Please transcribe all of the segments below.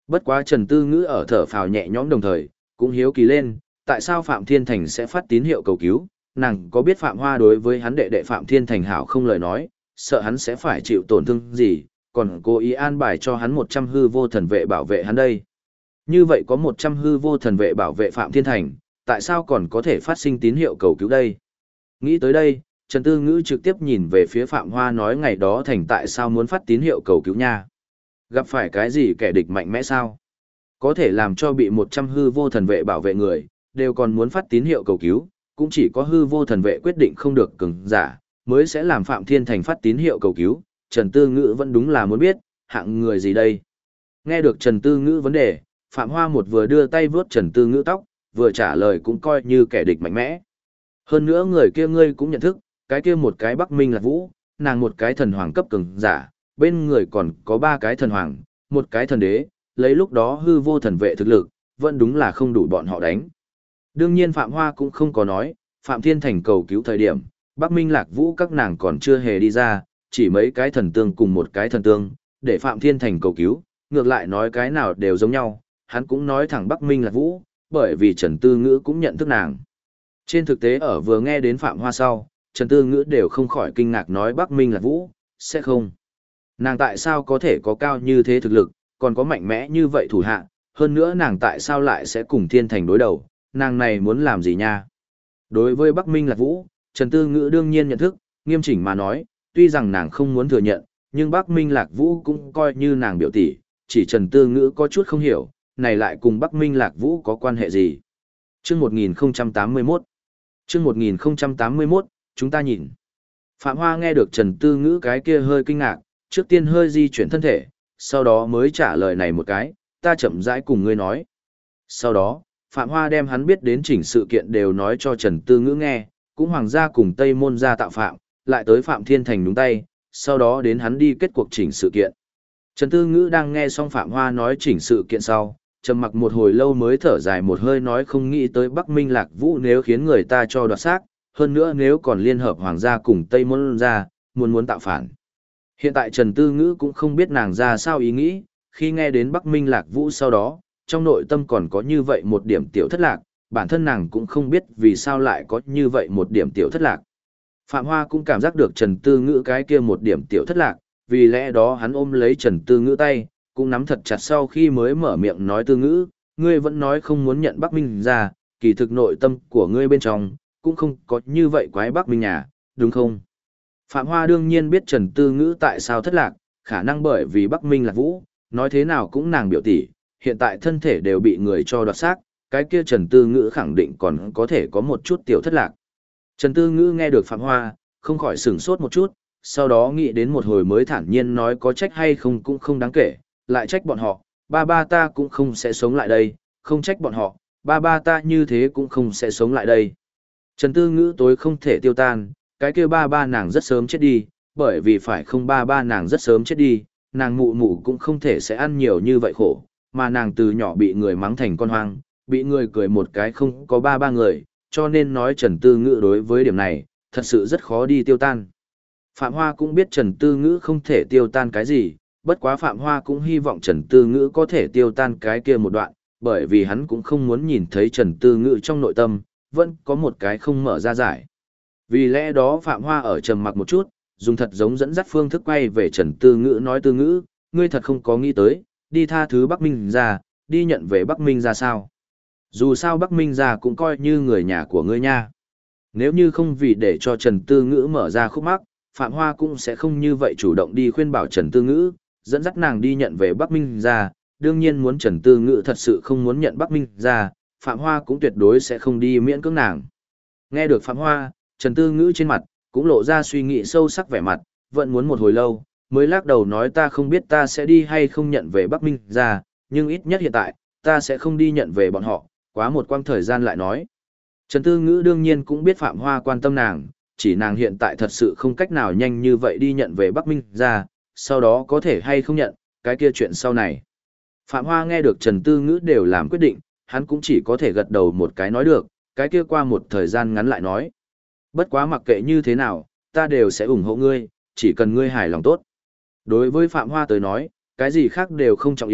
Bất quá Trần Tư Ngữ ở thở phào nhẹ nhõm đồng thời, cũng hiếu kỳ lên, tại sao Phạm Thiên Thành sẽ phát tín hiệu cầu cứu, nàng có biết Phạm Hoa đối với hắn đệ đệ Phạm Thiên Thành hảo không lời nói, sợ hắn sẽ phải chịu tổn thương gì, còn cố ý an bài cho hắn 100 hư vô thần vệ bảo vệ hắn đây. Như vậy có 100 hư vô thần vệ bảo vệ Phạm Thiên Thành, tại sao còn có thể phát sinh tín hiệu cầu cứu đây? Nghĩ tới đây, Trần Tư Ngữ trực tiếp nhìn về phía Phạm Hoa nói ngày đó Thành tại sao muốn phát tín hiệu cầu cứu nha? Gặp phải cái gì kẻ địch mạnh mẽ sao? Có thể làm cho bị 100 hư vô thần vệ bảo vệ người, đều còn muốn phát tín hiệu cầu cứu, cũng chỉ có hư vô thần vệ quyết định không được cứng giả, mới sẽ làm Phạm Thiên Thành phát tín hiệu cầu cứu. Trần Tư Ngữ vẫn đúng là muốn biết, hạng người gì đây? Nghe được Trần Tư Ngữ vấn đề, Phạm Hoa một vừa đưa tay vướt Trần Tư Ngữ tóc, vừa trả lời cũng coi như kẻ địch mạnh mẽ. Hơn nữa người kia ngươi cũng nhận thức, cái kia một cái Bắc Minh Lạc Vũ, nàng một cái thần hoàng cấp cường giả, bên người còn có 3 cái thần hoàng, một cái thần đế, lấy lúc đó hư vô thần vệ thực lực, vẫn đúng là không đủ bọn họ đánh. Đương nhiên Phạm Hoa cũng không có nói, Phạm Thiên Thành cầu cứu thời điểm, Bắc Minh Lạc Vũ các nàng còn chưa hề đi ra, chỉ mấy cái thần tương cùng một cái thần tương, để Phạm Thiên Thành cầu cứu, ngược lại nói cái nào đều giống nhau, hắn cũng nói thẳng Bắc Minh Lạc Vũ, bởi vì Trần Tư Ngữ cũng nhận thức nàng. Trên thực tế ở vừa nghe đến Phạm Hoa sau, Trần Tư Ngữ đều không khỏi kinh ngạc nói Bắc Minh Lạc Vũ, sẽ không. Nàng tại sao có thể có cao như thế thực lực, còn có mạnh mẽ như vậy thủ hạ, hơn nữa nàng tại sao lại sẽ cùng Thiên Thành đối đầu, nàng này muốn làm gì nha? Đối với Bắc Minh Lạc Vũ, Trần Tư Ngữ đương nhiên nhận thức, nghiêm chỉnh mà nói, tuy rằng nàng không muốn thừa nhận, nhưng Bắc Minh Lạc Vũ cũng coi như nàng biểu tỷ, chỉ Trần Tư Ngữ có chút không hiểu, này lại cùng Bắc Minh Lạc Vũ có quan hệ gì? Chương 1081 Chương 1081, chúng ta nhìn. Phạm Hoa nghe được Trần Tư Ngữ cái kia hơi kinh ngạc, trước tiên hơi di chuyển thân thể, sau đó mới trả lời này một cái, ta chậm rãi cùng ngươi nói. Sau đó, Phạm Hoa đem hắn biết đến chỉnh sự kiện đều nói cho Trần Tư Ngữ nghe, cũng hoàng gia cùng Tây Môn gia tạo phạm, lại tới Phạm Thiên Thành đúng tay, sau đó đến hắn đi kết cuộc chỉnh sự kiện. Trần Tư Ngữ đang nghe xong Phạm Hoa nói chỉnh sự kiện sau, trầm mặc một hồi lâu mới thở dài một hơi nói không nghĩ tới Bắc Minh Lạc Vũ nếu khiến người ta cho đoạt xác, hơn nữa nếu còn liên hợp hoàng gia cùng Tây Môn gia, muốn tạo phản. Hiện tại Trần Tư Ngữ cũng không biết nàng ra sao ý nghĩ, khi nghe đến Bắc Minh Lạc Vũ sau đó, trong nội tâm còn có như vậy một điểm tiểu thất lạc, bản thân nàng cũng không biết vì sao lại có như vậy một điểm tiểu thất lạc. Phạm Hoa cũng cảm giác được Trần Tư Ngữ cái kia một điểm tiểu thất lạc, vì lẽ đó hắn ôm lấy Trần Tư Ngữ tay, cũng nắm thật chặt sau khi mới mở miệng nói Tư Ngữ, ngươi vẫn nói không muốn nhận Bắc Minh ra, kỳ thực nội tâm của ngươi bên trong, cũng không có như vậy quái Bắc Minh nhà, đúng không? Phạm Hoa đương nhiên biết Trần Tư Ngữ tại sao thất lạc, khả năng bởi vì Bắc Minh Lạc Vũ, nói thế nào cũng nàng biểu tỷ, hiện tại thân thể đều bị người cho đoạt xác, cái kia Trần Tư Ngữ khẳng định còn có thể có một chút tiểu thất lạc. Trần Tư Ngữ nghe được Phạm Hoa, không khỏi sửng sốt một chút, sau đó nghĩ đến một hồi mới thản nhiên nói có trách hay không cũng không đáng kể, lại trách bọn họ, ba ta cũng không sẽ sống lại đây, không trách bọn họ, ba ta như thế cũng không sẽ sống lại đây. Trần Tư Ngữ tối không thể tiêu tan, cái kia ba nàng rất sớm chết đi, bởi vì phải không ba nàng rất sớm chết đi, nàng mụ cũng không thể sẽ ăn nhiều như vậy khổ, mà nàng từ nhỏ bị người mắng thành con hoang, bị người cười một cái không có ba người, cho nên nói Trần Tư Ngữ đối với điểm này, thật sự rất khó đi tiêu tan. Phạm Hoa cũng biết Trần Tư Ngữ không thể tiêu tan cái gì, bất quá Phạm Hoa cũng hy vọng Trần Tư Ngữ có thể tiêu tan cái kia một đoạn, bởi vì hắn cũng không muốn nhìn thấy Trần Tư Ngữ trong nội tâm, vẫn có một cái không mở ra giải. Vì lẽ đó Phạm Hoa ở trầm mặc một chút, dùng thật giống dẫn dắt phương thức quay về Trần Tư Ngữ nói Tư Ngữ, ngươi thật không có nghĩ tới, đi tha thứ Bắc Minh ra, đi nhận về Bắc Minh ra sao. Dù sao Bắc Minh ra cũng coi như người nhà của ngươi nha. Nếu như không vì để cho Trần Tư Ngữ mở ra khúc mắc, Phạm Hoa cũng sẽ không như vậy chủ động đi khuyên bảo Trần Tư Ngữ, dẫn dắt nàng đi nhận về Bắc Minh ra, đương nhiên muốn Trần Tư Ngữ thật sự không muốn nhận Bắc Minh ra, Phạm Hoa cũng tuyệt đối sẽ không đi miễn cưỡng nàng. Nghe được Phạm Hoa, Trần Tư Ngữ trên mặt, cũng lộ ra suy nghĩ sâu sắc vẻ mặt, vẫn muốn một hồi lâu, mới lắc đầu nói ta không biết ta sẽ đi hay không nhận về Bắc Minh ra, nhưng ít nhất hiện tại, ta sẽ không đi nhận về bọn họ, quá một quãng thời gian lại nói. Trần Tư Ngữ đương nhiên cũng biết Phạm Hoa quan tâm nàng, chỉ nàng hiện tại thật sự không cách nào nhanh như vậy đi nhận về Bắc Minh ra, sau đó có thể hay không nhận, cái kia chuyện sau này. Phạm Hoa nghe được Trần Tư Ngữ đều làm quyết định, hắn cũng chỉ có thể gật đầu một cái nói được, cái kia qua một thời gian ngắn lại nói. Bất quá mặc kệ như thế nào, ta đều sẽ ủng hộ ngươi, chỉ cần ngươi hài lòng tốt. Đối với Phạm Hoa tới nói, cái gì khác đều không trọng yếu,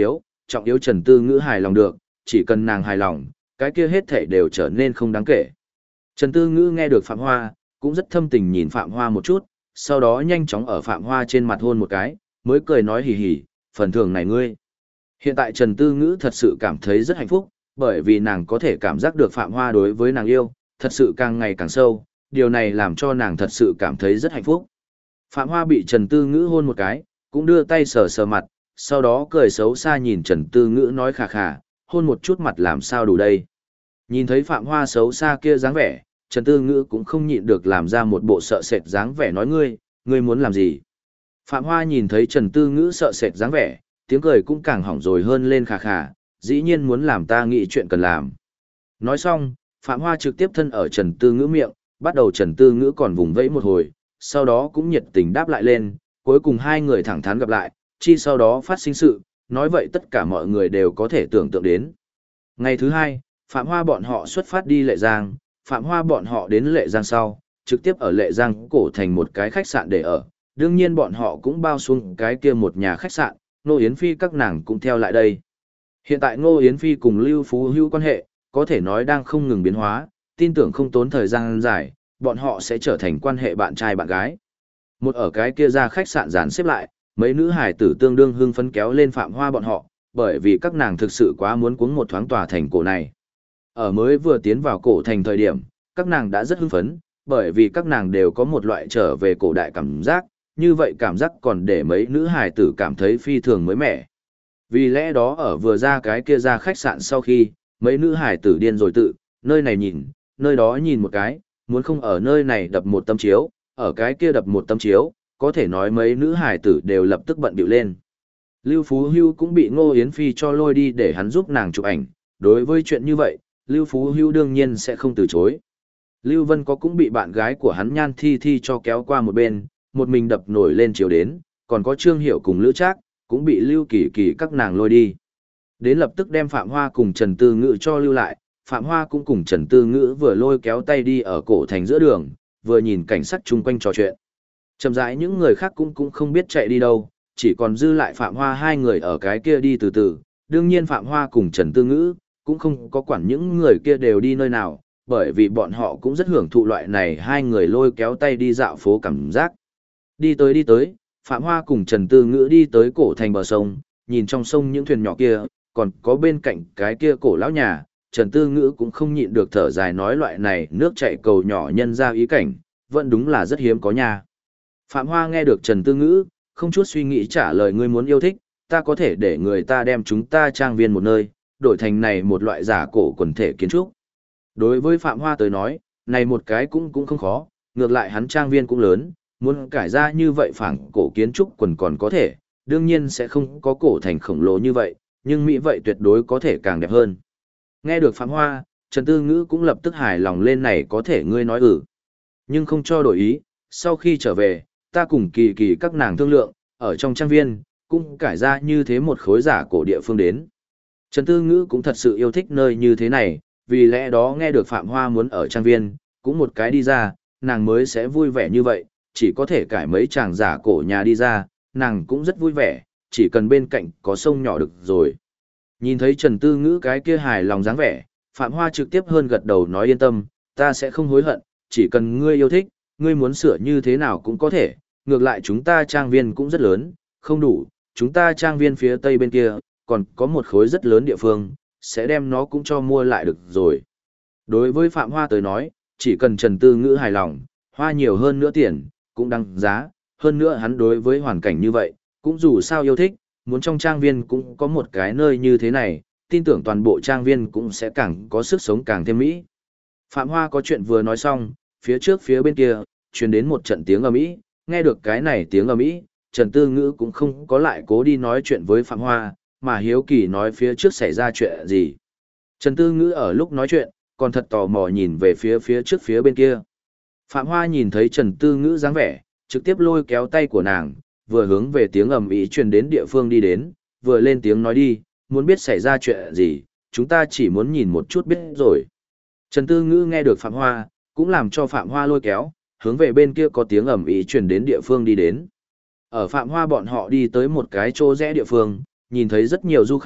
trọng yếu Trần Tư Ngữ hài lòng được, chỉ cần nàng hài lòng, cái kia hết thảy đều trở nên không đáng kể. Trần Tư Ngữ nghe được Phạm Hoa, cũng rất thâm tình nhìn Phạm Hoa một chút, sau đó nhanh chóng ở Phạm Hoa trên mặt hôn một cái, mới cười nói hì hì, phần thưởng này ngươi. Hiện tại Trần Tư Ngữ thật sự cảm thấy rất hạnh phúc, bởi vì nàng có thể cảm giác được Phạm Hoa đối với nàng yêu, thật sự càng ngày càng sâu, điều này làm cho nàng thật sự cảm thấy rất hạnh phúc. Phạm Hoa bị Trần Tư Ngữ hôn một cái, cũng đưa tay sờ sờ mặt, sau đó cười xấu xa nhìn Trần Tư Ngữ nói khà khà, hôn một chút mặt làm sao đủ đây. Nhìn thấy Phạm Hoa xấu xa kia dáng vẻ, Trần Tư Ngữ cũng không nhịn được làm ra một bộ sợ sệt dáng vẻ nói ngươi muốn làm gì. Phạm Hoa nhìn thấy Trần Tư Ngữ sợ sệt dáng vẻ, tiếng cười cũng càng hỏng rồi hơn lên khà khà, dĩ nhiên muốn làm ta nghĩ chuyện cần làm. Nói xong, Phạm Hoa trực tiếp thân ở Trần Tư Ngữ miệng, bắt đầu Trần Tư Ngữ còn vùng vẫy một hồi, sau đó cũng nhiệt tình đáp lại lên, cuối cùng hai người thẳng thắn gặp lại, chi sau đó phát sinh sự, nói vậy tất cả mọi người đều có thể tưởng tượng đến. Ngày thứ hai, Phạm Hoa bọn họ xuất phát đi Lệ Giang, Phạm Hoa bọn họ đến Lệ Giang sau, trực tiếp ở Lệ Giang cổ thành một cái khách sạn để ở, đương nhiên bọn họ cũng bao xuống cái kia một nhà khách sạn, Ngô Yến Phi các nàng cũng theo lại đây. Hiện tại Ngô Yến Phi cùng Lưu Phú Hữu quan hệ, có thể nói đang không ngừng biến hóa, tin tưởng không tốn thời gian dài, bọn họ sẽ trở thành quan hệ bạn trai bạn gái. Một ở cái kia ra khách sạn dàn xếp lại, mấy nữ hài tử tương đương hưng phấn kéo lên Phạm Hoa bọn họ, bởi vì các nàng thực sự quá muốn cuống một thoáng tòa thành cổ này. Ở mới vừa tiến vào cổ thành thời điểm, các nàng đã rất hưng phấn, bởi vì các nàng đều có một loại trở về cổ đại cảm giác, như vậy cảm giác còn để mấy nữ hài tử cảm thấy phi thường mới mẻ. Vì lẽ đó ở vừa ra cái kia ra khách sạn sau khi, mấy nữ hài tử điên rồi tự, nơi này nhìn, nơi đó nhìn một cái, muốn không ở nơi này đập một tấm chiếu, ở cái kia đập một tấm chiếu, có thể nói mấy nữ hài tử đều lập tức bận bịu lên. Lưu Phú Hưu cũng bị Ngô Yến Phi cho lôi đi để hắn giúp nàng chụp ảnh, đối với chuyện như vậy, Lưu Phú Hưu đương nhiên sẽ không từ chối. Lưu Vân có cũng bị bạn gái của hắn Nhan Thi Thi cho kéo qua một bên, một mình đập nổi lên chiều đến, còn có Trương Hiểu cùng Lữ Trác cũng bị Lưu Kỳ Kỳ các nàng lôi đi. Đến lập tức đem Phạm Hoa cùng Trần Tư Ngữ cho lưu lại, Phạm Hoa cũng cùng Trần Tư Ngữ vừa lôi kéo tay đi ở cổ thành giữa đường, vừa nhìn cảnh sắc chung quanh trò chuyện. Chậm rãi những người khác cũng không biết chạy đi đâu, chỉ còn dư lại Phạm Hoa hai người ở cái kia đi từ từ, đương nhiên Phạm Hoa cùng Trần Tư Ngữ cũng không có quản những người kia đều đi nơi nào, bởi vì bọn họ cũng rất hưởng thụ loại này hai người lôi kéo tay đi dạo phố cảm giác. Đi tới, Phạm Hoa cùng Trần Tư Ngữ đi tới cổ thành bờ sông, nhìn trong sông những thuyền nhỏ kia, còn có bên cạnh cái kia cổ lão nhà, Trần Tư Ngữ cũng không nhịn được thở dài nói loại này nước chảy cầu nhỏ nhân ra ý cảnh, vẫn đúng là rất hiếm có nha. Phạm Hoa nghe được Trần Tư Ngữ, không chút suy nghĩ trả lời ngươi muốn yêu thích, ta có thể để người ta đem chúng ta trang viên một nơi, đổi thành này một loại giả cổ quần thể kiến trúc. Đối với Phạm Hoa tới nói, này một cái cũng không khó, ngược lại hắn trang viên cũng lớn, muốn cải ra như vậy phảng cổ kiến trúc quần còn có thể, đương nhiên sẽ không có cổ thành khổng lồ như vậy, nhưng Mỹ vậy tuyệt đối có thể càng đẹp hơn. Nghe được Phạm Hoa, Trần Tư Ngữ cũng lập tức hài lòng lên này có thể ngươi nói nhưng không cho đổi ý, sau khi trở về, ta cùng Kỳ Kỳ các nàng thương lượng, ở trong trang viên, cũng cải ra như thế một khối giả cổ địa phương đến. Trần Tư Ngữ cũng thật sự yêu thích nơi như thế này, vì lẽ đó nghe được Phạm Hoa muốn ở trang viên, cũng một cái đi ra, nàng mới sẽ vui vẻ như vậy, chỉ có thể cải mấy chàng giả cổ nhà đi ra, nàng cũng rất vui vẻ, chỉ cần bên cạnh có sông nhỏ được rồi. Nhìn thấy Trần Tư Ngữ cái kia hài lòng dáng vẻ, Phạm Hoa trực tiếp hơn gật đầu nói yên tâm, ta sẽ không hối hận, chỉ cần ngươi yêu thích, ngươi muốn sửa như thế nào cũng có thể, ngược lại chúng ta trang viên cũng rất lớn, không đủ, chúng ta trang viên phía tây bên kia, còn có một khối rất lớn địa phương, sẽ đem nó cũng cho mua lại được rồi. Đối với Phạm Hoa tới nói, chỉ cần Trần Tư Ngữ hài lòng, hoa nhiều hơn nữa tiền, cũng đăng giá, hơn nữa hắn đối với hoàn cảnh như vậy, cũng dù sao yêu thích, muốn trong trang viên cũng có một cái nơi như thế này, tin tưởng toàn bộ trang viên cũng sẽ càng có sức sống càng thêm mỹ. Phạm Hoa có chuyện vừa nói xong, phía trước phía bên kia, truyền đến một trận tiếng ầm ĩ, nghe được cái này tiếng ầm ĩ, Trần Tư Ngữ cũng không có lại cố đi nói chuyện với Phạm Hoa, mà hiếu kỳ nói phía trước xảy ra chuyện gì. Trần Tư Ngữ ở lúc nói chuyện, còn thật tò mò nhìn về phía trước phía bên kia. Phạm Hoa nhìn thấy Trần Tư Ngữ dáng vẻ, trực tiếp lôi kéo tay của nàng, vừa hướng về tiếng ầm ĩ truyền đến địa phương đi đến, vừa lên tiếng nói đi, muốn biết xảy ra chuyện gì, chúng ta chỉ muốn nhìn một chút biết rồi. Trần Tư Ngữ nghe được Phạm Hoa, cũng làm cho Phạm Hoa lôi kéo, hướng về bên kia có tiếng ầm ĩ truyền đến địa phương đi đến. Ở Phạm Hoa bọn họ đi tới một cái chỗ rẽ địa phương, nhìn thấy rất nhiều du khách,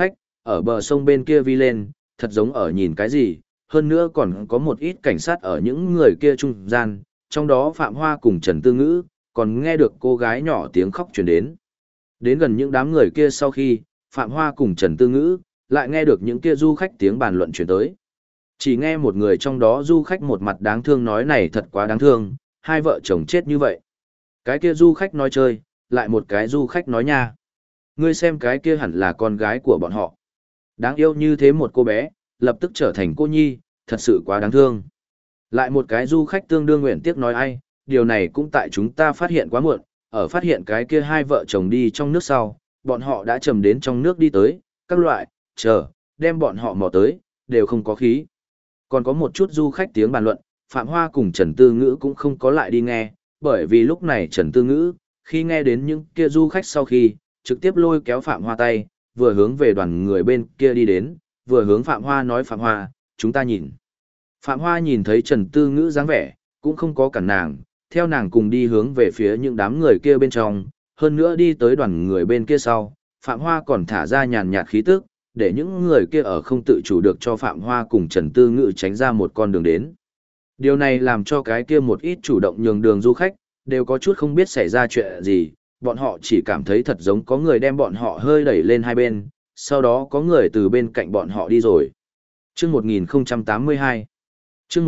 ở bờ sông bên kia vi lên, thật giống ở nhìn cái gì, hơn nữa còn có một ít cảnh sát ở những người kia trung gian, trong đó Phạm Hoa cùng Trần Tư Ngữ, còn nghe được cô gái nhỏ tiếng khóc truyền đến. Đến gần những đám người kia sau khi, Phạm Hoa cùng Trần Tư Ngữ, lại nghe được những kia du khách tiếng bàn luận truyền tới. Chỉ nghe một người trong đó du khách một mặt đáng thương nói này thật quá đáng thương, hai vợ chồng chết như vậy. Cái kia du khách nói chơi, lại một cái du khách nói nha. Ngươi xem cái kia hẳn là con gái của bọn họ. Đáng yêu như thế một cô bé, lập tức trở thành cô nhi, thật sự quá đáng thương. Lại một cái du khách tương đương nguyện tiếc nói ai, điều này cũng tại chúng ta phát hiện quá muộn, ở phát hiện cái kia hai vợ chồng đi trong nước sau, bọn họ đã trầm đến trong nước đi tới, các loại, chờ, đem bọn họ mò tới, đều không có khí. Còn có một chút du khách tiếng bàn luận, Phạm Hoa cùng Trần Tư Ngữ cũng không có lại đi nghe, bởi vì lúc này Trần Tư Ngữ, khi nghe đến những kia du khách sau khi, trực tiếp lôi kéo Phạm Hoa tay, vừa hướng về đoàn người bên kia đi đến, vừa hướng Phạm Hoa nói Phạm Hoa, chúng ta nhìn. Phạm Hoa nhìn thấy Trần Tư Ngữ dáng vẻ, cũng không có cản nàng, theo nàng cùng đi hướng về phía những đám người kia bên trong, hơn nữa đi tới đoàn người bên kia sau, Phạm Hoa còn thả ra nhàn nhạt khí tức, để những người kia ở không tự chủ được cho Phạm Hoa cùng Trần Tư Ngữ tránh ra một con đường đến. Điều này làm cho cái kia một ít chủ động nhường đường du khách, đều có chút không biết xảy ra chuyện gì, bọn họ chỉ cảm thấy thật giống có người đem bọn họ hơi đẩy lên hai bên, sau đó có người từ bên cạnh bọn họ đi rồi. Chương 1082 Chương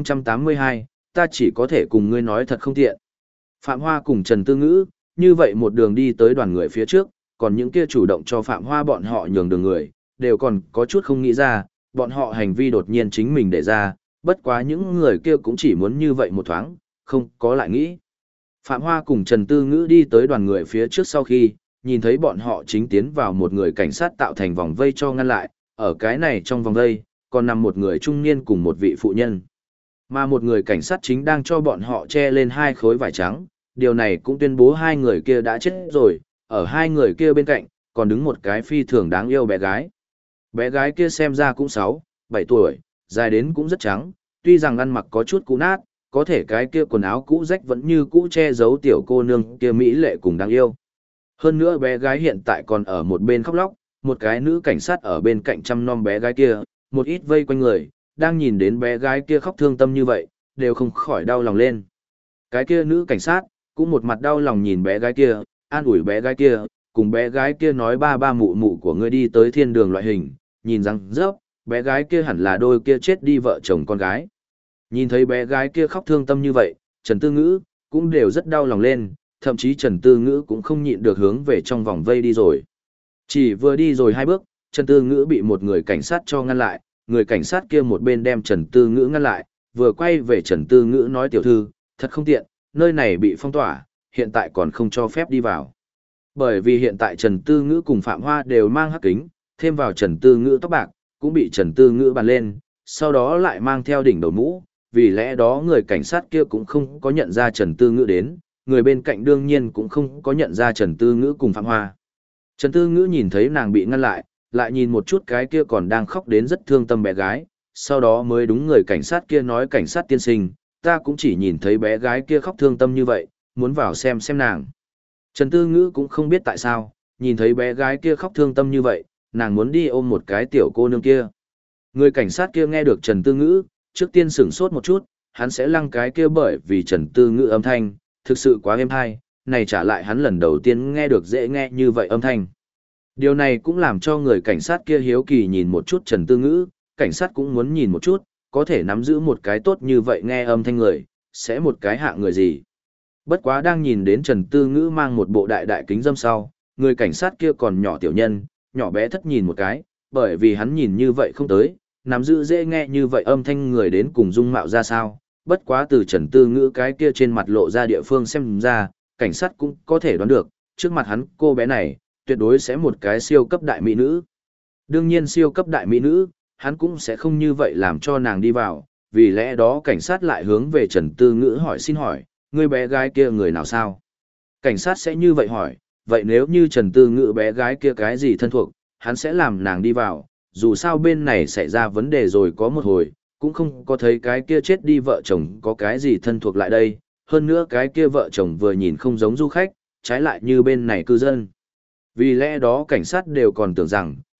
1082, ta chỉ có thể cùng ngươi nói thật không tiện. Phạm Hoa cùng Trần Tư Ngữ, như vậy một đường đi tới đoàn người phía trước, còn những kia chủ động cho Phạm Hoa bọn họ nhường đường người, đều còn có chút không nghĩ ra, bọn họ hành vi đột nhiên chính mình để ra, bất quá những người kia cũng chỉ muốn như vậy một thoáng, không có lại nghĩ. Phạm Hoa cùng Trần Tư Ngữ đi tới đoàn người phía trước sau khi, nhìn thấy bọn họ chính tiến vào một người cảnh sát tạo thành vòng vây cho ngăn lại, ở cái này trong vòng vây, còn nằm một người trung niên cùng một vị phụ nhân. Mà một người cảnh sát chính đang cho bọn họ che lên hai khối vải trắng, điều này cũng tuyên bố hai người kia đã chết rồi, ở hai người kia bên cạnh, còn đứng một cái phi thường đáng yêu bé gái. Bé gái kia xem ra cũng 6, 7 tuổi, dài đến cũng rất trắng, tuy rằng ăn mặc có chút cũ nát, có thể cái kia quần áo cũ rách vẫn như cũ che giấu tiểu cô nương kia mỹ lệ cùng đáng yêu. Hơn nữa bé gái hiện tại còn ở một bên khóc lóc, một cái nữ cảnh sát ở bên cạnh chăm nom bé gái kia, một ít vây quanh người, đang nhìn đến bé gái kia khóc thương tâm như vậy, đều không khỏi đau lòng lên. Cái kia nữ cảnh sát, cũng một mặt đau lòng nhìn bé gái kia, an ủi bé gái kia, cùng bé gái kia nói ba ba mụ mụ của ngươi đi tới thiên đường loại hình, nhìn rằng rớp, bé gái kia hẳn là đôi kia chết đi vợ chồng con gái. Nhìn thấy bé gái kia khóc thương tâm như vậy, Trần Tư Ngữ, cũng đều rất đau lòng lên, thậm chí Trần Tư Ngữ cũng không nhịn được hướng về trong vòng vây đi rồi. Chỉ vừa đi rồi 2 bước, Trần Tư Ngữ bị một người cảnh sát cho ngăn lại, người cảnh sát kia một bên đem Trần Tư Ngữ ngăn lại, vừa quay về Trần Tư Ngữ nói tiểu thư, thật không tiện, nơi này bị phong tỏa, hiện tại còn không cho phép đi vào. Bởi vì hiện tại Trần Tư Ngữ cùng Phạm Hoa đều mang hắc kính, thêm vào Trần Tư Ngữ tóc bạc, cũng bị Trần Tư Ngữ bàn lên, sau đó lại mang theo đỉnh đầu mũ, vì lẽ đó người cảnh sát kia cũng không có nhận ra Trần Tư Ngữ đến, người bên cạnh đương nhiên cũng không có nhận ra Trần Tư Ngữ cùng Phạm Hoa. Trần Tư Ngữ nhìn thấy nàng bị ngăn lại nhìn một chút cái kia còn đang khóc đến rất thương tâm bé gái, sau đó mới đúng người cảnh sát kia nói cảnh sát tiên sinh, ta cũng chỉ nhìn thấy bé gái kia khóc thương tâm như vậy, muốn vào xem nàng. Trần Tư Ngữ cũng không biết tại sao, nhìn thấy bé gái kia khóc thương tâm như vậy, nàng muốn đi ôm một cái tiểu cô nương kia. Người cảnh sát kia nghe được Trần Tư Ngữ, trước tiên sửng sốt một chút, hắn sẽ lăng cái kia bởi vì Trần Tư Ngữ âm thanh, thực sự quá êm hay, này trả lại hắn lần đầu tiên nghe được dễ nghe như vậy âm thanh. Điều này cũng làm cho người cảnh sát kia hiếu kỳ nhìn một chút Trần Tư Ngữ, cảnh sát cũng muốn nhìn một chút, có thể nắm giữ một cái tốt như vậy nghe âm thanh người, sẽ một cái hạng người gì. Bất quá đang nhìn đến Trần Tư Ngữ mang một bộ đại đại kính dâm sau, người cảnh sát kia còn nhỏ tiểu nhân, nhỏ bé thất nhìn một cái, bởi vì hắn nhìn như vậy không tới, nắm giữ dễ nghe như vậy âm thanh người đến cùng dung mạo ra sao. Bất quá từ Trần Tư Ngữ cái kia trên mặt lộ ra địa phương xem ra, cảnh sát cũng có thể đoán được, trước mặt hắn cô bé này, tuyệt đối sẽ một cái siêu cấp đại mỹ nữ. Đương nhiên siêu cấp đại mỹ nữ, hắn cũng sẽ không như vậy làm cho nàng đi vào, vì lẽ đó cảnh sát lại hướng về Trần Tư Ngữ hỏi xin hỏi, người bé gái kia người nào sao? Cảnh sát sẽ như vậy hỏi, vậy nếu như Trần Tư Ngữ bé gái kia cái gì thân thuộc, hắn sẽ làm nàng đi vào, dù sao bên này xảy ra vấn đề rồi có một hồi, cũng không có thấy cái kia chết đi vợ chồng có cái gì thân thuộc lại đây, hơn nữa cái kia vợ chồng vừa nhìn không giống du khách, trái lại như bên này cư dân. Vì lẽ đó cảnh sát đều còn tưởng rằng,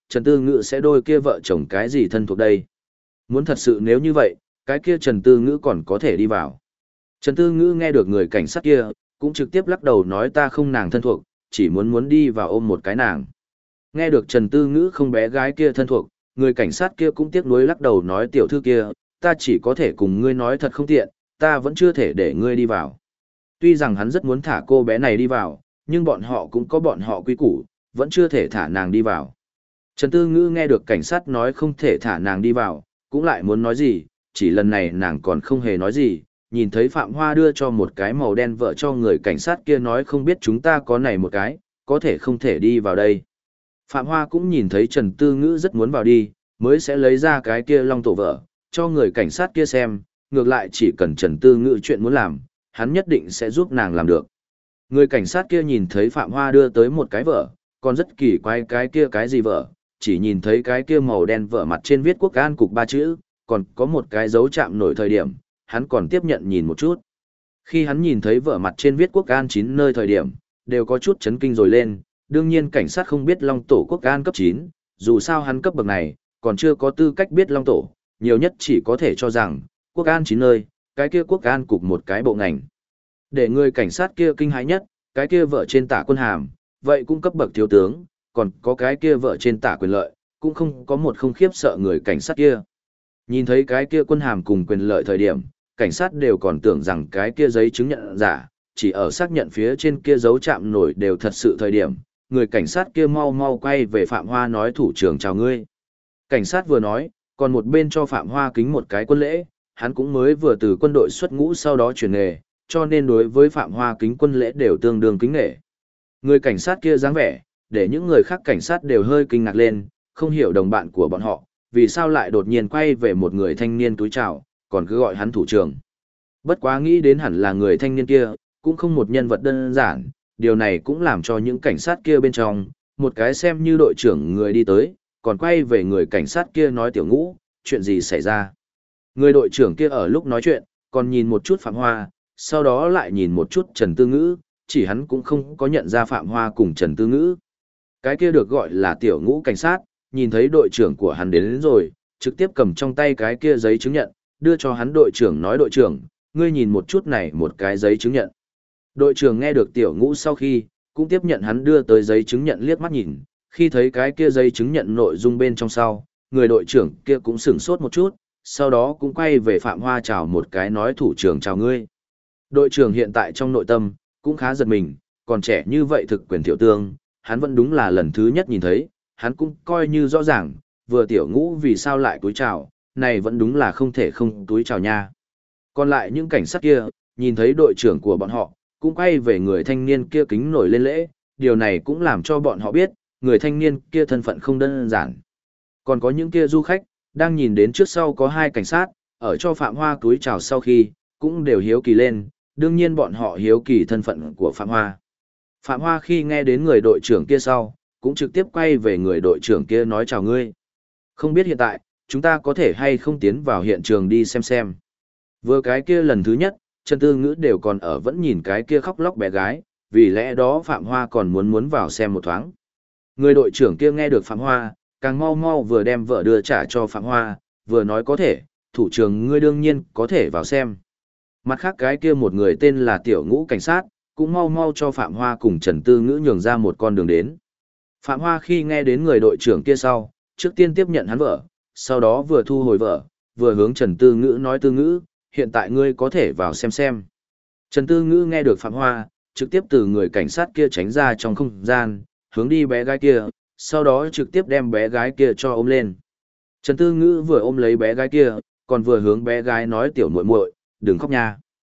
Trần Tư Ngữ sẽ đôi kia vợ chồng cái gì thân thuộc đây? Muốn thật sự nếu như vậy, cái kia Trần Tư Ngữ còn có thể đi vào. Trần Tư Ngữ nghe được người cảnh sát kia, cũng trực tiếp lắc đầu nói ta không nàng thân thuộc, chỉ muốn đi vào ôm một cái nàng. Nghe được Trần Tư Ngữ không bé gái kia thân thuộc, người cảnh sát kia cũng tiếc nuối lắc đầu nói tiểu thư kia, ta chỉ có thể cùng ngươi nói thật không tiện, ta vẫn chưa thể để ngươi đi vào. Tuy rằng hắn rất muốn thả cô bé này đi vào, nhưng bọn họ cũng có bọn họ quy củ, vẫn chưa thể thả nàng đi vào. Trần Tư Ngữ nghe được cảnh sát nói không thể thả nàng đi vào, cũng lại muốn nói gì, chỉ lần này nàng còn không hề nói gì, nhìn thấy Phạm Hoa đưa cho một cái màu đen vợ cho người cảnh sát kia nói không biết chúng ta có này một cái, có thể không thể đi vào đây. Phạm Hoa cũng nhìn thấy Trần Tư Ngữ rất muốn vào đi, mới sẽ lấy ra cái kia long tổ vợ, cho người cảnh sát kia xem, ngược lại chỉ cần Trần Tư Ngữ chuyện muốn làm, hắn nhất định sẽ giúp nàng làm được. Người cảnh sát kia nhìn thấy Phạm Hoa đưa tới một cái vợ, còn rất kỳ quái cái kia cái gì vợ, chỉ nhìn thấy cái kia màu đen vợ mặt trên viết quốc an cục 3 chữ, còn có một cái dấu chạm nổi thời điểm, hắn còn tiếp nhận nhìn một chút. Khi hắn nhìn thấy vợ mặt trên viết quốc an 9 nơi thời điểm, đều có chút chấn kinh rồi lên, đương nhiên cảnh sát không biết long tổ quốc an cấp 9, dù sao hắn cấp bậc này, còn chưa có tư cách biết long tổ, nhiều nhất chỉ có thể cho rằng, quốc an 9 nơi, cái kia quốc an cục một cái bộ ngành. Để người cảnh sát kia kinh hãi nhất, cái kia vợ trên tả quân hàm, vậy cũng cấp bậc thiếu tướng, còn có cái kia vợ trên tả quyền lợi, cũng không có một không khiếp sợ người cảnh sát kia. Nhìn thấy cái kia quân hàm cùng quyền lợi thời điểm, cảnh sát đều còn tưởng rằng cái kia giấy chứng nhận giả, chỉ ở xác nhận phía trên kia dấu chạm nổi đều thật sự thời điểm, người cảnh sát kia mau mau quay về Phạm Hoa nói thủ trưởng chào ngươi. Cảnh sát vừa nói, còn một bên cho Phạm Hoa kính một cái quân lễ, hắn cũng mới vừa từ quân đội xuất ngũ sau đó chuyển nghề, cho nên đối với Phạm Hoa kính quân lễ đều tương đương kính nể. Người cảnh sát kia dáng vẻ, để những người khác cảnh sát đều hơi kinh ngạc lên, không hiểu đồng bạn của bọn họ, vì sao lại đột nhiên quay về một người thanh niên túi chào, còn cứ gọi hắn thủ trưởng. Bất quá nghĩ đến hẳn là người thanh niên kia, cũng không một nhân vật đơn giản, điều này cũng làm cho những cảnh sát kia bên trong, một cái xem như đội trưởng người đi tới, còn quay về người cảnh sát kia nói tiểu Ngũ, chuyện gì xảy ra. Người đội trưởng kia ở lúc nói chuyện, còn nhìn một chút Phạm Hoa, sau đó lại nhìn một chút Trần Tư Ngữ, chỉ hắn cũng không có nhận ra Phạm Hoa cùng Trần Tư Ngữ. Cái kia được gọi là tiểu Ngũ cảnh sát, nhìn thấy đội trưởng của hắn đến rồi, trực tiếp cầm trong tay cái kia giấy chứng nhận, đưa cho hắn đội trưởng nói đội trưởng, ngươi nhìn một chút này một cái giấy chứng nhận. Đội trưởng nghe được tiểu Ngũ sau khi, cũng tiếp nhận hắn đưa tới giấy chứng nhận liếc mắt nhìn, khi thấy cái kia giấy chứng nhận nội dung bên trong sau, người đội trưởng kia cũng sửng sốt một chút, sau đó cũng quay về Phạm Hoa chào một cái nói thủ trưởng chào ngươi. Đội trưởng hiện tại trong nội tâm, cũng khá giật mình, còn trẻ như vậy thực quyền tiểu tương, hắn vẫn đúng là lần thứ nhất nhìn thấy, hắn cũng coi như rõ ràng, vừa tiểu Ngũ vì sao lại túi chào, này vẫn đúng là không thể không túi chào nha. Còn lại những cảnh sát kia, nhìn thấy đội trưởng của bọn họ, cũng quay về người thanh niên kia kính nổi lên lễ, điều này cũng làm cho bọn họ biết, người thanh niên kia thân phận không đơn giản. Còn có những kia du khách, đang nhìn đến trước sau có hai cảnh sát, ở cho Phạm Hoa túi chào sau khi, cũng đều hiếu kỳ lên, đương nhiên bọn họ hiếu kỳ thân phận của Phạm Hoa. Phạm Hoa khi nghe đến người đội trưởng kia sau, cũng trực tiếp quay về người đội trưởng kia nói chào ngươi. Không biết hiện tại, chúng ta có thể hay không tiến vào hiện trường đi xem. Vừa cái kia lần thứ nhất, Trần Tư Ngữ đều còn ở vẫn nhìn cái kia khóc lóc bé gái, vì lẽ đó Phạm Hoa còn muốn vào xem một thoáng. Người đội trưởng kia nghe được Phạm Hoa, càng mau mau vừa đem vợ đưa trả cho Phạm Hoa, vừa nói có thể, thủ trưởng ngươi đương nhiên có thể vào xem. Mặt khác cái kia một người tên là Tiểu Ngũ cảnh sát, cũng mau mau cho Phạm Hoa cùng Trần Tư Ngữ nhường ra một con đường đến. Phạm Hoa khi nghe đến người đội trưởng kia sau, trước tiên tiếp nhận hắn vợ, sau đó vừa thu hồi vợ, vừa hướng Trần Tư Ngữ nói Tư Ngữ, hiện tại ngươi có thể vào xem. Trần Tư Ngữ nghe được Phạm Hoa, trực tiếp từ người cảnh sát kia tránh ra trong không gian, hướng đi bé gái kia, sau đó trực tiếp đem bé gái kia cho ôm lên. Trần Tư Ngữ vừa ôm lấy bé gái kia, còn vừa hướng bé gái nói tiểu muội muội, đừng khóc nha.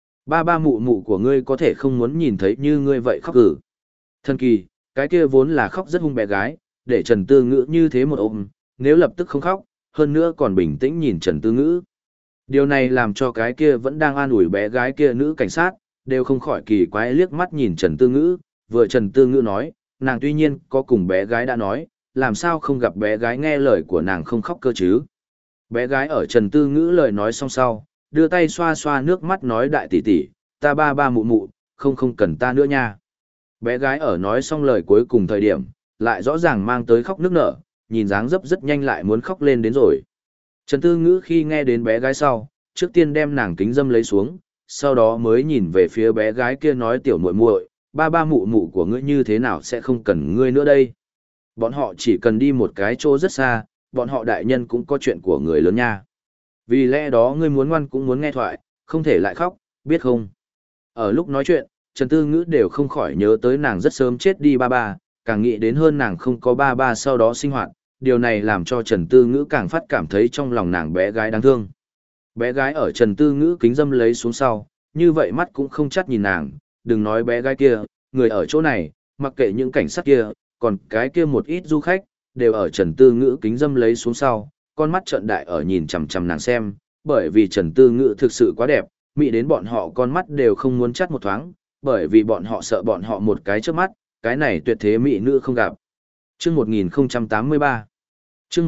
Ba mụ mụ của ngươi có thể không muốn nhìn thấy như ngươi vậy khóc cử. Thần kỳ, cái kia vốn là khóc rất hung bé gái, để Trần Tư Ngữ như thế một ôm, nếu lập tức không khóc, hơn nữa còn bình tĩnh nhìn Trần Tư Ngữ. Điều này làm cho cái kia vẫn đang an ủi bé gái kia nữ cảnh sát, đều không khỏi kỳ quái liếc mắt nhìn Trần Tư Ngữ, vừa Trần Tư Ngữ nói, nàng tuy nhiên có cùng bé gái đã nói, làm sao không gặp bé gái nghe lời của nàng không khóc cơ chứ. Bé gái ở Trần Tư Ngữ lời nói xong sau, đưa tay xoa xoa nước mắt nói đại tỷ tỷ, ta ba mụ mụ, không cần ta nữa nha. Bé gái ở nói xong lời cuối cùng thời điểm, lại rõ ràng mang tới khóc nức nở, nhìn dáng dấp rất nhanh lại muốn khóc lên đến rồi. Trần Tư Ngữ khi nghe đến bé gái sau, trước tiên đem nàng kính dâm lấy xuống, sau đó mới nhìn về phía bé gái kia nói tiểu muội muội, ba ba mụ mụ của ngươi như thế nào sẽ không cần ngươi nữa đây. Bọn họ chỉ cần đi một cái chỗ rất xa, bọn họ đại nhân cũng có chuyện của người lớn nha. Vì lẽ đó ngươi muốn ngoan cũng muốn nghe thoại, không thể lại khóc, biết không? Ở lúc nói chuyện, Trần Tư Ngữ đều không khỏi nhớ tới nàng rất sớm chết đi ba ba, càng nghĩ đến hơn nàng không có ba ba sau đó sinh hoạt, điều này làm cho Trần Tư Ngữ càng phát cảm thấy trong lòng nàng bé gái đáng thương. Bé gái ở Trần Tư Ngữ kính dâm lấy xuống sau, như vậy mắt cũng không chắt nhìn nàng, đừng nói bé gái kia, người ở chỗ này, mặc kệ những cảnh sát kia, còn cái kia một ít du khách, đều ở Trần Tư Ngữ kính dâm lấy xuống sau, con mắt trợn đại ở nhìn chằm chằm nàng xem, bởi vì Trần Tư Ngữ thực sự quá đẹp, mỹ đến bọn họ con mắt đều không muốn chắt một thoáng, bởi vì bọn họ sợ bọn họ một cái trước mắt, cái này tuyệt thế mỹ nữ không gặp. Chương 1083 Chương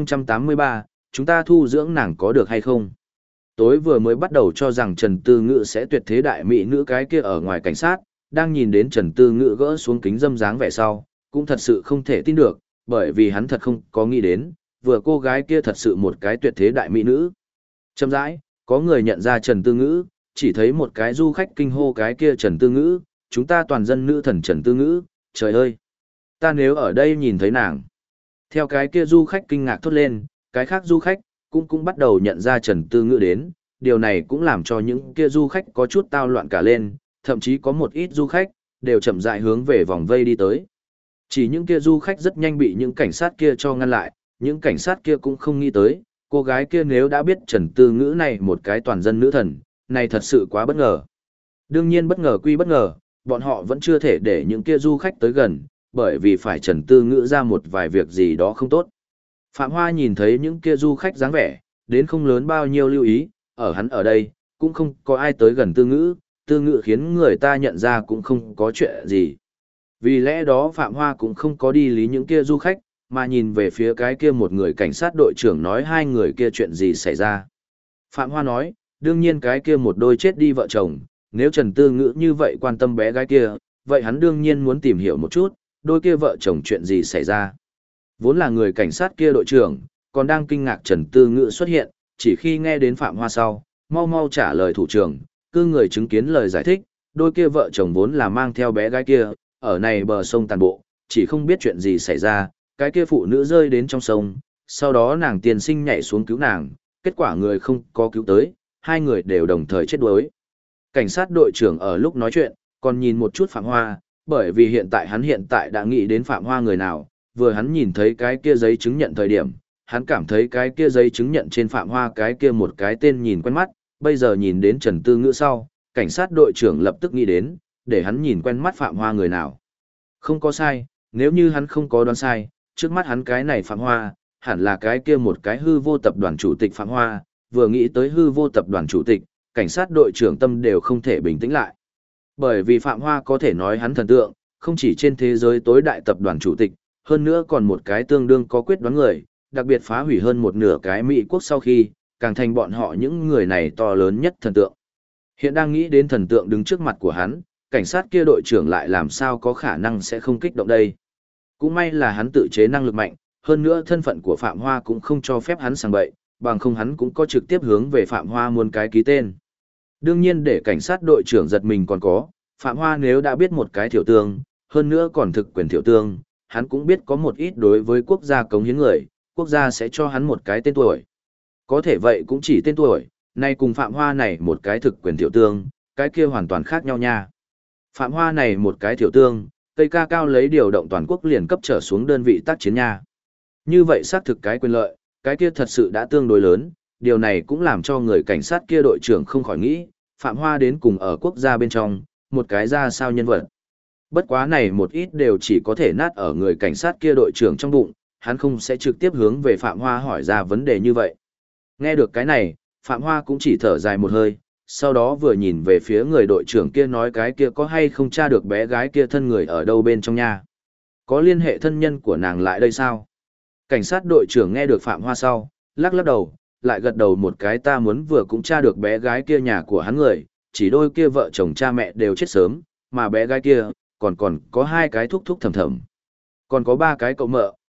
1083, chúng ta thu dưỡng nàng có được hay không? Tối vừa mới bắt đầu cho rằng Trần Tư Ngữ sẽ tuyệt thế đại mỹ nữ cái kia ở ngoài cảnh sát, đang nhìn đến Trần Tư Ngữ gỡ xuống kính dâm dáng vẻ sau, cũng thật sự không thể tin được, bởi vì hắn thật không có nghĩ đến, vừa cô gái kia thật sự một cái tuyệt thế đại mỹ nữ. Chậm rãi, có người nhận ra Trần Tư Ngữ, chỉ thấy một cái du khách kinh hô cái kia Trần Tư Ngữ, chúng ta toàn dân nữ thần Trần Tư Ngữ, trời ơi! Ta nếu ở đây nhìn thấy nàng. Theo cái kia du khách kinh ngạc thốt lên, cái khác du khách cũng bắt đầu nhận ra Trần Tư Ngữ đến, điều này cũng làm cho những kia du khách có chút tao loạn cả lên, thậm chí có một ít du khách đều chậm rãi hướng về vòng vây đi tới. Chỉ những kia du khách rất nhanh bị những cảnh sát kia cho ngăn lại, những cảnh sát kia cũng không nghĩ tới, cô gái kia nếu đã biết Trần Tư Ngữ này một cái toàn dân nữ thần, này thật sự quá bất ngờ. Đương nhiên bất ngờ quy bất ngờ, bọn họ vẫn chưa thể để những kia du khách tới gần, bởi vì phải Trần Tư Ngữ ra một vài việc gì đó không tốt. Phạm Hoa nhìn thấy những kia du khách dáng vẻ, đến không lớn bao nhiêu lưu ý, ở hắn ở đây, cũng không có ai tới gần Tư Ngữ khiến người ta nhận ra cũng không có chuyện gì. Vì lẽ đó Phạm Hoa cũng không có đi lý những kia du khách, mà nhìn về phía cái kia một người cảnh sát đội trưởng nói hai người kia chuyện gì xảy ra. Phạm Hoa nói, đương nhiên cái kia một đôi chết đi vợ chồng, nếu Trần Tư Ngữ như vậy quan tâm bé gái kia, vậy hắn đương nhiên muốn tìm hiểu một chút, đôi kia vợ chồng chuyện gì xảy ra. Vốn là người cảnh sát kia đội trưởng, còn đang kinh ngạc Trần Tư Ngữ xuất hiện, chỉ khi nghe đến Phạm Hoa sau, mau mau trả lời thủ trưởng, cứ người chứng kiến lời giải thích, đôi kia vợ chồng vốn là mang theo bé gái kia, ở này bờ sông tàn bộ, chỉ không biết chuyện gì xảy ra, cái kia phụ nữ rơi đến trong sông, sau đó nàng tiền sinh nhảy xuống cứu nàng, kết quả người không có cứu tới, hai người đều đồng thời chết đuối. Cảnh sát đội trưởng ở lúc nói chuyện, còn nhìn một chút Phạm Hoa, bởi vì hắn hiện tại đã nghĩ đến Phạm Hoa người nào, vừa hắn nhìn thấy cái kia giấy chứng nhận thời điểm, hắn cảm thấy cái kia giấy chứng nhận trên Phạm Hoa cái kia một cái tên nhìn quen mắt, bây giờ nhìn đến Trần Tư Ngữ sau, cảnh sát đội trưởng lập tức nghĩ đến, để hắn nhìn quen mắt Phạm Hoa người nào. Không có sai, nếu như hắn không có đoán sai, trước mắt hắn cái này Phạm Hoa, hẳn là cái kia một cái hư vô tập đoàn chủ tịch Phạm Hoa, vừa nghĩ tới hư vô tập đoàn chủ tịch, cảnh sát đội trưởng tâm đều không thể bình tĩnh lại. Bởi vì Phạm Hoa có thể nói hắn thần tượng, không chỉ trên thế giới tối đại tập đoàn chủ tịch, hơn nữa còn một cái tương đương có quyết đoán người, đặc biệt phá hủy hơn một nửa cái Mỹ quốc sau khi, càng thành bọn họ những người này to lớn nhất thần tượng. Hiện đang nghĩ đến thần tượng đứng trước mặt của hắn, cảnh sát kia đội trưởng lại làm sao có khả năng sẽ không kích động đây. Cũng may là hắn tự chế năng lực mạnh, hơn nữa thân phận của Phạm Hoa cũng không cho phép hắn sang bậy, bằng không hắn cũng có trực tiếp hướng về Phạm Hoa muốn cái ký tên. Đương nhiên để cảnh sát đội trưởng giật mình còn có, Phạm Hoa nếu đã biết một cái thiểu tương, hơn nữa còn thực quyền thiểu tương, hắn cũng biết có một ít đối với quốc gia cống hiến người, quốc gia sẽ cho hắn một cái tên tuổi. Có thể vậy cũng chỉ tên tuổi, nay cùng Phạm Hoa này một cái thực quyền thiểu tương, cái kia hoàn toàn khác nhau nha. Phạm Hoa này một cái thiểu tương, cây ca cao lấy điều động toàn quốc liền cấp trở xuống đơn vị tác chiến nha. Như vậy xác thực cái quyền lợi, cái kia thật sự đã tương đối lớn, điều này cũng làm cho người cảnh sát kia đội trưởng không khỏi nghĩ, Phạm Hoa đến cùng ở quốc gia bên trong, một cái ra sao nhân vật. Bất quá này một ít đều chỉ có thể nát ở người cảnh sát kia đội trưởng trong bụng, hắn không sẽ trực tiếp hướng về Phạm Hoa hỏi ra vấn đề như vậy. Nghe được cái này, Phạm Hoa cũng chỉ thở dài một hơi, sau đó vừa nhìn về phía người đội trưởng kia nói cái kia có hay không tra được bé gái kia thân người ở đâu bên trong nhà. Có liên hệ thân nhân của nàng lại đây sao? Cảnh sát đội trưởng nghe được Phạm Hoa sau, lắc lắc đầu, lại gật đầu một cái ta muốn vừa cũng tra được bé gái kia nhà của hắn người, chỉ đôi kia vợ chồng cha mẹ đều chết sớm, mà bé gái kia, còn có hai cái thúc thúc thầm thầm. Còn có ba cái cậu mợ,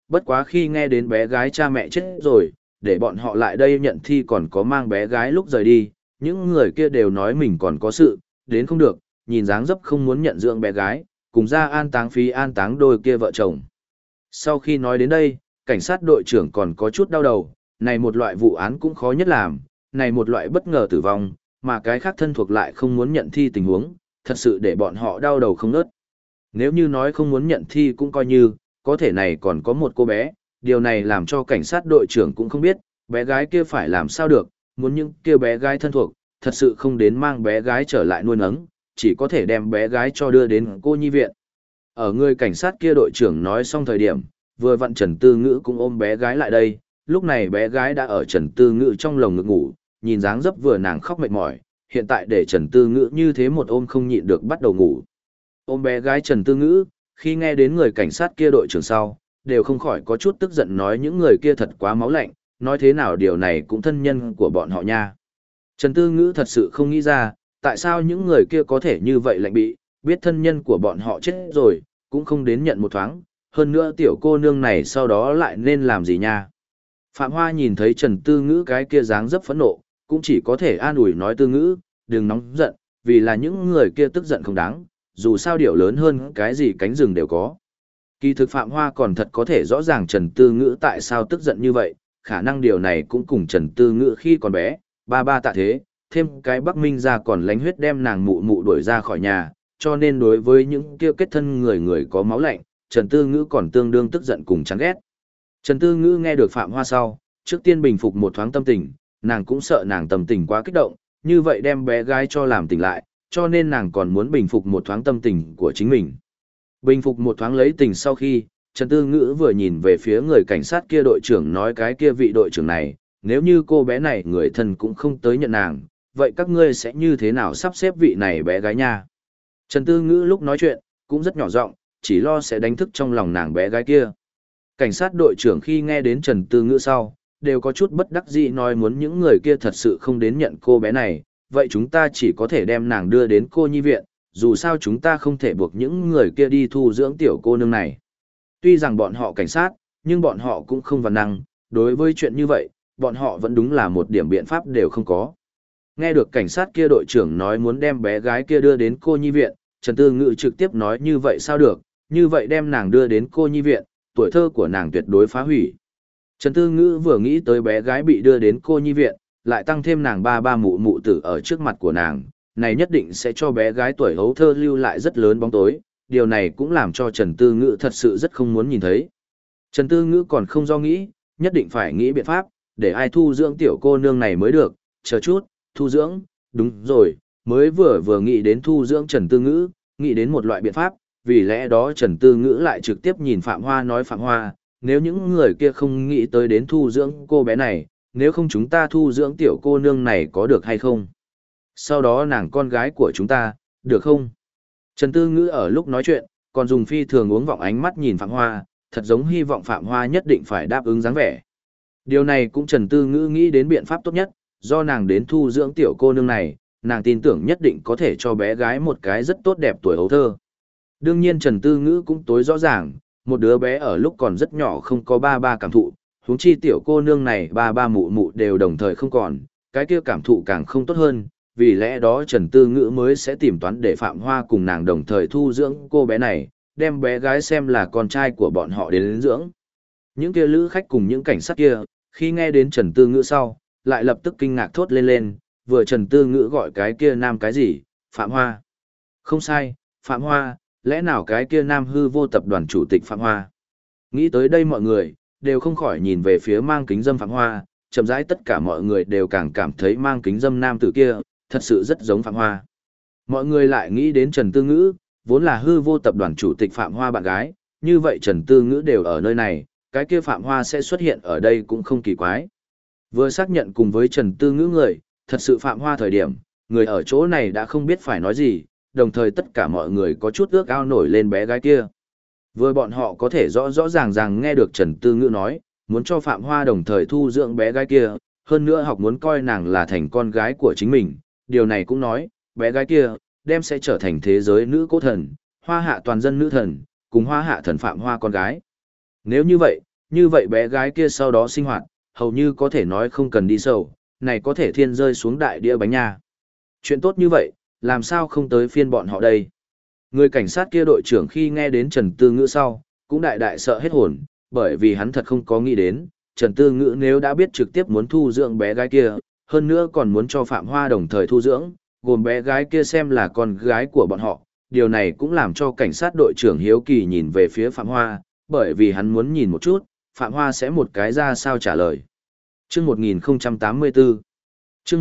bất quá khi nghe đến bé gái cha mẹ chết rồi, để bọn họ lại đây nhận thi còn có mang bé gái lúc rời đi, những người kia đều nói mình còn có sự, đến không được, nhìn dáng dấp không muốn nhận dưỡng bé gái, cùng ra an táng phí an táng đôi kia vợ chồng. Sau khi nói đến đây, cảnh sát đội trưởng còn có chút đau đầu, này một loại vụ án cũng khó nhất làm, này một loại bất ngờ tử vong, mà cái khác thân thuộc lại không muốn nhận thi tình huống, thật sự để bọn họ đau đầu không nớt. Nếu như nói không muốn nhận thi cũng coi như, có thể này còn có một cô bé, điều này làm cho cảnh sát đội trưởng cũng không biết, bé gái kia phải làm sao được, muốn những kia bé gái thân thuộc, thật sự không đến mang bé gái trở lại nuôi nấng, chỉ có thể đem bé gái cho đưa đến cô nhi viện. Ở người cảnh sát kia đội trưởng nói xong thời điểm, vừa vặn Trần Tư Ngữ cũng ôm bé gái lại đây, lúc này bé gái đã ở Trần Tư Ngữ trong lồng ngực ngủ, nhìn dáng dấp vừa nàng khóc mệt mỏi, hiện tại để Trần Tư Ngữ như thế một ôm không nhịn được bắt đầu ngủ. Ôm bé gái Trần Tư Ngữ, khi nghe đến người cảnh sát kia đội trưởng sau, đều không khỏi có chút tức giận nói những người kia thật quá máu lạnh, nói thế nào điều này cũng thân nhân của bọn họ nha. Trần Tư Ngữ thật sự không nghĩ ra, tại sao những người kia có thể như vậy lạnh bị, biết thân nhân của bọn họ chết rồi, cũng không đến nhận một thoáng, hơn nữa tiểu cô nương này sau đó lại nên làm gì nha. Phạm Hoa nhìn thấy Trần Tư Ngữ cái kia dáng dấp phẫn nộ, cũng chỉ có thể an ủi nói Tư Ngữ, đừng nóng giận, vì là những người kia tức giận không đáng, dù sao điều lớn hơn cái gì cánh rừng đều có. Kỳ thực Phạm Hoa còn thật có thể rõ ràng Trần Tư Ngữ tại sao tức giận như vậy, khả năng điều này cũng cùng Trần Tư Ngữ khi còn bé, ba tạ thế, thêm cái Bắc Minh ra còn lánh huyết đem nàng mụ mụ đuổi ra khỏi nhà, cho nên đối với những kia kết thân người có máu lạnh, Trần Tư Ngữ còn tương đương tức giận cùng chán ghét. Trần Tư Ngữ nghe được Phạm Hoa sau, trước tiên bình phục một thoáng tâm tình, nàng cũng sợ nàng tâm tình quá kích động, như vậy đem bé gái cho làm tỉnh lại, cho nên nàng còn muốn bình phục một thoáng tâm tình của chính mình. Bình phục một thoáng lấy tình sau khi, Trần Tư Ngữ vừa nhìn về phía người cảnh sát kia đội trưởng nói cái kia vị đội trưởng này, nếu như cô bé này người thân cũng không tới nhận nàng, vậy các ngươi sẽ như thế nào sắp xếp vị này bé gái nha? Trần Tư Ngữ lúc nói chuyện, cũng rất nhỏ giọng, chỉ lo sẽ đánh thức trong lòng nàng bé gái kia. Cảnh sát đội trưởng khi nghe đến Trần Tư Ngữ sau, đều có chút bất đắc dĩ nói muốn những người kia thật sự không đến nhận cô bé này, vậy chúng ta chỉ có thể đem nàng đưa đến cô nhi viện, dù sao chúng ta không thể buộc những người kia đi thu dưỡng tiểu cô nương này. Tuy rằng bọn họ cảnh sát, nhưng bọn họ cũng không văn năng, đối với chuyện như vậy, bọn họ vẫn đúng là một điểm biện pháp đều không có. Nghe được cảnh sát kia đội trưởng nói muốn đem bé gái kia đưa đến cô nhi viện, Trần Tư Ngữ trực tiếp nói như vậy sao được, như vậy đem nàng đưa đến cô nhi viện, tuổi thơ của nàng tuyệt đối phá hủy. Trần Tư Ngữ vừa nghĩ tới bé gái bị đưa đến cô nhi viện, lại tăng thêm nàng ba mụ mụ tử ở trước mặt của nàng, này nhất định sẽ cho bé gái tuổi hấu thơ lưu lại rất lớn bóng tối, điều này cũng làm cho Trần Tư Ngữ thật sự rất không muốn nhìn thấy. Trần Tư Ngữ còn không do nghĩ, nhất định phải nghĩ biện pháp, để ai thu dưỡng tiểu cô nương này mới được, chờ chút, thu dưỡng, đúng rồi, mới vừa nghĩ đến thu dưỡng Trần Tư Ngữ, nghĩ đến một loại biện pháp, vì lẽ đó Trần Tư Ngữ lại trực tiếp nhìn Phạm Hoa nói Phạm Hoa, nếu những người kia không nghĩ tới đến thu dưỡng cô bé này, nếu không chúng ta thu dưỡng tiểu cô nương này có được hay không? Sau đó nàng con gái của chúng ta, được không? Trần Tư Ngữ ở lúc nói chuyện, còn dùng phi thường uống vọng ánh mắt nhìn Phạm Hoa, thật giống hy vọng Phạm Hoa nhất định phải đáp ứng dáng vẻ. Điều này cũng Trần Tư Ngữ nghĩ đến biện pháp tốt nhất, do nàng đến thu dưỡng tiểu cô nương này, nàng tin tưởng nhất định có thể cho bé gái một cái rất tốt đẹp tuổi hấu thơ. Đương nhiên Trần Tư Ngữ cũng tối rõ ràng, một đứa bé ở lúc còn rất nhỏ không có ba cảm thụ, huống chi tiểu cô nương này ba mụ mụ đều đồng thời không còn, cái kia cảm thụ càng không tốt hơn, vì lẽ đó Trần Tư Ngữ mới sẽ tìm toán để Phạm Hoa cùng nàng đồng thời thu dưỡng cô bé này, đem bé gái xem là con trai của bọn họ đến dưỡng. Những kia lữ khách cùng những cảnh sát kia, khi nghe đến Trần Tư Ngữ sau, lại lập tức kinh ngạc thốt lên, vừa Trần Tư Ngữ gọi cái kia nam cái gì, Phạm Hoa. Không sai, Phạm Hoa, lẽ nào cái kia nam hư vô tập đoàn chủ tịch Phạm Hoa. Nghĩ tới đây mọi người, đều không khỏi nhìn về phía mang kính dâm Phạm Hoa, chậm rãi tất cả mọi người đều càng cảm thấy mang kính dâm nam tử kia, thật sự rất giống Phạm Hoa. Mọi người lại nghĩ đến Trần Tư Ngữ, vốn là hư vô tập đoàn chủ tịch Phạm Hoa bạn gái, như vậy Trần Tư Ngữ đều ở nơi này, cái kia Phạm Hoa sẽ xuất hiện ở đây cũng không kỳ quái. Vừa xác nhận cùng với Trần Tư Ngữ người, thật sự Phạm Hoa thời điểm, người ở chỗ này đã không biết phải nói gì, đồng thời tất cả mọi người có chút ước ao nổi lên bé gái kia. Vừa bọn họ có thể rõ ràng nghe được Trần Tư Ngữ nói, muốn cho Phạm Hoa đồng thời thu dưỡng bé gái kia, hơn nữa học muốn coi nàng là thành con gái của chính mình, điều này cũng nói, bé gái kia, đem sẽ trở thành thế giới nữ cố thần, hoa hạ toàn dân nữ thần, cùng hoa hạ thần Phạm Hoa con gái. Nếu như vậy, như vậy bé gái kia sau đó sinh hoạt, hầu như có thể nói không cần đi sầu, này có thể thiên rơi xuống đại đĩa bánh nha. Chuyện tốt như vậy, làm sao không tới phiên bọn họ đây? Người cảnh sát kia đội trưởng khi nghe đến Trần Tư Ngữ sau, cũng đại đại sợ hết hồn, bởi vì hắn thật không có nghĩ đến, Trần Tư Ngữ nếu đã biết trực tiếp muốn thu dưỡng bé gái kia, hơn nữa còn muốn cho Phạm Hoa đồng thời thu dưỡng, gồm bé gái kia xem là con gái của bọn họ, điều này cũng làm cho cảnh sát đội trưởng hiếu kỳ nhìn về phía Phạm Hoa, bởi vì hắn muốn nhìn một chút, Phạm Hoa sẽ một cái ra sao trả lời. Chương 1084 Chương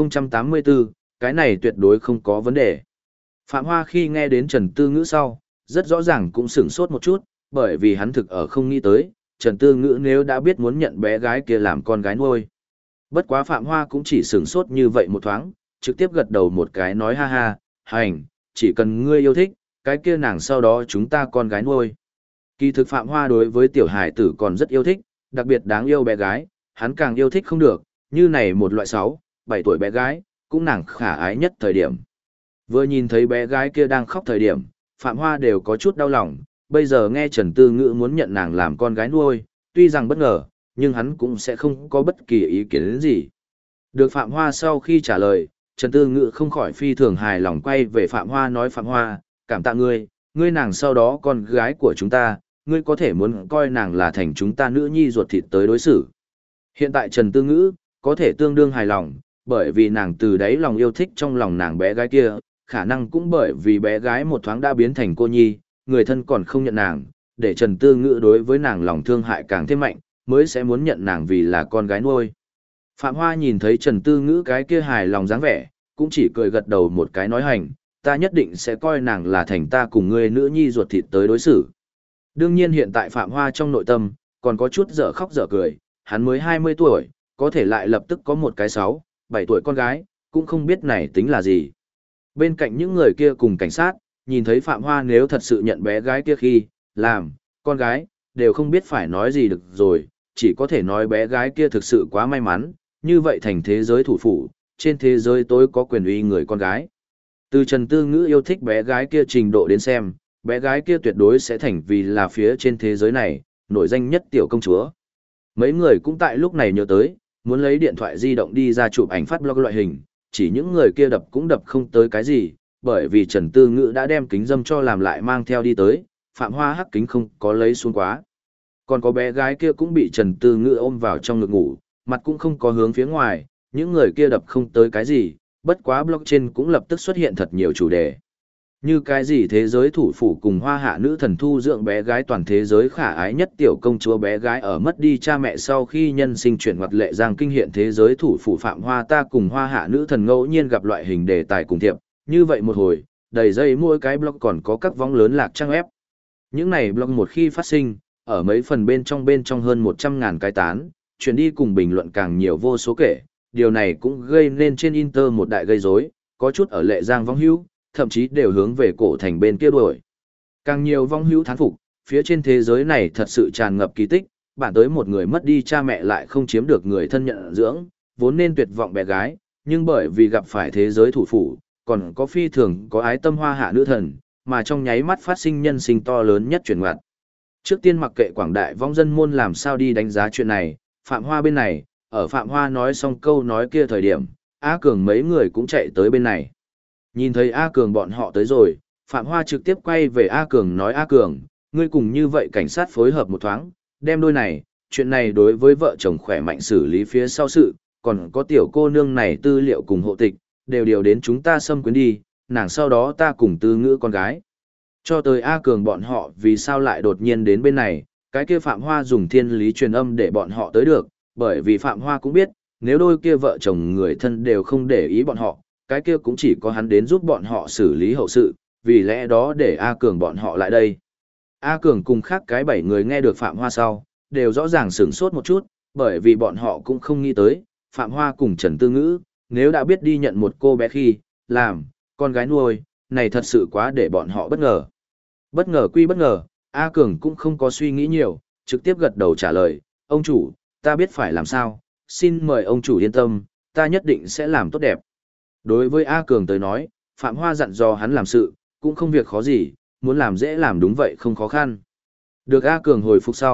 1084, cái này tuyệt đối không có vấn đề. Phạm Hoa khi nghe đến Trần Tư Ngữ sau, rất rõ ràng cũng sửng sốt một chút, bởi vì hắn thực ở không nghĩ tới, Trần Tư Ngữ nếu đã biết muốn nhận bé gái kia làm con gái nuôi. Bất quá Phạm Hoa cũng chỉ sửng sốt như vậy một thoáng, trực tiếp gật đầu một cái nói ha ha, hành, chỉ cần ngươi yêu thích, cái kia nàng sau đó chúng ta con gái nuôi. Kỳ thực Phạm Hoa đối với tiểu hải tử còn rất yêu thích, đặc biệt đáng yêu bé gái, hắn càng yêu thích không được, như này một loại 6, 7 tuổi bé gái, cũng nàng khả ái nhất thời điểm. Vừa nhìn thấy bé gái kia đang khóc thời điểm, Phạm Hoa đều có chút đau lòng, bây giờ nghe Trần Tư Ngữ muốn nhận nàng làm con gái nuôi, tuy rằng bất ngờ, nhưng hắn cũng sẽ không có bất kỳ ý kiến gì. Được Phạm Hoa sau khi trả lời, Trần Tư Ngữ không khỏi phi thường hài lòng quay về Phạm Hoa nói Phạm Hoa, cảm tạ ngươi, ngươi nàng sau đó con gái của chúng ta, ngươi có thể muốn coi nàng là thành chúng ta nữ nhi ruột thịt tới đối xử. Hiện tại Trần Tư Ngữ, có thể tương đương hài lòng, bởi vì nàng từ đáy lòng yêu thích trong lòng nàng bé gái kia, khả năng cũng bởi vì bé gái một thoáng đã biến thành cô nhi, người thân còn không nhận nàng, để Trần Tư Ngữ đối với nàng lòng thương hại càng thêm mạnh, mới sẽ muốn nhận nàng vì là con gái nuôi. Phạm Hoa nhìn thấy Trần Tư Ngữ cái kia hài lòng dáng vẻ, cũng chỉ cười gật đầu một cái nói hành, ta nhất định sẽ coi nàng là thành ta cùng ngươi nữ nhi ruột thịt tới đối xử. Đương nhiên hiện tại Phạm Hoa trong nội tâm, còn có chút dở khóc dở cười, hắn mới 20 tuổi, có thể lại lập tức có một cái 6, 7 tuổi con gái, cũng không biết này tính là gì. Bên cạnh những người kia cùng cảnh sát, nhìn thấy Phạm Hoa nếu thật sự nhận bé gái kia khi, làm, con gái, đều không biết phải nói gì được rồi, chỉ có thể nói bé gái kia thực sự quá may mắn, như vậy thành thế giới thủ phủ, trên thế giới tối có quyền uy người con gái. Từ Trần Tư Ngữ yêu thích bé gái kia trình độ đến xem, bé gái kia tuyệt đối sẽ thành vì là phía trên thế giới này, nổi danh nhất tiểu công chúa. Mấy người cũng tại lúc này nhớ tới, muốn lấy điện thoại di động đi ra chụp ảnh phát blog loại hình, chỉ những người kia đập cũng đập không tới cái gì, bởi vì Trần Tư Ngữ đã đem kính dâm cho làm lại mang theo đi tới, Phạm Hoa hắc kính không có lấy xuống quá. Còn có bé gái kia cũng bị Trần Tư Ngữ ôm vào trong ngực ngủ, mặt cũng không có hướng phía ngoài, những người kia đập không tới cái gì, bất quá blog trên cũng lập tức xuất hiện thật nhiều chủ đề. Như cái gì thế giới thủ phủ cùng hoa hạ nữ thần thu dưỡng bé gái toàn thế giới khả ái nhất tiểu công chúa bé gái ở mất đi cha mẹ sau khi nhân sinh chuyển ngoặt lệ giang kinh hiện thế giới thủ phủ Phạm Hoa ta cùng hoa hạ nữ thần ngẫu nhiên gặp loại hình đề tài cùng thiệp, như vậy một hồi, đầy dây mỗi cái blog còn có các vong lớn lạc trang ép. Những này blog một khi phát sinh, ở mấy phần bên trong hơn 100.000 cái tán, chuyển đi cùng bình luận càng nhiều vô số kể, điều này cũng gây nên trên Inter một đại gây rối, có chút ở lệ giang vong hữu, thậm chí đều hướng về cổ thành bên kia đuổi. Càng nhiều vong hữu thán phục, phía trên thế giới này thật sự tràn ngập kỳ tích, bản tới một người mất đi cha mẹ lại không chiếm được người thân nhận dưỡng, vốn nên tuyệt vọng bé gái, nhưng bởi vì gặp phải thế giới thủ phủ, còn có phi thường có ái tâm hoa hạ nữ thần, mà trong nháy mắt phát sinh nhân sinh to lớn nhất chuyển ngoặt. Trước tiên mặc kệ quảng đại vong dân môn làm sao đi đánh giá chuyện này, Phạm Hoa bên này, ở Phạm Hoa nói xong câu nói kia thời điểm, A Cường mấy người cũng chạy tới bên này. Nhìn thấy A Cường bọn họ tới rồi, Phạm Hoa trực tiếp quay về A Cường nói A Cường, ngươi cùng như vậy cảnh sát phối hợp một thoáng, đem đôi này, chuyện này đối với vợ chồng khỏe mạnh xử lý phía sau sự, còn có tiểu cô nương này tư liệu cùng hộ tịch, đều điều đến chúng ta xâm quyến đi, nàng sau đó ta cùng Tư Ngữ con gái. Cho tới A Cường bọn họ vì sao lại đột nhiên đến bên này, cái kia Phạm Hoa dùng thiên lý truyền âm để bọn họ tới được, bởi vì Phạm Hoa cũng biết, nếu đôi kia vợ chồng người thân đều không để ý bọn họ, cái kia cũng chỉ có hắn đến giúp bọn họ xử lý hậu sự, vì lẽ đó để A Cường bọn họ lại đây. A Cường cùng khác cái 7 người nghe được Phạm Hoa sau, đều rõ ràng sửng sốt một chút, bởi vì bọn họ cũng không nghĩ tới, Phạm Hoa cùng Trần Tư Ngữ, nếu đã biết đi nhận một cô bé khi, làm, con gái nuôi, này thật sự quá để bọn họ bất ngờ. Bất ngờ quy bất ngờ, A Cường cũng không có suy nghĩ nhiều, trực tiếp gật đầu trả lời, ông chủ, ta biết phải làm sao, xin mời ông chủ yên tâm, ta nhất định sẽ làm tốt đẹp. Đối với A Cường tới nói, Phạm Hoa dặn dò hắn làm sự, cũng không việc khó gì, muốn làm dễ làm đúng vậy không khó khăn. Được A Cường hồi phục sau,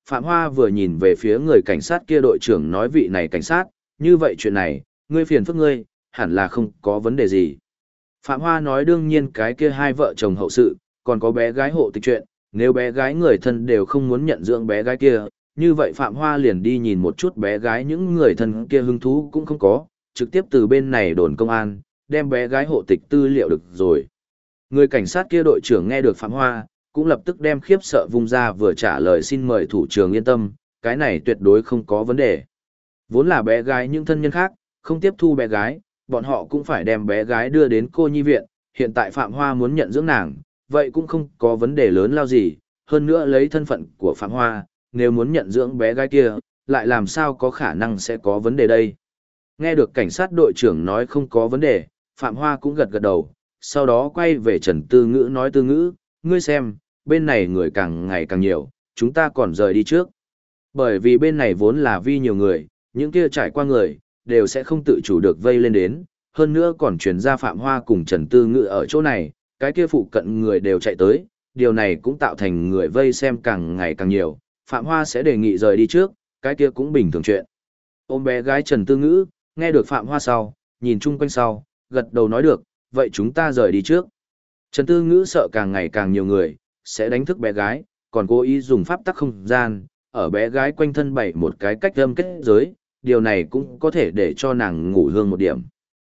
Phạm Hoa vừa nhìn về phía người cảnh sát kia, đội trưởng nói vị này cảnh sát, như vậy chuyện này, ngươi phiền phức ngươi, hẳn là không có vấn đề gì. Phạm Hoa nói đương nhiên cái kia hai vợ chồng hậu sự, còn có bé gái hộ tịch chuyện, nếu bé gái người thân đều không muốn nhận dưỡng bé gái kia, như vậy Phạm Hoa liền đi nhìn một chút bé gái, những người thân kia hứng thú cũng không có, trực tiếp từ bên này đồn công an, đem bé gái hộ tịch tư liệu được rồi. Người cảnh sát kia đội trưởng nghe được Phạm Hoa, cũng lập tức đem khiếp sợ vung ra, vừa trả lời xin mời thủ trưởng yên tâm, cái này tuyệt đối không có vấn đề. Vốn là bé gái những thân nhân khác, không tiếp thu bé gái, bọn họ cũng phải đem bé gái đưa đến cô nhi viện, hiện tại Phạm Hoa muốn nhận dưỡng nàng, vậy cũng không có vấn đề lớn lao gì, hơn nữa lấy thân phận của Phạm Hoa, nếu muốn nhận dưỡng bé gái kia, lại làm sao có khả năng sẽ có vấn đề đây. Nghe được cảnh sát đội trưởng nói không có vấn đề, Phạm Hoa cũng gật gật đầu, sau đó quay về Trần Tư Ngữ nói Tư Ngữ, ngươi xem, bên này người càng ngày càng nhiều, chúng ta còn rời đi trước. Bởi vì bên này vốn là vi nhiều người, những kia trải qua người, đều sẽ không tự chủ được vây lên đến, hơn nữa còn chuyển ra Phạm Hoa cùng Trần Tư Ngữ ở chỗ này, cái kia phụ cận người đều chạy tới, điều này cũng tạo thành người vây xem càng ngày càng nhiều, Phạm Hoa sẽ đề nghị rời đi trước, cái kia cũng bình thường chuyện. Ôm bé gái Trần Tư Ngữ, nghe được Phạm Hoa sau, nhìn chung quanh sau, gật đầu nói được, vậy chúng ta rời đi trước. Trần Tư Ngữ sợ càng ngày càng nhiều người, sẽ đánh thức bé gái, còn cố ý dùng pháp tắc không gian, ở bé gái quanh thân bày một cái cách âm kết giới, điều này cũng có thể để cho nàng ngủ hương một điểm.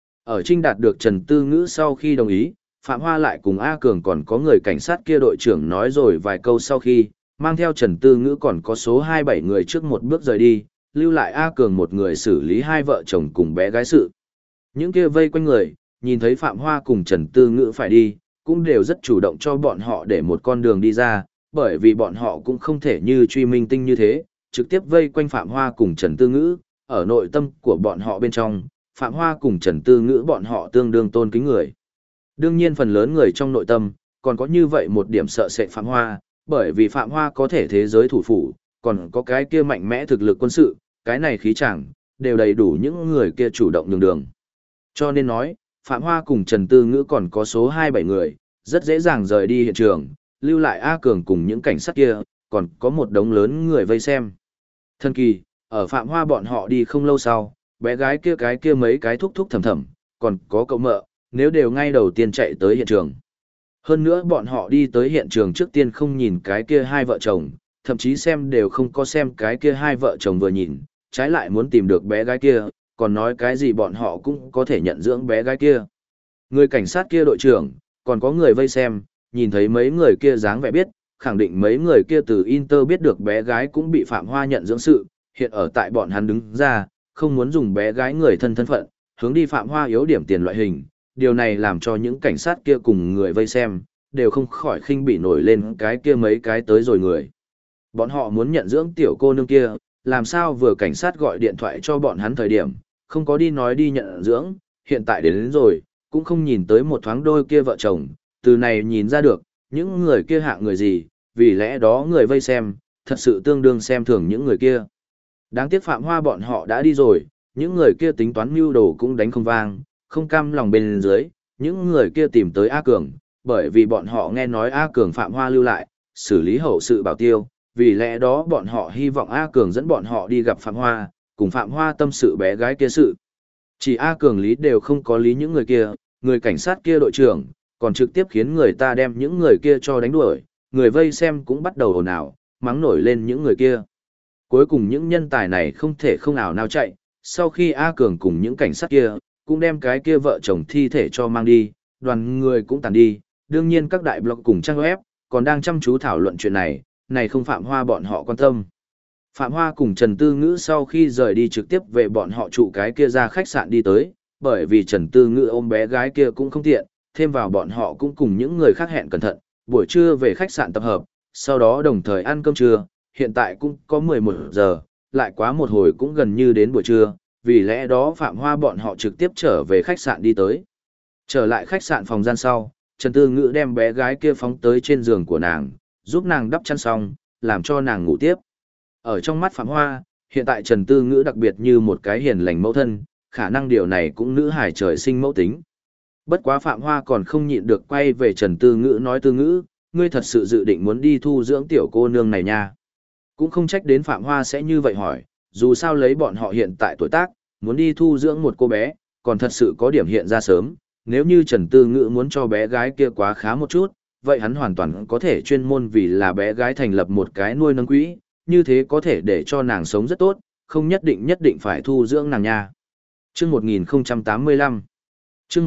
Ở Trinh đạt được Trần Tư Ngữ sau khi đồng ý, Phạm Hoa lại cùng A Cường còn có người cảnh sát kia đội trưởng nói rồi vài câu sau khi, mang theo Trần Tư Ngữ còn có số 27 người trước một bước rời đi, lưu lại A Cường một người xử lý hai vợ chồng cùng bé gái sự. Những kia vây quanh người, nhìn thấy Phạm Hoa cùng Trần Tư Ngữ phải đi, cũng đều rất chủ động cho bọn họ để một con đường đi ra, bởi vì bọn họ cũng không thể như truy minh tinh như thế, trực tiếp vây quanh Phạm Hoa cùng Trần Tư Ngữ, ở nội tâm của bọn họ bên trong, Phạm Hoa cùng Trần Tư Ngữ bọn họ tương đương tôn kính người. Đương nhiên phần lớn người trong nội tâm, còn có như vậy một điểm sợ sệt Phạm Hoa, bởi vì Phạm Hoa có thể thế giới thủ phủ, còn có cái kia mạnh mẽ thực lực quân sự, cái này khí chẳng, đều đầy đủ những người kia chủ động nhường đường. Cho nên nói, Phạm Hoa cùng Trần Tư Ngữ còn có số 27 người, rất dễ dàng rời đi hiện trường, lưu lại A Cường cùng những cảnh sát kia, còn có một đống lớn người vây xem. Thần kỳ, ở Phạm Hoa bọn họ đi không lâu sau, bé gái kia cái kia mấy cái thúc thúc thầm thầm, còn có cậu mợ, nếu đều ngay đầu tiên chạy tới hiện trường. Hơn nữa bọn họ đi tới hiện trường trước tiên không nhìn cái kia hai vợ chồng, thậm chí xem đều không có xem cái kia hai vợ chồng vừa nhìn, trái lại muốn tìm được bé gái kia, còn nói cái gì bọn họ cũng có thể nhận dưỡng bé gái kia. Người cảnh sát kia đội trưởng, còn có người vây xem, nhìn thấy mấy người kia dáng vẻ biết, khẳng định mấy người kia từ Inter biết được bé gái cũng bị Phạm Hoa nhận dưỡng sự, hiện ở tại bọn hắn đứng ra, không muốn dùng bé gái người thân thân phận, hướng đi Phạm Hoa yếu điểm tiền loại hình. Điều này làm cho những cảnh sát kia cùng người vây xem, đều không khỏi khinh bỉ nổi lên cái kia mấy cái tới rồi người. Bọn họ muốn nhận dưỡng tiểu cô nương kia, làm sao vừa cảnh sát gọi điện thoại cho bọn hắn thời điểm, không có đi nói đi nhận dưỡng, hiện tại đến rồi, cũng không nhìn tới một thoáng đôi kia vợ chồng, từ này nhìn ra được, những người kia hạng người gì, vì lẽ đó người vây xem, thật sự tương đương xem thường những người kia. Đáng tiếc Phạm Hoa bọn họ đã đi rồi, những người kia tính toán mưu đồ cũng đánh không vang, không cam lòng bên dưới, những người kia tìm tới A Cường, bởi vì bọn họ nghe nói A Cường Phạm Hoa lưu lại, xử lý hậu sự bảo tiêu, vì lẽ đó bọn họ hy vọng A Cường dẫn bọn họ đi gặp Phạm Hoa, cùng Phạm Hoa tâm sự bé gái kia sự. Chỉ A Cường lý đều không có lý những người kia, người cảnh sát kia đội trưởng, còn trực tiếp khiến người ta đem những người kia cho đánh đuổi, người vây xem cũng bắt đầu ồn ào, mắng nổi lên những người kia. Cuối cùng những nhân tài này không thể không ảo nào chạy, sau khi A Cường cùng những cảnh sát kia, cũng đem cái kia vợ chồng thi thể cho mang đi, đoàn người cũng tàn đi, đương nhiên các đại blog cùng trang web, còn đang chăm chú thảo luận chuyện này, này không Phạm Hoa bọn họ quan tâm. Phạm Hoa cùng Trần Tư Ngữ sau khi rời đi trực tiếp về bọn họ trụ cái kia ra khách sạn đi tới, bởi vì Trần Tư Ngữ ôm bé gái kia cũng không tiện, thêm vào bọn họ cũng cùng những người khác hẹn cẩn thận, buổi trưa về khách sạn tập hợp, sau đó đồng thời ăn cơm trưa, hiện tại cũng có 11 giờ, lại quá một hồi cũng gần như đến buổi trưa, vì lẽ đó Phạm Hoa bọn họ trực tiếp trở về khách sạn đi tới. Trở lại khách sạn phòng gian sau, Trần Tư Ngữ đem bé gái kia phóng tới trên giường của nàng, giúp nàng đắp chăn xong, làm cho nàng ngủ tiếp. Ở trong mắt Phạm Hoa, hiện tại Trần Tư Ngữ đặc biệt như một cái hiền lành mẫu thân, khả năng điều này cũng nữ hài trời sinh mẫu tính. Bất quá Phạm Hoa còn không nhịn được quay về Trần Tư Ngữ nói Tư Ngữ, ngươi thật sự dự định muốn đi thu dưỡng tiểu cô nương này nha. Cũng không trách đến Phạm Hoa sẽ như vậy hỏi, dù sao lấy bọn họ hiện tại tuổi tác, muốn đi thu dưỡng một cô bé, còn thật sự có điểm hiện ra sớm, nếu như Trần Tư Ngữ muốn cho bé gái kia quá khá một chút, vậy hắn hoàn toàn có thể chuyên môn vì là bé gái thành lập một cái nuôi nấng quỹ, như thế có thể để cho nàng sống rất tốt, không nhất định phải thu dưỡng nàng nha. Chương 1085 Chương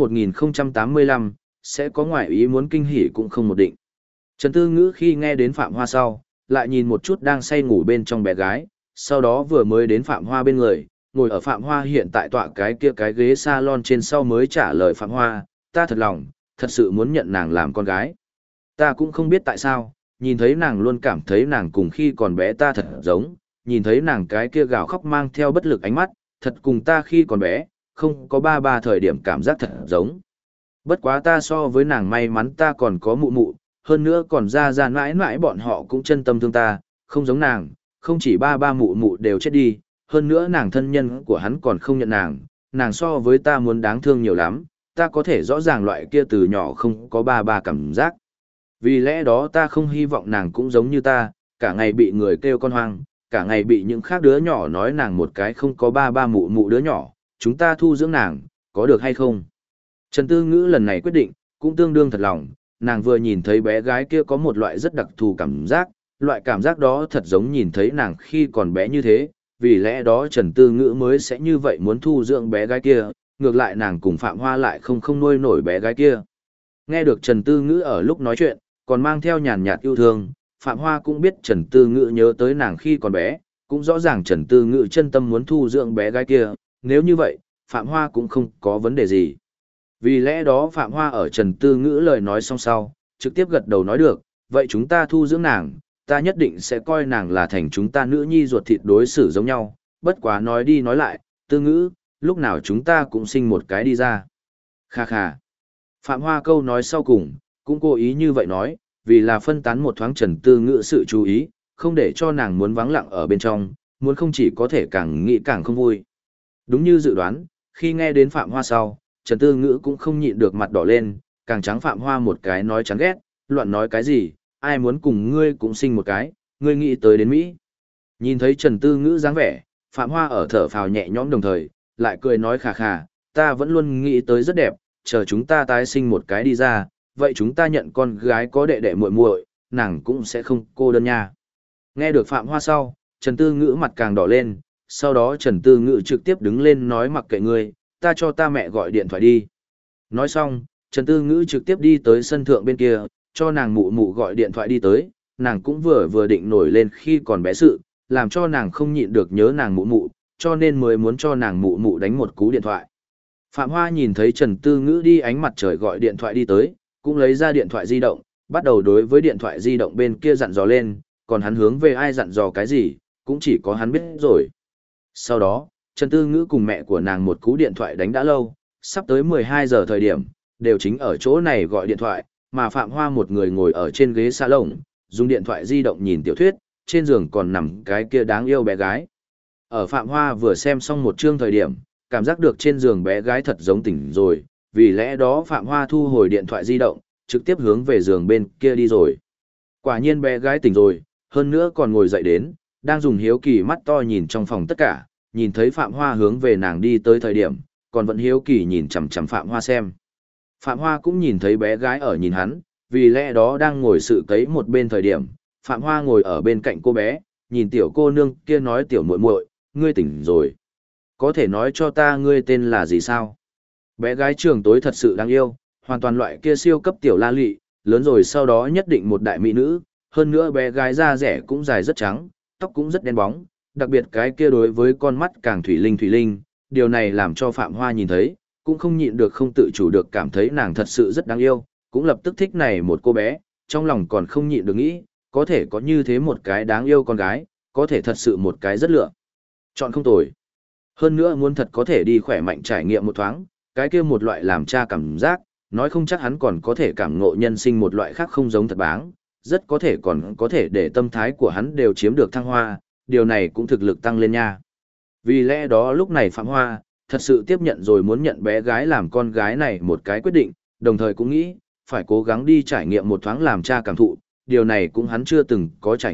1085, sẽ có ngoại ý muốn kinh hỉ cũng không một định. Trần Tư Ngữ khi nghe đến Phạm Hoa sau, lại nhìn một chút đang say ngủ bên trong bé gái, sau đó vừa mới đến Phạm Hoa bên người, ngồi ở Phạm Hoa hiện tại tọa cái ghế salon trên sau mới trả lời Phạm Hoa, ta thật lòng, thật sự muốn nhận nàng làm con gái. Ta cũng không biết tại sao, nhìn thấy nàng luôn cảm thấy nàng cùng khi còn bé ta thật giống, nhìn thấy nàng cái kia gào khóc mang theo bất lực ánh mắt, thật cùng ta khi còn bé, không có ba thời điểm cảm giác thật giống. Bất quá ta so với nàng may mắn ta còn có mụ mụ, hơn nữa còn ra mãi mãi bọn họ cũng chân tâm thương ta, không giống nàng, không chỉ ba mụ mụ đều chết đi, hơn nữa nàng thân nhân của hắn còn không nhận nàng so với ta muốn đáng thương nhiều lắm, ta có thể rõ ràng loại kia từ nhỏ không có ba cảm giác. Vì lẽ đó ta không hy vọng nàng cũng giống như ta, cả ngày bị người kêu con hoang, cả ngày bị những khác đứa nhỏ nói nàng một cái không có ba mụ mụ đứa nhỏ, chúng ta thu dưỡng nàng, có được hay không? Trần Tư Ngữ lần này quyết định, cũng tương đương thật lòng, nàng vừa nhìn thấy bé gái kia có một loại rất đặc thù cảm giác, loại cảm giác đó thật giống nhìn thấy nàng khi còn bé như thế, vì lẽ đó Trần Tư Ngữ mới sẽ như vậy muốn thu dưỡng bé gái kia, ngược lại nàng cùng Phạm Hoa lại không nuôi nổi bé gái kia. Nghe được Trần Tư Ngữ ở lúc nói chuyện, còn mang theo nhàn nhạt yêu thương, Phạm Hoa cũng biết Trần Tư Ngữ nhớ tới nàng khi còn bé, cũng rõ ràng Trần Tư Ngữ chân tâm muốn thu dưỡng bé gái kia, nếu như vậy, Phạm Hoa cũng không có vấn đề gì. Vì lẽ đó Phạm Hoa ở Trần Tư Ngữ lời nói xong sau, trực tiếp gật đầu nói được, vậy chúng ta thu dưỡng nàng, ta nhất định sẽ coi nàng là thành chúng ta nữ nhi ruột thịt đối xử giống nhau, bất quá nói đi nói lại, Tư Ngữ, lúc nào chúng ta cũng sinh một cái đi ra. Kha kha. Phạm Hoa câu nói sau cùng, cũng cố ý như vậy nói, vì là phân tán một thoáng Trần Tư Ngữ sự chú ý, không để cho nàng muốn vắng lặng ở bên trong, muốn không chỉ có thể càng nghĩ càng không vui. Đúng như dự đoán, khi nghe đến Phạm Hoa sau, Trần Tư Ngữ cũng không nhịn được mặt đỏ lên, càng trắng Phạm Hoa một cái nói chán ghét, loạn nói cái gì, ai muốn cùng ngươi cũng sinh một cái, ngươi nghĩ tới đến Mỹ. Nhìn thấy Trần Tư Ngữ dáng vẻ, Phạm Hoa ở thở phào nhẹ nhõm đồng thời, lại cười nói khà khà, ta vẫn luôn nghĩ tới rất đẹp, chờ chúng ta tái sinh một cái đi ra, vậy chúng ta nhận con gái có đệ đệ muội muội, nàng cũng sẽ không cô đơn nha. Nghe được Phạm Hoa sau, Trần Tư Ngữ mặt càng đỏ lên, sau đó Trần Tư Ngữ trực tiếp đứng lên nói mặc kệ ngươi, ta cho ta mẹ gọi điện thoại đi. Nói xong, Trần Tư Ngữ trực tiếp đi tới sân thượng bên kia, cho nàng mụ mụ gọi điện thoại đi tới, nàng cũng vừa định nổi lên khi còn bé sự, làm cho nàng không nhịn được nhớ nàng mụ mụ, cho nên mới muốn cho nàng mụ mụ đánh một cú điện thoại. Phạm Hoa nhìn thấy Trần Tư Ngữ đi ánh mặt trời gọi điện thoại đi tới, cũng lấy ra điện thoại di động, bắt đầu đối với điện thoại di động bên kia dặn dò lên, còn hắn hướng về ai dặn dò cái gì, cũng chỉ có hắn biết rồi. Sau đó, Trần Tư Ngữ cùng mẹ của nàng một cú điện thoại đánh đã lâu, sắp tới 12 giờ thời điểm, đều chính ở chỗ này gọi điện thoại, mà Phạm Hoa một người ngồi ở trên ghế salon, dùng điện thoại di động nhìn tiểu thuyết, trên giường còn nằm cái kia đáng yêu bé gái. Ở Phạm Hoa vừa xem xong một chương thời điểm, cảm giác được trên giường bé gái thật giống tỉnh rồi, vì lẽ đó Phạm Hoa thu hồi điện thoại di động, trực tiếp hướng về giường bên kia đi rồi. Quả nhiên bé gái tỉnh rồi, hơn nữa còn ngồi dậy đến, đang dùng hiếu kỳ mắt to nhìn trong phòng tất cả, nhìn thấy Phạm Hoa hướng về nàng đi tới thời điểm, còn vẫn hiếu kỳ nhìn chằm chằm Phạm Hoa xem. Phạm Hoa cũng nhìn thấy bé gái ở nhìn hắn, vì lẽ đó đang ngồi sự cấy một bên thời điểm, Phạm Hoa ngồi ở bên cạnh cô bé, nhìn tiểu cô nương kia nói tiểu muội muội, ngươi tỉnh rồi. Có thể nói cho ta ngươi tên là gì sao? Bé gái trường tối thật sự đáng yêu, hoàn toàn loại kia siêu cấp tiểu la lị, lớn rồi sau đó nhất định một đại mỹ nữ, hơn nữa bé gái da rẻ cũng dài rất trắng, tóc cũng rất đen bóng, đặc biệt cái kia đối với con mắt càng thủy linh, điều này làm cho Phạm Hoa nhìn thấy, cũng không nhịn được không tự chủ được cảm thấy nàng thật sự rất đáng yêu, cũng lập tức thích này một cô bé, trong lòng còn không nhịn được nghĩ, có thể có như thế một cái đáng yêu con gái, có thể thật sự một cái rất lựa. Chọn không tồi. Hơn nữa muốn thật có thể đi khỏe mạnh trải nghiệm một thoáng, cái kia một loại làm cha cảm giác, nói không chắc hắn còn có thể cảm ngộ nhân sinh một loại khác không giống thật báng, rất có thể còn có thể để tâm thái của hắn đều chiếm được thăng hoa, điều này cũng thực lực tăng lên nha. Vì lẽ đó lúc này Phạm Hoa, thật sự tiếp nhận rồi muốn nhận bé gái làm con gái này một cái quyết định, đồng thời cũng nghĩ, phải cố gắng đi trải nghiệm một thoáng làm cha cảm thụ, điều này cũng hắn chưa từng có trải nghiệm,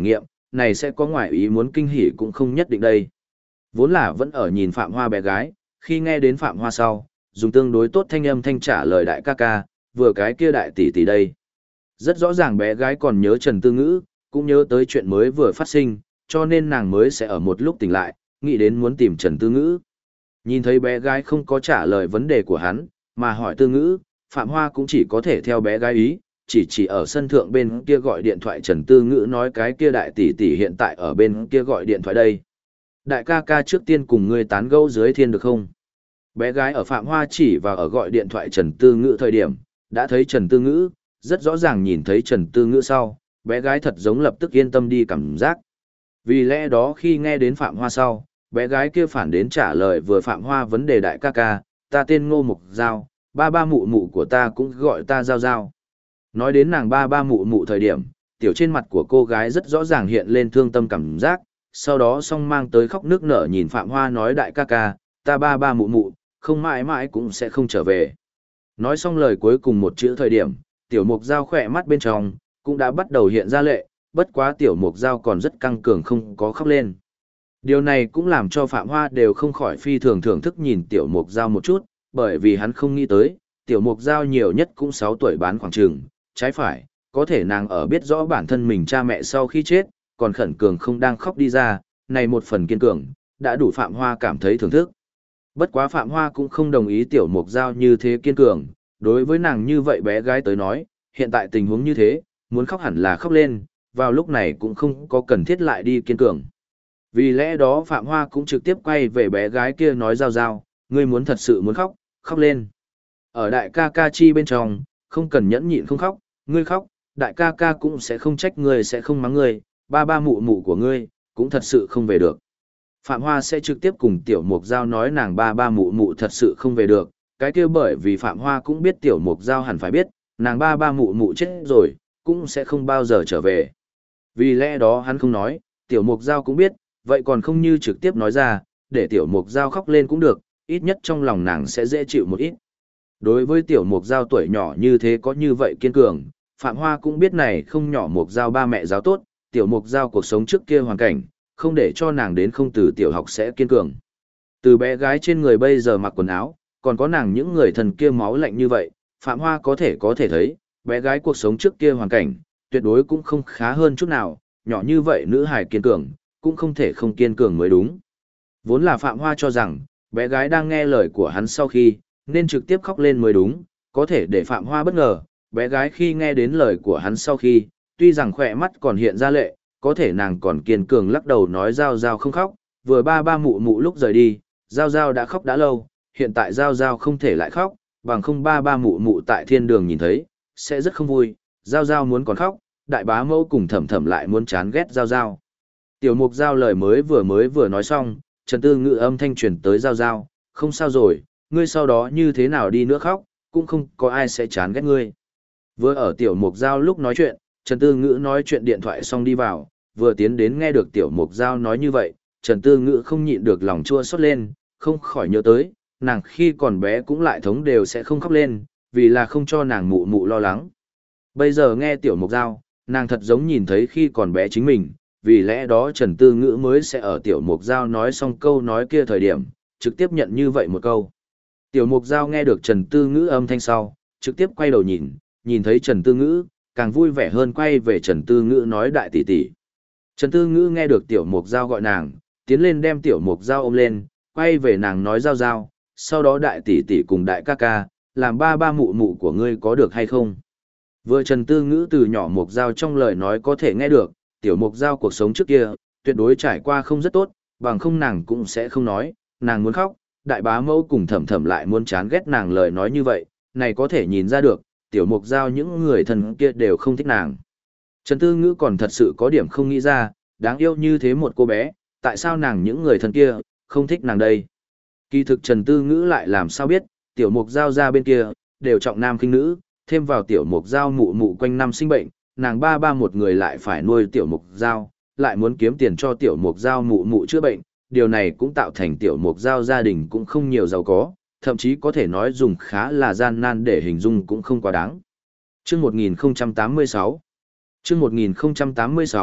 này sẽ có ngoại ý muốn kinh hỉ cũng không nhất định đây. Vốn là vẫn ở nhìn Phạm Hoa bé gái, khi nghe đến Phạm Hoa sau, dùng tương đối tốt thanh âm thanh trả lời đại ca ca, vừa cái kia đại tỷ tỷ đây. Rất rõ ràng bé gái còn nhớ Trần Tư Ngữ, cũng nhớ tới chuyện mới vừa phát sinh, cho nên nàng mới sẽ ở một lúc tỉnh lại, nghĩ đến muốn tìm Trần Tư Ngữ. Nhìn thấy bé gái không có trả lời vấn đề của hắn, mà hỏi Tư Ngữ, Phạm Hoa cũng chỉ có thể theo bé gái ý, chỉ ở sân thượng bên kia gọi điện thoại Trần Tư Ngữ nói cái kia đại tỷ tỷ hiện tại ở bên kia gọi điện thoại đây. Đại ca ca trước tiên cùng ngươi tán gẫu dưới thiên được không? Bé gái ở Phạm Hoa chỉ và ở gọi điện thoại Trần Tư Ngữ thời điểm, đã thấy Trần Tư Ngữ, rất rõ ràng nhìn thấy Trần Tư Ngữ sau, bé gái thật giống lập tức yên tâm đi cảm giác. Vì lẽ đó khi nghe đến Phạm Hoa sau, bé gái kia phản đến trả lời vừa Phạm Hoa vấn đề đại ca ca, ta tên Ngô Mục Giao, ba ba mụ mụ của ta cũng gọi ta Giao Giao. Nói đến nàng ba ba mụ mụ thời điểm, tiểu trên mặt của cô gái rất rõ ràng hiện lên thương tâm cảm giác, sau đó song mang tới khóc nước nở nhìn Phạm Hoa nói đại ca ca, ta ba ba mụ mụ, không mãi mãi cũng sẽ không trở về. Nói xong lời cuối cùng một chữ thời điểm, tiểu mục dao khỏe mắt bên trong, cũng đã bắt đầu hiện ra lệ, bất quá tiểu mục dao còn rất căng cường không có khóc lên. Điều này cũng làm cho Phạm Hoa đều không khỏi phi thường thưởng thức nhìn tiểu mục dao một chút, bởi vì hắn không nghĩ tới, tiểu mục dao nhiều nhất cũng 6 tuổi bán khoảng trường, trái phải, có thể nàng ở biết rõ bản thân mình cha mẹ sau khi chết, còn khẩn cường không đang khóc đi ra, này một phần kiên cường, đã đủ Phạm Hoa cảm thấy thưởng thức. Bất quá Phạm Hoa cũng không đồng ý tiểu mục giao như thế kiên cường, đối với nàng như vậy bé gái tới nói, hiện tại tình huống như thế, muốn khóc hẳn là khóc lên, vào lúc này cũng không có cần thiết lại đi kiên cường. Vì lẽ đó Phạm Hoa cũng trực tiếp quay về bé gái kia nói giao giao, ngươi muốn thật sự muốn khóc, khóc lên. Ở đại ca ca chi bên trong, không cần nhẫn nhịn không khóc, ngươi khóc, đại ca ca cũng sẽ không trách ngươi sẽ không mắng ngươi, ba ba mụ mụ của ngươi, cũng thật sự không về được. Phạm Hoa sẽ trực tiếp cùng Tiểu Mục Giao nói nàng ba ba mụ mụ thật sự không về được, cái kia bởi vì Phạm Hoa cũng biết Tiểu Mục Giao hẳn phải biết, nàng ba ba mụ mụ chết rồi, cũng sẽ không bao giờ trở về. Vì lẽ đó hắn không nói, Tiểu Mục Giao cũng biết, vậy còn không như trực tiếp nói ra, để Tiểu Mục Giao khóc lên cũng được, ít nhất trong lòng nàng sẽ dễ chịu một ít. Đối với Tiểu Mục Giao tuổi nhỏ như thế có như vậy kiên cường, Phạm Hoa cũng biết này không nhỏ Mục Giao ba mẹ giáo tốt, Tiểu Mục Giao cuộc sống trước kia hoàn cảnh, không để cho nàng đến không từ tiểu học sẽ kiên cường. Từ bé gái trên người bây giờ mặc quần áo, còn có nàng những người thần kia máu lạnh như vậy, Phạm Hoa có thể thấy, bé gái cuộc sống trước kia hoàn cảnh, tuyệt đối cũng không khá hơn chút nào, nhỏ như vậy nữ hài kiên cường, cũng không thể không kiên cường mới đúng. Vốn là Phạm Hoa cho rằng, bé gái đang nghe lời của hắn sau khi, nên trực tiếp khóc lên mới đúng, có thể để Phạm Hoa bất ngờ, bé gái khi nghe đến lời của hắn sau khi, tuy rằng khỏe mắt còn hiện ra lệ, có thể nàng còn kiên cường lắc đầu nói Giao Giao không khóc, vừa ba ba mụ mụ lúc rời đi, Giao Giao đã khóc đã lâu, hiện tại Giao Giao không thể lại khóc, bằng không ba ba mụ mụ tại thiên đường nhìn thấy, sẽ rất không vui, Giao Giao muốn còn khóc, đại bá mẫu cùng thầm thầm lại muốn chán ghét Giao Giao. Tiểu Mục Giao lời mới vừa nói xong, Trần Tư Ngữ âm thanh truyền tới Giao Giao, không sao rồi, ngươi sau đó như thế nào đi nữa khóc, cũng không có ai sẽ chán ghét ngươi. Vừa ở Tiểu Mục Giao lúc nói chuyện, Trần Tư Ngữ nói chuyện điện thoại xong đi vào, vừa tiến đến nghe được Tiểu Mục Giao nói như vậy, Trần Tư Ngữ không nhịn được lòng chua xót lên, không khỏi nhớ tới, nàng khi còn bé cũng lại thống đều sẽ không khóc lên, vì là không cho nàng mụ mụ lo lắng. Bây giờ nghe Tiểu Mục Giao, nàng thật giống nhìn thấy khi còn bé chính mình, vì lẽ đó Trần Tư Ngữ mới sẽ ở Tiểu Mục Giao nói xong câu nói kia thời điểm, trực tiếp nhận như vậy một câu. Tiểu Mục Giao nghe được Trần Tư Ngữ âm thanh sau, trực tiếp quay đầu nhìn thấy Trần Tư Ngữ, càng vui vẻ hơn quay về Trần Tư Ngữ nói đại tỷ tỷ. Trần Tư Ngữ nghe được Tiểu Mục Giao gọi nàng, tiến lên đem Tiểu Mục Giao ôm lên, quay về nàng nói Giao Giao, sau đó đại tỷ tỷ cùng đại ca ca, làm ba ba mụ mụ của ngươi có được hay không? Vừa Trần Tư Ngữ từ nhỏ Mục Giao trong lời nói có thể nghe được, Tiểu Mục Giao cuộc sống trước kia, tuyệt đối trải qua không rất tốt, bằng không nàng cũng sẽ không nói, nàng muốn khóc, đại bá mẫu cùng thầm thầm lại muốn chán ghét nàng lời nói như vậy, này có thể nhìn ra được, Tiểu Mục Giao những người thân kia đều không thích nàng. Trần Tư Ngữ còn thật sự có điểm không nghĩ ra, đáng yêu như thế một cô bé, tại sao nàng những người thân kia, không thích nàng đây. Kỳ thực Trần Tư Ngữ lại làm sao biết, Tiểu Mục Giao ra bên kia, đều trọng nam khinh nữ, thêm vào Tiểu Mục Giao mụ mụ quanh năm sinh bệnh, nàng ba ba một người lại phải nuôi Tiểu Mục Giao, lại muốn kiếm tiền cho Tiểu Mục Giao mụ mụ chữa bệnh, điều này cũng tạo thành Tiểu Mục Giao gia đình cũng không nhiều giàu có, thậm chí có thể nói dùng khá là gian nan để hình dung cũng không quá đáng. Chương 1086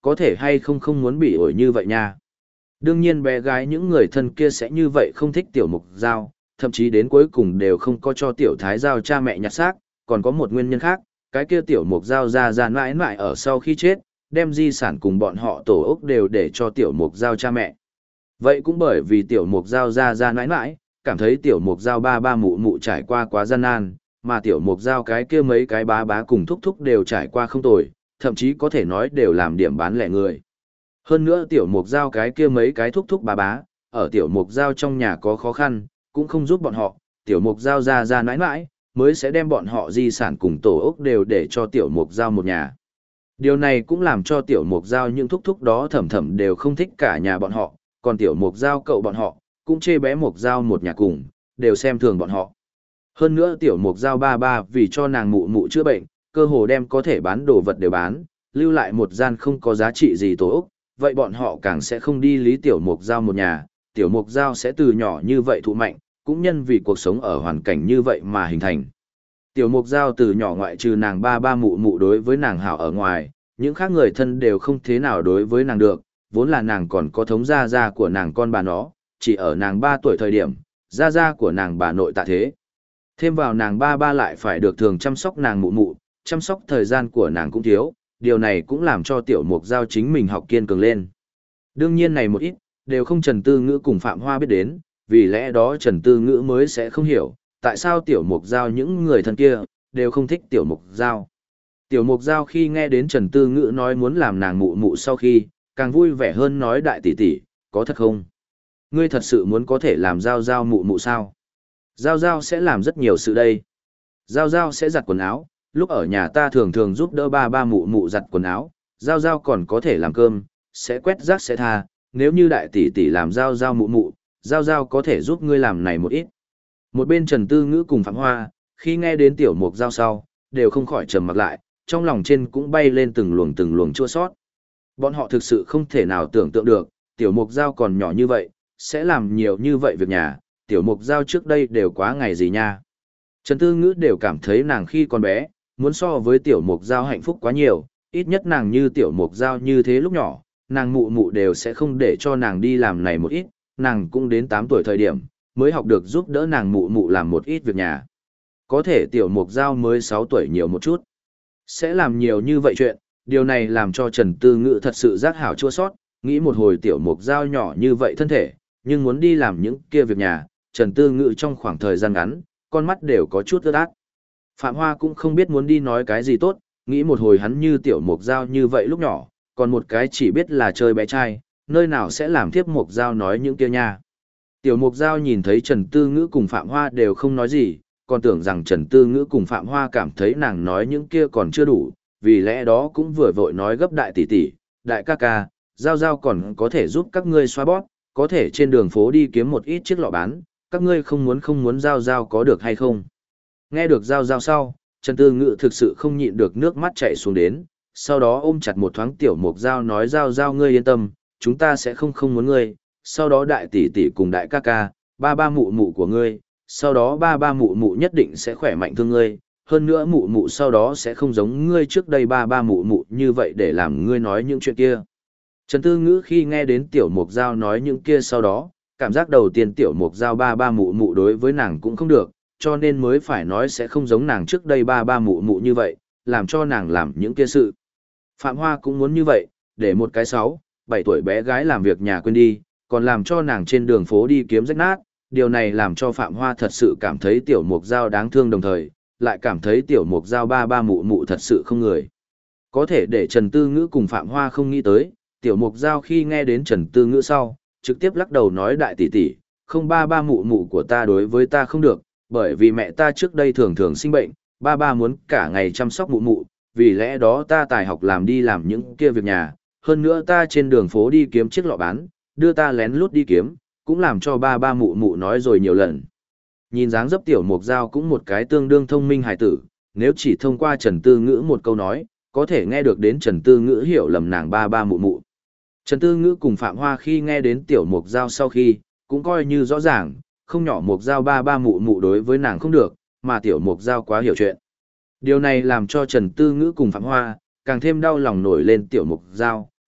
có thể hay không không muốn bị ổi như vậy nha. Đương nhiên bé gái những người thân kia sẽ như vậy không thích tiểu mục giao, thậm chí đến cuối cùng đều không có cho tiểu thái giao cha mẹ nhặt xác, còn có một nguyên nhân khác, cái kia tiểu mục giao ra mãi mãi ở sau khi chết, đem di sản cùng bọn họ tổ ốc đều để cho tiểu mục giao cha mẹ. Vậy cũng bởi vì tiểu mục giao ra mãi mãi, cảm thấy tiểu mục giao ba mụ mụ trải qua quá gian nan, mà tiểu mục giao cái kia mấy cái bá cùng thúc thúc đều trải qua không tồi, thậm chí có thể nói đều làm điểm bán lẻ người. Hơn nữa tiểu mục giao cái kia mấy cái thúc thúc bá, ở tiểu mục giao trong nhà có khó khăn, cũng không giúp bọn họ, tiểu mục giao ra mãi mãi, mới sẽ đem bọn họ di sản cùng tổ ốc đều để cho tiểu mục giao một nhà. Điều này cũng làm cho tiểu mục giao những thúc thúc đó thầm đều không thích cả nhà bọn họ, còn tiểu mục giao cậu bọn họ, cũng chê bé mục giao một nhà cùng, đều xem thường bọn họ. Hơn nữa tiểu mục giao ba vì cho nàng mụ mụ chữa bệnh, cơ hồ đem có thể bán đồ vật đều bán, lưu lại một gian không có giá trị gì tổ ốc, vậy bọn họ càng sẽ không đi lý tiểu mục giao một nhà, tiểu mục giao sẽ từ nhỏ như vậy thụ mạnh, cũng nhân vì cuộc sống ở hoàn cảnh như vậy mà hình thành. Tiểu mục giao từ nhỏ ngoại trừ nàng ba mụ mụ đối với nàng hảo ở ngoài, những khác người thân đều không thế nào đối với nàng được, vốn là nàng còn có thống gia của nàng con bà nó, chỉ ở nàng 3 tuổi thời điểm, gia của nàng bà nội tạ thế. Thêm vào nàng ba lại phải được thường chăm sóc nàng mụ mụ, chăm sóc thời gian của nàng cũng thiếu, điều này cũng làm cho tiểu mục giao chính mình học kiên cường lên. Đương nhiên này một ít, đều không Trần Tư Ngữ cùng Phạm Hoa biết đến, vì lẽ đó Trần Tư Ngữ mới sẽ không hiểu, tại sao tiểu mục giao những người thân kia, đều không thích tiểu mục giao. Tiểu mục giao khi nghe đến Trần Tư Ngữ nói muốn làm nàng mụ mụ sau khi, càng vui vẻ hơn nói đại tỷ tỷ, có thật không? Ngươi thật sự muốn có thể làm giao giao mụ mụ sao? Giao giao sẽ làm rất nhiều sự đây. Giao giao sẽ giặt quần áo, lúc ở nhà ta thường giúp đỡ ba mụ mụ giặt quần áo, giao giao còn có thể làm cơm, sẽ quét rác sẽ tha, nếu như đại tỷ tỷ làm giao giao mụ mụ, giao giao có thể giúp ngươi làm này một ít. Một bên Trần Tư Ngữ cùng Phạm Hoa, khi nghe đến tiểu mục giao sau, đều không khỏi trầm mặc lại, trong lòng trên cũng bay lên từng luồng chua sót. Bọn họ thực sự không thể nào tưởng tượng được, tiểu mục giao còn nhỏ như vậy, sẽ làm nhiều như vậy việc nhà, tiểu mục giao trước đây đều quá ngày gì nha. Trần Tư Ngữ đều cảm thấy nàng khi còn bé, muốn so với tiểu mục giao hạnh phúc quá nhiều, ít nhất nàng như tiểu mục giao như thế lúc nhỏ, nàng mụ mụ đều sẽ không để cho nàng đi làm này một ít, nàng cũng đến 8 tuổi thời điểm, mới học được giúp đỡ nàng mụ mụ làm một ít việc nhà. Có thể tiểu mục giao mới 6 tuổi nhiều một chút, sẽ làm nhiều như vậy chuyện, điều này làm cho Trần Tư Ngữ thật sự giác hảo chua sót, nghĩ một hồi tiểu mục giao nhỏ như vậy thân thể, nhưng muốn đi làm những kia việc nhà, Trần Tư Ngữ trong khoảng thời gian ngắn, con mắt đều có chút ướt át. Phạm Hoa cũng không biết muốn đi nói cái gì tốt, nghĩ một hồi hắn như tiểu mục giao như vậy lúc nhỏ, còn một cái chỉ biết là chơi bé trai, nơi nào sẽ làm tiếp mục giao nói những kia nha. Tiểu mục giao nhìn thấy Trần Tư Ngữ cùng Phạm Hoa đều không nói gì, còn tưởng rằng Trần Tư Ngữ cùng Phạm Hoa cảm thấy nàng nói những kia còn chưa đủ, vì lẽ đó cũng vừa vội nói gấp đại tỷ tỷ, đại ca ca, giao giao còn có thể giúp các ngươi xoa bóp, có thể trên đường phố đi kiếm một ít chiếc lọ bán, các ngươi không muốn giao giao có được hay không. Nghe được giao giao sau, Trần Tư Ngữ thực sự không nhịn được nước mắt chảy xuống đến, sau đó ôm chặt một thoáng tiểu mục giao nói giao giao ngươi yên tâm, chúng ta sẽ không muốn ngươi, sau đó đại tỷ tỷ cùng đại ca ca, ba mụ mụ của ngươi, sau đó ba mụ mụ nhất định sẽ khỏe mạnh thương ngươi, hơn nữa mụ mụ sau đó sẽ không giống ngươi trước đây ba mụ mụ như vậy để làm ngươi nói những chuyện kia. Trần Tư Ngữ khi nghe đến tiểu mục giao nói những kia sau đó, cảm giác đầu tiên tiểu mục giao ba mụ mụ đối với nàng cũng không được, cho nên mới phải nói sẽ không giống nàng trước đây ba mụ mụ như vậy, làm cho nàng làm những kia sự. Phạm Hoa cũng muốn như vậy, để một cái 6-7 tuổi bé gái làm việc nhà quên đi, còn làm cho nàng trên đường phố đi kiếm rách nát, điều này làm cho Phạm Hoa thật sự cảm thấy tiểu mục giao đáng thương đồng thời, lại cảm thấy tiểu mục giao ba mụ mụ thật sự không người. Có thể để Trần Tư Ngữ cùng Phạm Hoa không nghĩ tới, tiểu mục giao khi nghe đến Trần Tư Ngữ sau, trực tiếp lắc đầu nói đại tỷ tỷ, không ba mụ mụ của ta đối với ta không được, bởi vì mẹ ta trước đây thường sinh bệnh, ba muốn cả ngày chăm sóc mụ mụ, vì lẽ đó ta tài học làm đi làm những kia việc nhà, hơn nữa ta trên đường phố đi kiếm chiếc lọ bán, đưa ta lén lút đi kiếm, cũng làm cho ba mụ mụ nói rồi nhiều lần. Nhìn dáng dấp tiểu mục giao cũng một cái tương đương thông minh hài tử, nếu chỉ thông qua Trần Tư Ngữ một câu nói, có thể nghe được đến Trần Tư Ngữ hiểu lầm nàng ba mụ mụ. Trần Tư Ngữ cùng Phạm Hoa khi nghe đến tiểu mục giao sau khi, cũng coi như rõ ràng, không nhỏ mục giao ba mụ mụ đối với nàng không được, mà tiểu mục giao quá hiểu chuyện. Điều này làm cho Trần Tư Ngữ cùng Phạm Hoa, càng thêm đau lòng nổi lên tiểu mục giao,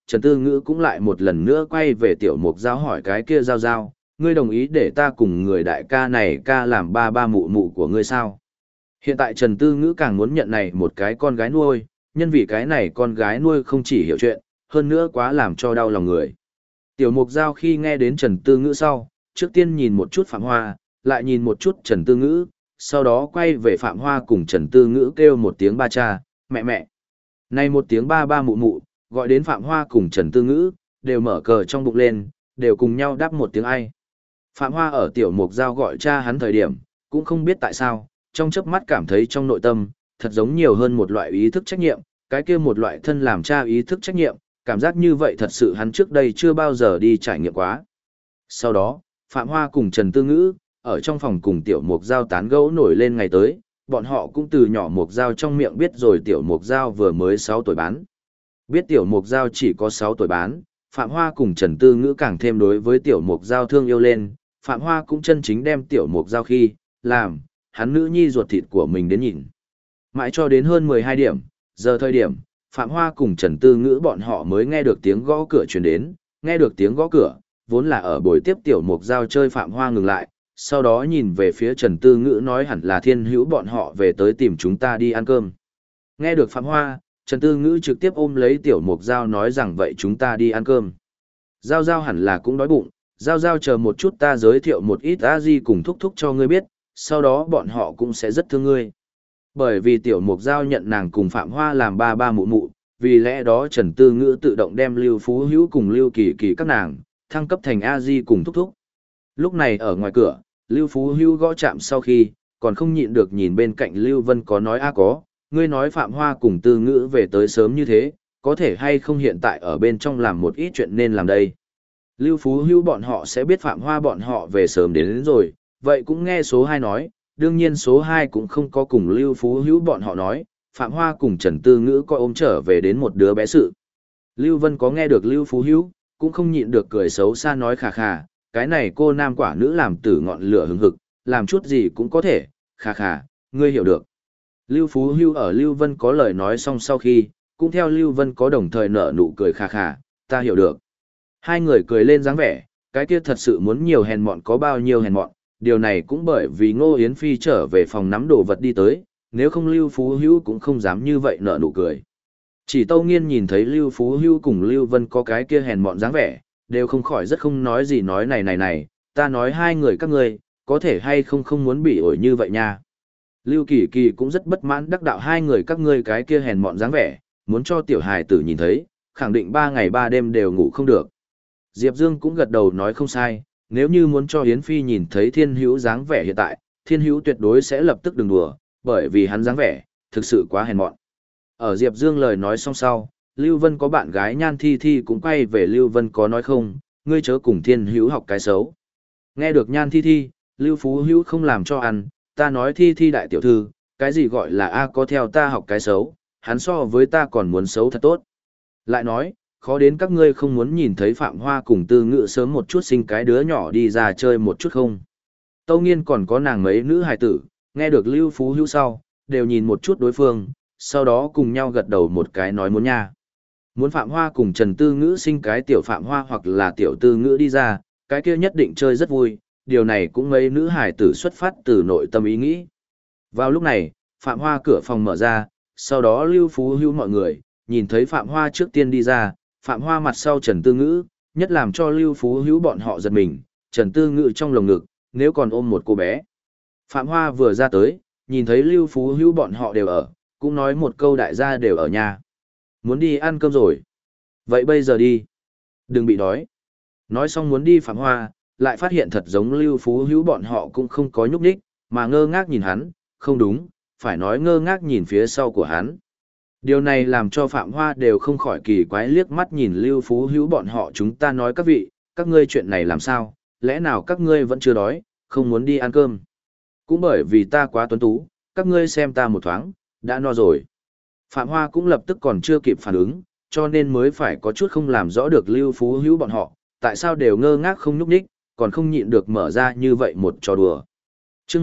Trần Tư Ngữ cũng lại một lần nữa quay về tiểu mục giao hỏi cái kia giao giao, ngươi đồng ý để ta cùng người đại ca này ca làm ba ba mụ mụ của ngươi sao? Hiện tại Trần Tư Ngữ càng muốn nhận này một cái con gái nuôi, nhân vì cái này con gái nuôi không chỉ hiểu chuyện, hơn nữa quá làm cho đau lòng người. Tiểu mục giao khi nghe đến Trần Tư Ngữ sau, trước tiên nhìn một chút Phạm Hoa, lại nhìn một chút Trần Tư Ngữ, sau đó quay về Phạm Hoa cùng Trần Tư Ngữ kêu một tiếng ba cha, mẹ mẹ. Này một tiếng ba ba mụ mụ, gọi đến Phạm Hoa cùng Trần Tư Ngữ, đều mở cờ trong bụng lên, đều cùng nhau đáp một tiếng ai. Phạm Hoa ở tiểu mục giao gọi cha hắn thời điểm, cũng không biết tại sao, trong chớp mắt cảm thấy trong nội tâm, thật giống nhiều hơn một loại ý thức trách nhiệm, cái kia một loại thân làm cha ý thức trách nhiệm, cảm giác như vậy thật sự hắn trước đây chưa bao giờ đi trải nghiệm quá. Sau đó, Phạm Hoa cùng Trần Tư Ngữ, ở trong phòng cùng tiểu mục giao tán gẫu nổi lên ngày tới, bọn họ cũng từ nhỏ mục giao trong miệng biết rồi tiểu mục giao vừa mới 6 tuổi bán. Biết tiểu mục giao chỉ có 6 tuổi bán, Phạm Hoa cùng Trần Tư Ngữ càng thêm đối với tiểu mục giao thương yêu lên, Phạm Hoa cũng chân chính đem tiểu mục giao khi, làm, hắn nữ nhi ruột thịt của mình đến nhìn. Mãi cho đến hơn 12 điểm, giờ thời điểm, Phạm Hoa cùng Trần Tư Ngữ bọn họ mới nghe được tiếng gõ cửa truyền đến, nghe được tiếng gõ cửa, vốn là ở buổi tiếp tiểu mục giao chơi Phạm Hoa ngừng lại, sau đó nhìn về phía Trần Tư Ngữ nói hẳn là Thiên Hữu bọn họ về tới tìm chúng ta đi ăn cơm. Nghe được Phạm Hoa, Trần Tư Ngữ trực tiếp ôm lấy tiểu mục giao nói rằng vậy chúng ta đi ăn cơm. Giao giao hẳn là cũng đói bụng, giao giao chờ một chút ta giới thiệu một ít A-di cùng thúc thúc cho ngươi biết, sau đó bọn họ cũng sẽ rất thương ngươi. Bởi vì tiểu mục giao nhận nàng cùng Phạm Hoa làm ba ba mụ mụ, vì lẽ đó Trần Tư Ngữ tự động đem Lưu Phú Hữu cùng Lưu Kỳ Kỳ các nàng, thăng cấp thành A-di cùng thúc thúc. Lúc này ở ngoài cửa, Lưu Phú Hữu gõ chạm sau khi, còn không nhịn được nhìn bên cạnh Lưu Vân có nói có, ngươi nói Phạm Hoa cùng Tư Ngữ về tới sớm như thế, có thể hay không hiện tại ở bên trong làm một ít chuyện nên làm đây. Lưu Phú Hữu bọn họ sẽ biết Phạm Hoa bọn họ về sớm đến rồi, vậy cũng nghe số 2 nói, đương nhiên số 2 cũng không có cùng Lưu Phú Hữu bọn họ nói, Phạm Hoa cùng Trần Tư Ngữ coi ôm trở về đến một đứa bé sự. Lưu Vân có nghe được Lưu Phú Hữu, cũng không nhịn được cười xấu xa nói khà khà, cái này cô nam quả nữ làm tử ngọn lửa hừng hực, làm chút gì cũng có thể, khà khà, ngươi hiểu được. Lưu Phú Hữu ở Lưu Vân có lời nói xong sau khi, cũng theo Lưu Vân có đồng thời nở nụ cười khà khà, ta hiểu được. Hai người cười lên dáng vẻ, cái kia thật sự muốn nhiều hèn mọn có bao nhiêu hèn mọn, điều này cũng bởi vì Ngô Yến Phi trở về phòng nắm đồ vật đi tới, nếu không Lưu Phú Hữu cũng không dám như vậy nở nụ cười. Chỉ Tâu Nghiên nhìn thấy Lưu Phú Hữu cùng Lưu Vân có cái kia hèn mọn dáng vẻ, đều không khỏi rất không nói gì nói này, ta nói hai người các ngươi, có thể hay không muốn bị ổi như vậy nha. Lưu Kỳ Kỳ cũng rất bất mãn đắc đạo hai người các ngươi cái kia hèn mọn dáng vẻ, muốn cho tiểu hài tử nhìn thấy, khẳng định 3 ngày 3 đêm đều ngủ không được. Diệp Dương cũng gật đầu nói không sai, nếu như muốn cho Yến Phi nhìn thấy Thiên Hữu dáng vẻ hiện tại, Thiên Hữu tuyệt đối sẽ lập tức đừng đùa, bởi vì hắn dáng vẻ, thực sự quá hèn mọn. Ở Diệp Dương lời nói xong sau, Lưu Vân có bạn gái Nhan Thi Thi cũng quay về Lưu Vân có nói không, ngươi chớ cùng Thiên Hữu học cái xấu. Nghe được Nhan Thi Thi, Lưu Phú Hữu không làm cho ăn, ta nói Thi Thi đại tiểu thư, cái gì gọi là A có theo ta học cái xấu, hắn so với ta còn muốn xấu thật tốt. Lại nói, khó đến các ngươi không muốn nhìn thấy Phạm Hoa cùng Tư Ngữ sớm một chút sinh cái đứa nhỏ đi ra chơi một chút không. Tâu Nghiên còn có nàng mấy nữ hài tử, nghe được Lưu Phú Hữu sau, đều nhìn một chút đối phương, sau đó cùng nhau gật đầu một cái nói muốn nha. Muốn Phạm Hoa cùng Trần Tư Ngữ sinh cái tiểu Phạm Hoa hoặc là tiểu Tư Ngữ đi ra, cái kia nhất định chơi rất vui, điều này cũng mấy nữ hài tử xuất phát từ nội tâm ý nghĩ. Vào lúc này, Phạm Hoa cửa phòng mở ra, sau đó Lưu Phú Hữu mọi người, nhìn thấy Phạm Hoa trước tiên đi ra, Phạm Hoa mặt sau Trần Tư Ngữ, nhất làm cho Lưu Phú Hữu bọn họ giật mình, Trần Tư Ngữ trong lồng ngực, nếu còn ôm một cô bé. Phạm Hoa vừa ra tới, nhìn thấy Lưu Phú Hữu bọn họ đều ở, cũng nói một câu đại gia đều ở nhà. Muốn đi ăn cơm rồi. Vậy bây giờ đi. Đừng bị đói. Nói xong muốn đi Phạm Hoa, lại phát hiện thật giống Lưu Phú Hữu bọn họ cũng không có nhúc nhích, mà ngơ ngác nhìn hắn, không đúng, phải nói ngơ ngác nhìn phía sau của hắn. Điều này làm cho Phạm Hoa đều không khỏi kỳ quái liếc mắt nhìn Lưu Phú Hữu bọn họ chúng ta nói các vị, các ngươi chuyện này làm sao, lẽ nào các ngươi vẫn chưa đói, không muốn đi ăn cơm. Cũng bởi vì ta quá tuấn tú, các ngươi xem ta một thoáng, đã no rồi. Phạm Hoa cũng lập tức còn chưa kịp phản ứng, cho nên mới phải có chút không làm rõ được Lưu Phú Hữu bọn họ, tại sao đều ngơ ngác không nhúc nhích, còn không nhịn được mở ra như vậy một trò đùa. Chương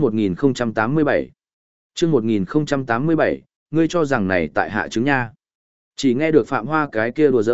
1087 Chương 1087, ngươi cho rằng này tại hạ chứng nha. Chỉ nghe được Phạm Hoa cái kia đùa giỡn,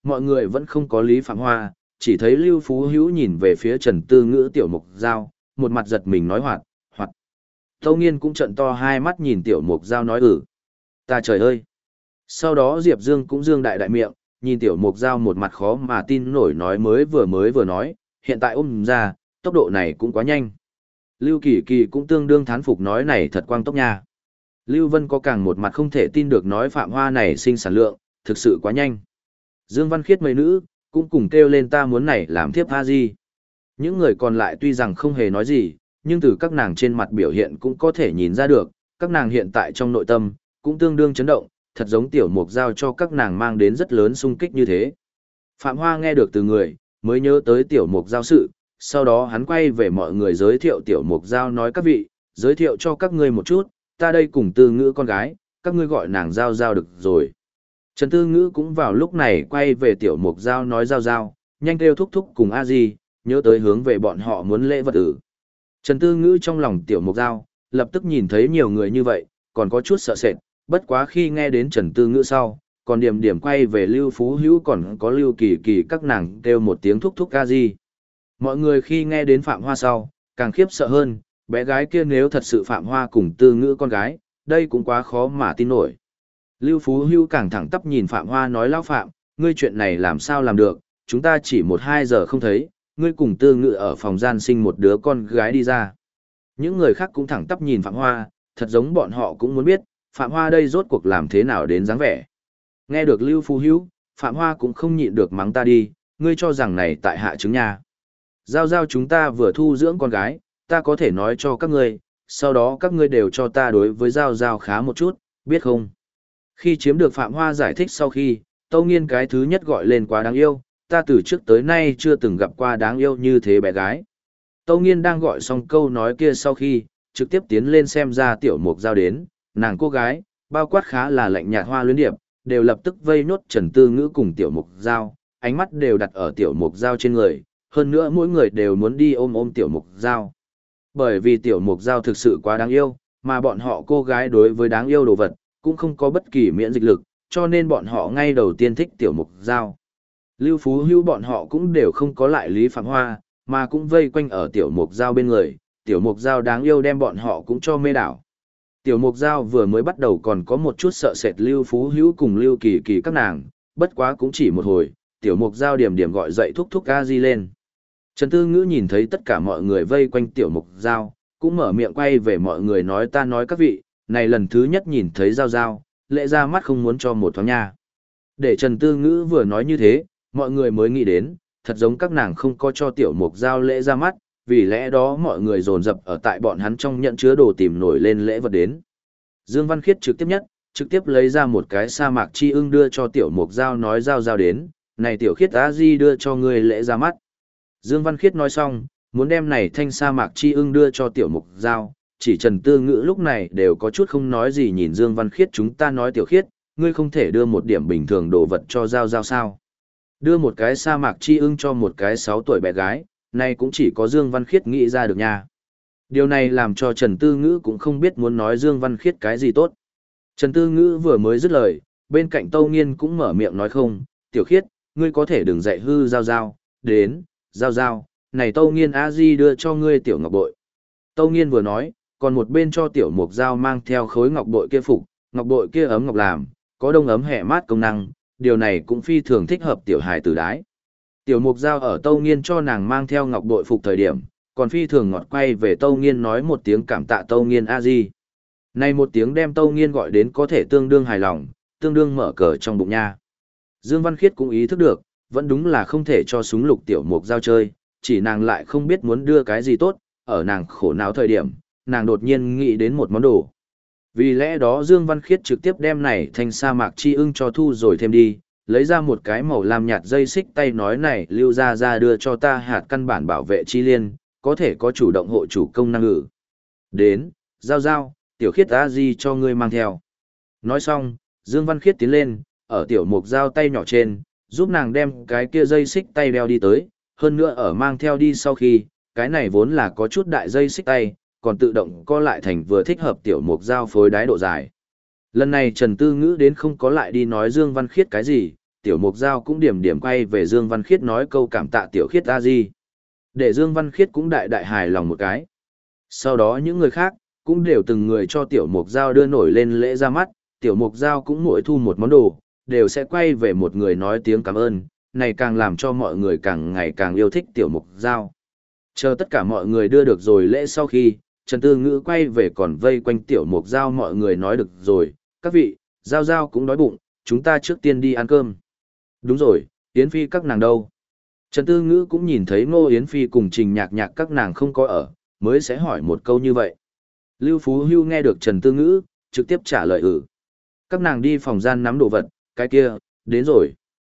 mọi người vẫn không có Lý Phạm Hoa, chỉ thấy Lưu Phú Hữu nhìn về phía Trần Tư Ngữ tiểu mục dao, một mặt giật mình nói hoạt, hoạt. Tâu Nghiên cũng trợn to hai mắt nhìn tiểu mục dao nói ta trời ơi. Sau đó Diệp Dương cũng dương đại đại miệng, nhìn tiểu mục dao một mặt khó mà tin nổi nói mới vừa nói, hiện tại ôm ra, tốc độ này cũng quá nhanh. Lưu Kỳ Kỳ cũng tương đương thán phục nói này thật quang tốc nha. Lưu Vân có càng một mặt không thể tin được nói Phạm Hoa này sinh sản lượng, thực sự quá nhanh. Dương Văn Khiết mấy nữ, cũng cùng kêu lên ta muốn này làm thiếp tha gì. Những người còn lại tuy rằng không hề nói gì, nhưng từ các nàng trên mặt biểu hiện cũng có thể nhìn ra được, các nàng hiện tại trong nội tâm, cũng tương đương chấn động, thật giống tiểu mục giao cho các nàng mang đến rất lớn sung kích như thế. Phạm Hoa nghe được từ người, mới nhớ tới tiểu mục giao sự, sau đó hắn quay về mọi người giới thiệu tiểu mục giao nói các vị, giới thiệu cho các ngươi một chút, ta đây cùng Tư Ngữ con gái, các ngươi gọi nàng giao giao được rồi. Trần Tư Ngữ cũng vào lúc này quay về tiểu mục giao nói giao giao, nhanh kêu thúc thúc cùng a di, nhớ tới hướng về bọn họ muốn lễ vật ử. Trần Tư Ngữ trong lòng tiểu mục giao, lập tức nhìn thấy nhiều người như vậy, còn có chút sợ sệt, bất quá khi nghe đến Trần Tư Ngữ sau, còn điểm điểm quay về Lưu Phú Hữu còn có Lưu Kỳ Kỳ các nàng kêu một tiếng thúc thúc a di. Mọi người khi nghe đến Phạm Hoa sau, càng khiếp sợ hơn, bé gái kia nếu thật sự Phạm Hoa cùng Tư Ngữ con gái, đây cũng quá khó mà tin nổi. Lưu Phú Hữu càng thẳng tắp nhìn Phạm Hoa nói lão Phạm, ngươi chuyện này làm sao làm được, chúng ta chỉ 1-2 giờ không thấy, ngươi cùng Tư Ngữ ở phòng gian sinh một đứa con gái đi ra. Những người khác cũng thẳng tắp nhìn Phạm Hoa, thật giống bọn họ cũng muốn biết, Phạm Hoa đây rốt cuộc làm thế nào đến dáng vẻ. Nghe được Lưu Phú Hữu, Phạm Hoa cũng không nhịn được mắng ta đi, ngươi cho rằng này tại hạ chứng nha. Giao giao chúng ta vừa thu dưỡng con gái, ta có thể nói cho các ngươi, sau đó các ngươi đều cho ta đối với giao giao khá một chút, biết không? Khi chiếm được Phạm Hoa giải thích sau khi, Tâu Nghiên cái thứ nhất gọi lên quá đáng yêu, ta từ trước tới nay chưa từng gặp qua đáng yêu như thế bé gái. Tâu Nghiên đang gọi xong câu nói kia sau khi, trực tiếp tiến lên xem ra tiểu mục giao đến, nàng cô gái, bao quát khá là lạnh nhạt Hoa Luyến Điệp, đều lập tức vây nốt Trần Tư Ngữ cùng tiểu mục giao, ánh mắt đều đặt ở tiểu mục giao trên người, hơn nữa mỗi người đều muốn đi ôm tiểu mục giao. Bởi vì tiểu mục giao thực sự quá đáng yêu, mà bọn họ cô gái đối với đáng yêu đồ vật, cũng không có bất kỳ miễn dịch lực, cho nên bọn họ ngay đầu tiên thích tiểu mục giao. Lưu Phú Hữu bọn họ cũng đều không có lại Lý Phạm Hoa, mà cũng vây quanh ở tiểu mục giao bên người, tiểu mục giao đáng yêu đem bọn họ cũng cho mê đảo. Tiểu mục giao vừa mới bắt đầu còn có một chút sợ sệt Lưu Phú Hữu cùng Lưu Kỳ Kỳ các nàng, bất quá cũng chỉ một hồi, tiểu mục giao điểm điểm gọi dậy thúc thúc a di lên. Trần Tư Ngữ nhìn thấy tất cả mọi người vây quanh tiểu mục giao, cũng mở miệng quay về mọi người nói ta nói các vị, này lần thứ nhất nhìn thấy giao giao, lệ ra mắt không muốn cho một thoáng nha. Để Trần Tư Ngữ vừa nói như thế, mọi người mới nghĩ đến, thật giống các nàng không có cho tiểu mục giao lễ ra mắt, vì lẽ đó mọi người dồn dập ở tại bọn hắn trong nhận chứa đồ tìm nổi lên lễ vật đến. Dương Văn Khiết trực tiếp lấy ra một cái sa mạc chi ưng đưa cho tiểu mục giao nói giao giao đến, này tiểu Khiết á di đưa cho người lễ ra mắt. Dương Văn Khiết nói xong, muốn đem này thanh sa mạc chi ưng đưa cho tiểu mục giao, chỉ Trần Tư Ngữ lúc này đều có chút không nói gì nhìn Dương Văn Khiết chúng ta nói tiểu Khiết, ngươi không thể đưa một điểm bình thường đồ vật cho giao giao sao. Đưa một cái sa mạc chi ưng cho một cái 6 tuổi bé gái, này cũng chỉ có Dương Văn Khiết nghĩ ra được nha. Điều này làm cho Trần Tư Ngữ cũng không biết muốn nói Dương Văn Khiết cái gì tốt. Trần Tư Ngữ vừa mới dứt lời, bên cạnh Tâu Nghiên cũng mở miệng nói không, tiểu Khiết, ngươi có thể đừng dạy hư giao giao, đến, giao giao, này Tâu Nghiên a di đưa cho ngươi tiểu ngọc bội. Tâu Nghiên vừa nói, còn một bên cho tiểu mục giao mang theo khối ngọc bội kia phục, ngọc bội kia ấm ngọc làm, có đông ấm hẹ mát công năng, điều này cũng phi thường thích hợp tiểu hài tử đái. Tiểu mục giao ở Tâu Nghiên cho nàng mang theo ngọc bội phục thời điểm, còn phi thường ngọt quay về Tâu Nghiên nói một tiếng cảm tạ Tâu Nghiên a di. Này một tiếng đem Tâu Nghiên gọi đến có thể tương đương hài lòng, tương đương mở cờ trong bụng nha. Dương Văn Khiết cũng ý thức được, vẫn đúng là không thể cho súng lục tiểu mục giao chơi, chỉ nàng lại không biết muốn đưa cái gì tốt, ở nàng khổ não thời điểm, nàng đột nhiên nghĩ đến một món đồ. Vì lẽ đó Dương Văn Khiết trực tiếp đem này thành sa mạc chi ưng cho thu rồi thêm đi, lấy ra một cái màu lam nhạt dây xích tay nói này lưu ra đưa cho ta hạt căn bản bảo vệ chi liên, có thể có chủ động hộ chủ công năng ngữ. Đến, giao giao, tiểu Khiết a di cho ngươi mang theo. Nói xong, Dương Văn Khiết tiến lên, ở tiểu mục giao tay nhỏ trên, giúp nàng đem cái kia dây xích tay đeo đi tới, hơn nữa ở mang theo đi sau khi, cái này vốn là có chút đại dây xích tay, còn tự động co lại thành vừa thích hợp tiểu mục giao phối đái độ dài. Lần này Trần Tư Ngữ đến không có lại đi nói Dương Văn Khiết cái gì, Tiểu Mục Giao cũng điểm điểm quay về Dương Văn Khiết nói câu cảm tạ Tiểu Khiết a di. Để Dương Văn Khiết cũng đại đại hài lòng một cái. Sau đó những người khác, cũng đều từng người cho Tiểu Mục Giao đưa nổi lên lễ ra mắt, Tiểu Mục Giao cũng mỗi thu một món đồ, đều sẽ quay về một người nói tiếng cảm ơn, này càng làm cho mọi người càng ngày càng yêu thích Tiểu Mục Giao. Chờ tất cả mọi người đưa được rồi lễ sau khi, Trần Tư Ngữ quay về còn vây quanh Tiểu Mục Giao mọi người nói được rồi, các vị, Giao Giao cũng đói bụng, chúng ta trước tiên đi ăn cơm. Đúng rồi, Yến Phi các nàng đâu? Trần Tư Ngữ cũng nhìn thấy Ngô Yến Phi cùng Trình Nhạc Nhạc các nàng không có ở, mới sẽ hỏi một câu như vậy. Lưu Phú Hưu nghe được Trần Tư Ngữ, trực tiếp trả lời Các nàng đi phòng gian nắm đồ vật, cái kia, đến rồi.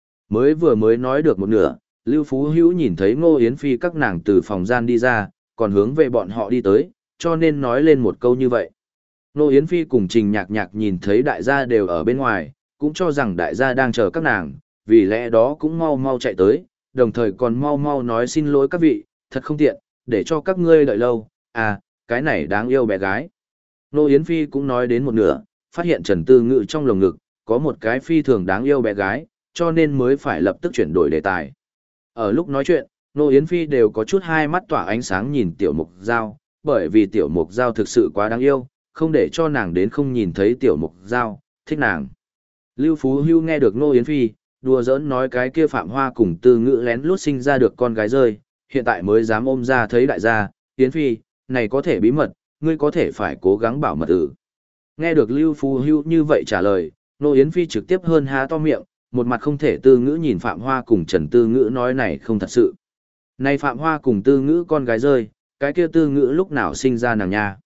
Mới nói được một nửa, Lưu Phú Hữu nhìn thấy Ngô Yến Phi các nàng từ phòng gian đi ra, còn hướng về bọn họ đi tới, cho nên nói lên một câu như vậy. Ngô Yến Phi cùng Trình Nhạc Nhạc nhìn thấy đại gia đều ở bên ngoài, cũng cho rằng đại gia đang chờ các nàng, vì lẽ đó cũng mau mau chạy tới, đồng thời còn mau mau nói xin lỗi các vị, thật không tiện, để cho các ngươi đợi lâu, à, cái này đáng yêu bé gái. Ngô Yến Phi cũng nói đến một nửa, phát hiện Trần Tư Ngữ trong lồng ngực, có một cái phi thường đáng yêu bé gái, cho nên mới phải lập tức chuyển đổi đề tài. Ở lúc nói chuyện, Ngô Yến Phi đều có chút hai mắt tỏa ánh sáng nhìn Tiểu Mục Giao, bởi vì Tiểu Mục Giao thực sự quá đáng yêu, không để cho nàng đến không nhìn thấy Tiểu Mục Giao, thích nàng. Lưu Phú Hưu nghe được Ngô Yến Phi, đùa giỡn nói cái kia Phạm Hoa cùng Tư Ngữ lén lút sinh ra được con gái rơi, hiện tại mới dám ôm ra thấy đại gia, Yến Phi, này có thể bí mật, ngươi có thể phải cố gắng bảo mật Nghe được Lưu Phú Hưu như vậy trả lời, Ngô Yến Phi trực tiếp hơn há to miệng, một mặt không thể Tư Ngữ nhìn Phạm Hoa cùng Trần Tư Ngữ nói này không thật sự. Này Phạm Hoa cùng Tư Ngữ con gái rơi, cái kia Tư Ngữ lúc nào sinh ra nàng nha?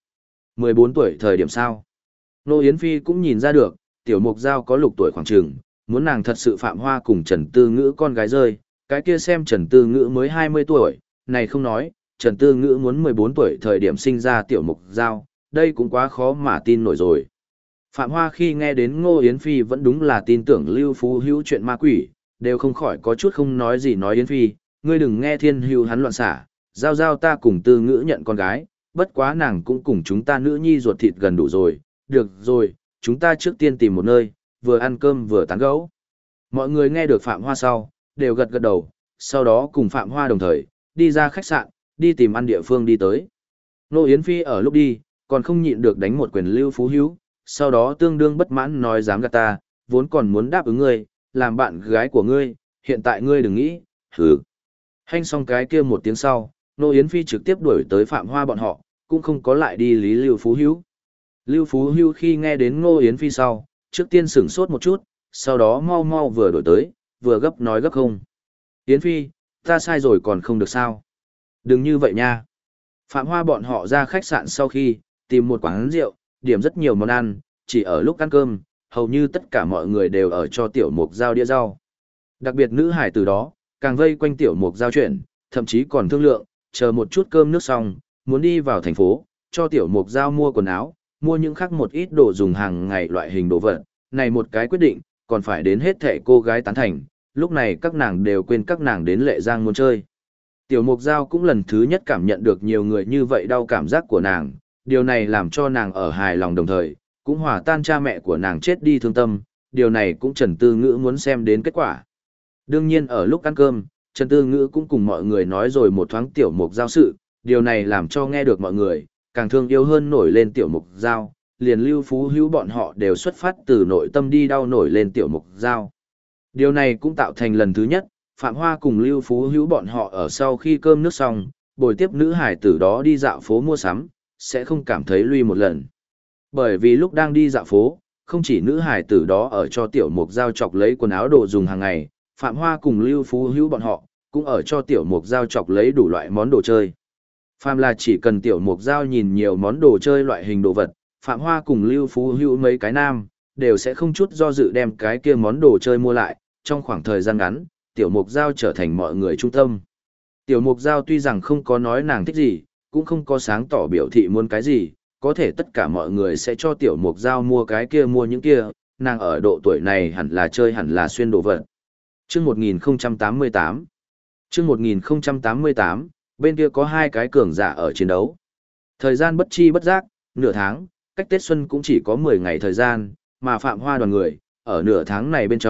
14 tuổi thời điểm sao? Ngô Yến Phi cũng nhìn ra được, Tiểu Mục Giao có lục tuổi khoảng chừng, muốn nàng thật sự Phạm Hoa cùng Trần Tư Ngữ con gái rơi, cái kia xem Trần Tư Ngữ mới 20 tuổi, này không nói, Trần Tư Ngữ muốn 14 tuổi thời điểm sinh ra Tiểu Mục Giao, đây cũng quá khó mà tin nổi rồi. Phạm Hoa khi nghe đến Ngô Yến Phi vẫn đúng là tin tưởng Lưu Phú Hữu chuyện ma quỷ, đều không khỏi có chút không nói gì nói Yến Phi, ngươi đừng nghe Thiên Hưu hắn loạn xả, Giao Giao ta cùng Tư Ngữ nhận con gái, bất quá nàng cũng cùng chúng ta nữ nhi ruột thịt gần đủ rồi, được rồi, chúng ta trước tiên tìm một nơi, vừa ăn cơm vừa tán gẫu. Mọi người nghe được Phạm Hoa sau, đều gật gật đầu, sau đó cùng Phạm Hoa đồng thời, đi ra khách sạn, đi tìm ăn địa phương đi tới. Ngô Yến Phi ở lúc đi, còn không nhịn được đánh một quyền Lưu Phú Hữu, sau đó tương đương bất mãn nói dám gạt ta, vốn còn muốn đáp ứng ngươi, làm bạn gái của ngươi, hiện tại ngươi đừng nghĩ, hừ. Hanh xong cái kia một tiếng sau, Ngô Yến Phi trực tiếp đuổi tới Phạm Hoa bọn họ, cũng không có lại đi lý Lưu Phú Hữu. Lưu Phú Hữu khi nghe đến Ngô Yến Phi sau, trước tiên sửng sốt một chút, sau đó mau mau vừa đổi tới, vừa gấp nói gấp không. Yến Phi, ta sai rồi còn không được sao? Đừng như vậy nha. Phạm Hoa bọn họ ra khách sạn sau khi, tìm một quán rượu, điểm rất nhiều món ăn, chỉ ở lúc ăn cơm, hầu như tất cả mọi người đều ở cho Tiểu Mục Giao đĩa rau. Đặc biệt nữ hải từ đó, càng vây quanh Tiểu Mục Giao chuyện, thậm chí còn thương lượng, chờ một chút cơm nước xong, muốn đi vào thành phố, cho Tiểu Mục Giao mua quần áo, mua những khác một ít đồ dùng hàng ngày loại hình đồ vật. Này một cái quyết định, còn phải đến hết thệ cô gái tán thành, lúc này các nàng đều quên các nàng đến Lệ Giang muốn chơi. Tiểu Mục Giao cũng lần thứ nhất cảm nhận được nhiều người như vậy đau cảm giác của nàng, điều này làm cho nàng ở hài lòng đồng thời, cũng hòa tan cha mẹ của nàng chết đi thương tâm, điều này cũng Trần Tư Ngữ muốn xem đến kết quả. Đương nhiên ở lúc ăn cơm, Trần Tư Ngữ cũng cùng mọi người nói rồi một thoáng Tiểu Mục Giao sự, điều này làm cho nghe được mọi người, càng thương yêu hơn nổi lên Tiểu Mục Giao, liền Lưu Phú Hữu bọn họ đều xuất phát từ nội tâm đi đau nổi lên Tiểu Mục Giao. Điều này cũng tạo thành lần thứ nhất, Phạm Hoa cùng Lưu Phú Hữu bọn họ ở sau khi cơm nước xong, bồi tiếp nữ hải tử đó đi dạo phố mua sắm, sẽ không cảm thấy lui một lần. Bởi vì lúc đang đi dạo phố, không chỉ nữ hải tử đó ở cho Tiểu Mục Giao chọc lấy quần áo đồ dùng hàng ngày, Phạm Hoa cùng Lưu Phú Hữu bọn họ, cũng ở cho Tiểu Mục Giao chọc lấy đủ loại món đồ chơi. Phạm là chỉ cần Tiểu Mục Giao nhìn nhiều món đồ chơi loại hình đồ vật, Phạm Hoa cùng Lưu Phú Hữu mấy cái nam, đều sẽ không chút do dự đem cái kia món đồ chơi mua lại, trong khoảng thời gian ngắn, Tiểu Mục Giao trở thành mọi người trung tâm. Tiểu Mục Giao tuy rằng không có nói nàng thích gì, cũng không có sáng tỏ biểu thị muốn cái gì, có thể tất cả mọi người sẽ cho Tiểu Mục Giao mua cái kia mua những kia, nàng ở độ tuổi này hẳn là chơi hẳn là xuyên đồ vật. Chương 1088 Chương 1088, bên kia có hai cái cường giả ở chiến đấu. Thời gian bất chi bất giác, nửa tháng, cách Tết Xuân cũng chỉ có 10 ngày thời gian, mà Phạm Hoa đoàn người, ở nửa tháng này bên trong,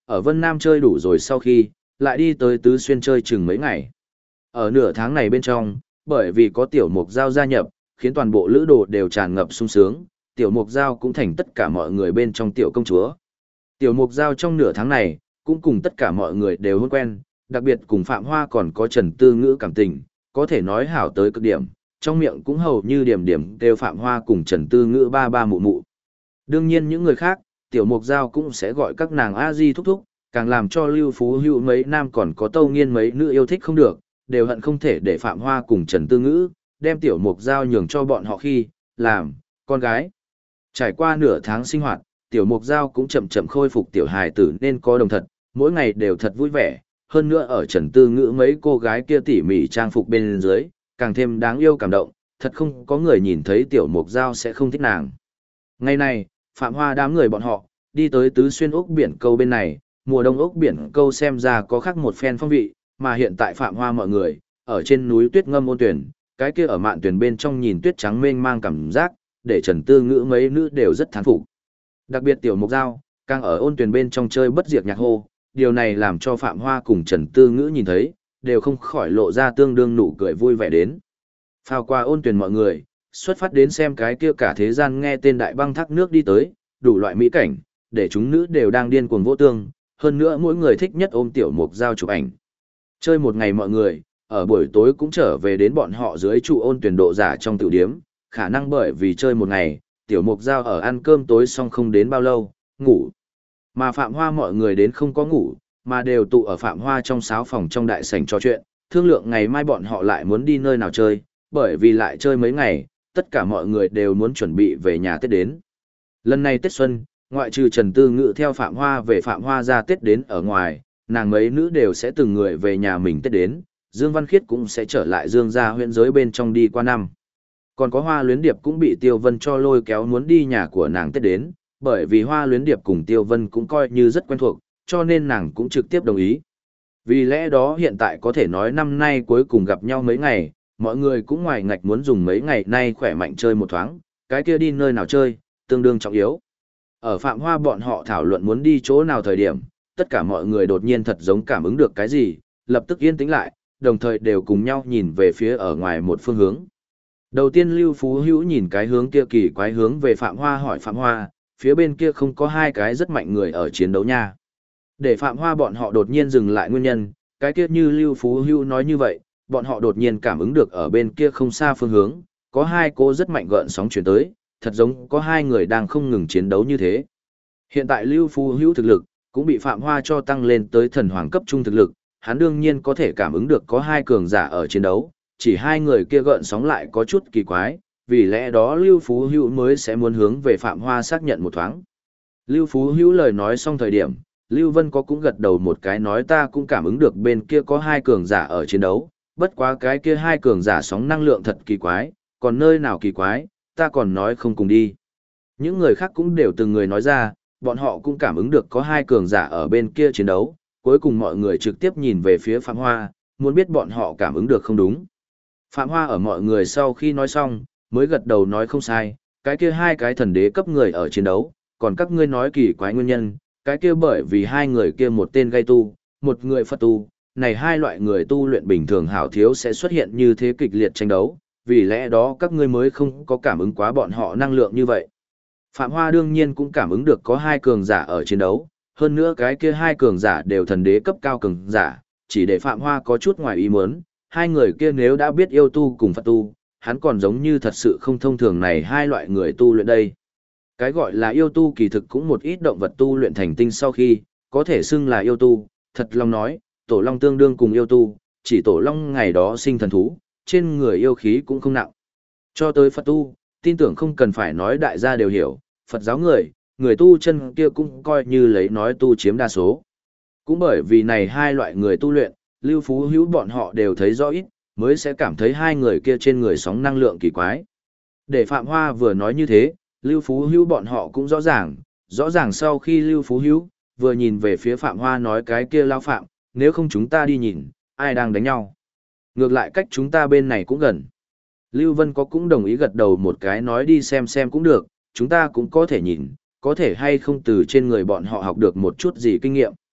ở Vân Nam chơi đủ rồi sau khi, lại đi tới Tứ Xuyên chơi chừng mấy ngày. Ở nửa tháng này bên trong, bởi vì có Tiểu Mục Giao gia nhập, khiến toàn bộ lữ đồ đều tràn ngập sung sướng, Tiểu Mục Giao cũng thành tất cả mọi người bên trong Tiểu Công Chúa. Tiểu Mục Giao trong nửa tháng này, cũng cùng tất cả mọi người đều hôn quen, đặc biệt cùng Phạm Hoa còn có Trần Tư Ngữ cảm tình, có thể nói hảo tới cực điểm, trong miệng cũng hầu như điểm điểm đều Phạm Hoa cùng Trần Tư Ngữ ba ba mụ mụ. Đương nhiên những người khác, Tiểu Mục Giao cũng sẽ gọi các nàng a di thúc thúc, càng làm cho Lưu Phú Hữu mấy nam còn có Tâu Nghiên mấy nữ yêu thích không được, đều hận không thể để Phạm Hoa cùng Trần Tư Ngữ, đem Tiểu Mục Giao nhường cho bọn họ khi, làm, con gái. Trải qua nửa tháng sinh hoạt, Tiểu Mục Giao cũng chậm chậm khôi phục tiểu hài tử nên có đồng thật, mỗi ngày đều thật vui vẻ, hơn nữa ở Trần Tư Ngữ mấy cô gái kia tỉ mỉ trang phục bên dưới, càng thêm đáng yêu cảm động, thật không có người nhìn thấy Tiểu Mục Giao sẽ không thích nàng. Ngày này, Phạm Hoa đám người bọn họ, đi tới Tứ Xuyên ốc biển câu bên này, mùa đông ốc biển câu xem ra có khác một phen phong vị, mà hiện tại Phạm Hoa mọi người, ở trên núi tuyết ngâm ôn tuyển, cái kia ở mạn tuyển bên trong nhìn tuyết trắng mênh mang cảm giác, để Trần Tư Ngữ mấy nữ đều rất thán phục. Đặc biệt Tiểu Mục Giao, càng ở ôn tuyển bên trong chơi bất diệt nhạc hô, điều này làm cho Phạm Hoa cùng Trần Tư Ngữ nhìn thấy, đều không khỏi lộ ra tương đương nụ cười vui vẻ đến. Phao qua ôn tuyển mọi người, xuất phát đến xem cái kia cả thế gian nghe tên đại băng thác nước đi tới, đủ loại mỹ cảnh, để chúng nữ đều đang điên cuồng vỗ tương, hơn nữa mỗi người thích nhất ôm Tiểu Mục Giao chụp ảnh. Chơi một ngày mọi người, ở buổi tối cũng trở về đến bọn họ dưới trụ ôn tuyển độ giả trong tiểu điếm, khả năng bởi vì chơi một ngày, Tiểu Mục Giao ở ăn cơm tối xong không đến bao lâu, ngủ. Mà Phạm Hoa mọi người đến không có ngủ, mà đều tụ ở Phạm Hoa trong sáo phòng trong đại sảnh trò chuyện, thương lượng ngày mai bọn họ lại muốn đi nơi nào chơi, bởi vì lại chơi mấy ngày, tất cả mọi người đều muốn chuẩn bị về nhà Tết đến. Lần này Tết Xuân, ngoại trừ Trần Tư Ngữ theo Phạm Hoa về Phạm Hoa ra Tết đến ở ngoài, nàng mấy nữ đều sẽ từng người về nhà mình Tết đến, Dương Văn Khiết cũng sẽ trở lại Dương gia huyện giới bên trong đi qua năm. Còn có Hoa Luyến Điệp cũng bị Tiêu Vân cho lôi kéo muốn đi nhà của nàng Tết đến, bởi vì Hoa Luyến Điệp cùng Tiêu Vân cũng coi như rất quen thuộc, cho nên nàng cũng trực tiếp đồng ý. Vì lẽ đó hiện tại có thể nói năm nay cuối cùng gặp nhau mấy ngày, mọi người cũng ngoài ngạch muốn dùng mấy ngày nay khỏe mạnh chơi một thoáng, cái kia đi nơi nào chơi, tương đương trọng yếu. Ở Phạm Hoa bọn họ thảo luận muốn đi chỗ nào thời điểm, tất cả mọi người đột nhiên thật giống cảm ứng được cái gì, lập tức yên tĩnh lại, đồng thời đều cùng nhau nhìn về phía ở ngoài một phương hướng. Đầu tiên Lưu Phú Hữu nhìn cái hướng kia kỳ quái hướng về Phạm Hoa hỏi Phạm Hoa, phía bên kia không có hai cái rất mạnh người ở chiến đấu nha. Để Phạm Hoa bọn họ đột nhiên dừng lại nguyên nhân, cái kia như Lưu Phú Hữu nói như vậy, bọn họ đột nhiên cảm ứng được ở bên kia không xa phương hướng, có hai cô rất mạnh gợn sóng chuyển tới, thật giống có hai người đang không ngừng chiến đấu như thế. Hiện tại Lưu Phú Hữu thực lực, cũng bị Phạm Hoa cho tăng lên tới thần hoàng cấp trung thực lực, hắn đương nhiên có thể cảm ứng được có hai cường giả ở chiến đấu, chỉ hai người kia gợn sóng lại có chút kỳ quái, vì lẽ đó Lưu Phú Hữu mới sẽ muốn hướng về Phạm Hoa xác nhận một thoáng. Lưu Phú Hữu lời nói xong thời điểm, Lưu Vân có cũng gật đầu một cái nói ta cũng cảm ứng được bên kia có hai cường giả ở chiến đấu, bất quá cái kia hai cường giả sóng năng lượng thật kỳ quái, còn nơi nào kỳ quái, ta còn nói không cùng đi. Những người khác cũng đều từng người nói ra, bọn họ cũng cảm ứng được có hai cường giả ở bên kia chiến đấu, cuối cùng mọi người trực tiếp nhìn về phía Phạm Hoa, muốn biết bọn họ cảm ứng được không đúng. Phạm Hoa ở mọi người sau khi nói xong, mới gật đầu nói không sai, cái kia hai cái thần đế cấp người ở chiến đấu, còn các ngươi nói kỳ quái nguyên nhân, cái kia bởi vì hai người kia một tên gây tu, một người Phật tu, này hai loại người tu luyện bình thường hảo thiếu sẽ xuất hiện như thế kịch liệt tranh đấu, vì lẽ đó các ngươi mới không có cảm ứng quá bọn họ năng lượng như vậy. Phạm Hoa đương nhiên cũng cảm ứng được có hai cường giả ở chiến đấu, hơn nữa cái kia hai cường giả đều thần đế cấp cao cường giả, chỉ để Phạm Hoa có chút ngoài ý muốn, hai người kia nếu đã biết yêu tu cùng Phật tu, hắn còn giống như thật sự không thông thường này hai loại người tu luyện đây. Cái gọi là yêu tu kỳ thực cũng một ít động vật tu luyện thành tinh sau khi, có thể xưng là yêu tu, thật lòng nói, tổ long tương đương cùng yêu tu, chỉ tổ long ngày đó sinh thần thú, trên người yêu khí cũng không nặng. Cho tới Phật tu, tin tưởng không cần phải nói đại gia đều hiểu, Phật giáo người tu chân kia cũng coi như lấy nói tu chiếm đa số. Cũng bởi vì này hai loại người tu luyện, Lưu Phú Hữu bọn họ đều thấy rõ ít, mới sẽ cảm thấy hai người kia trên người sóng năng lượng kỳ quái. Để Phạm Hoa vừa nói như thế, Lưu Phú Hữu bọn họ cũng rõ ràng sau khi Lưu Phú Hữu vừa nhìn về phía Phạm Hoa nói cái kia lao Phạm, nếu không chúng ta đi nhìn, ai đang đánh nhau. Ngược lại cách chúng ta bên này cũng gần. Lưu Vân có cũng đồng ý gật đầu một cái nói đi xem cũng được, chúng ta cũng có thể nhìn, có thể hay không từ trên người bọn họ học được một chút gì kinh nghiệm.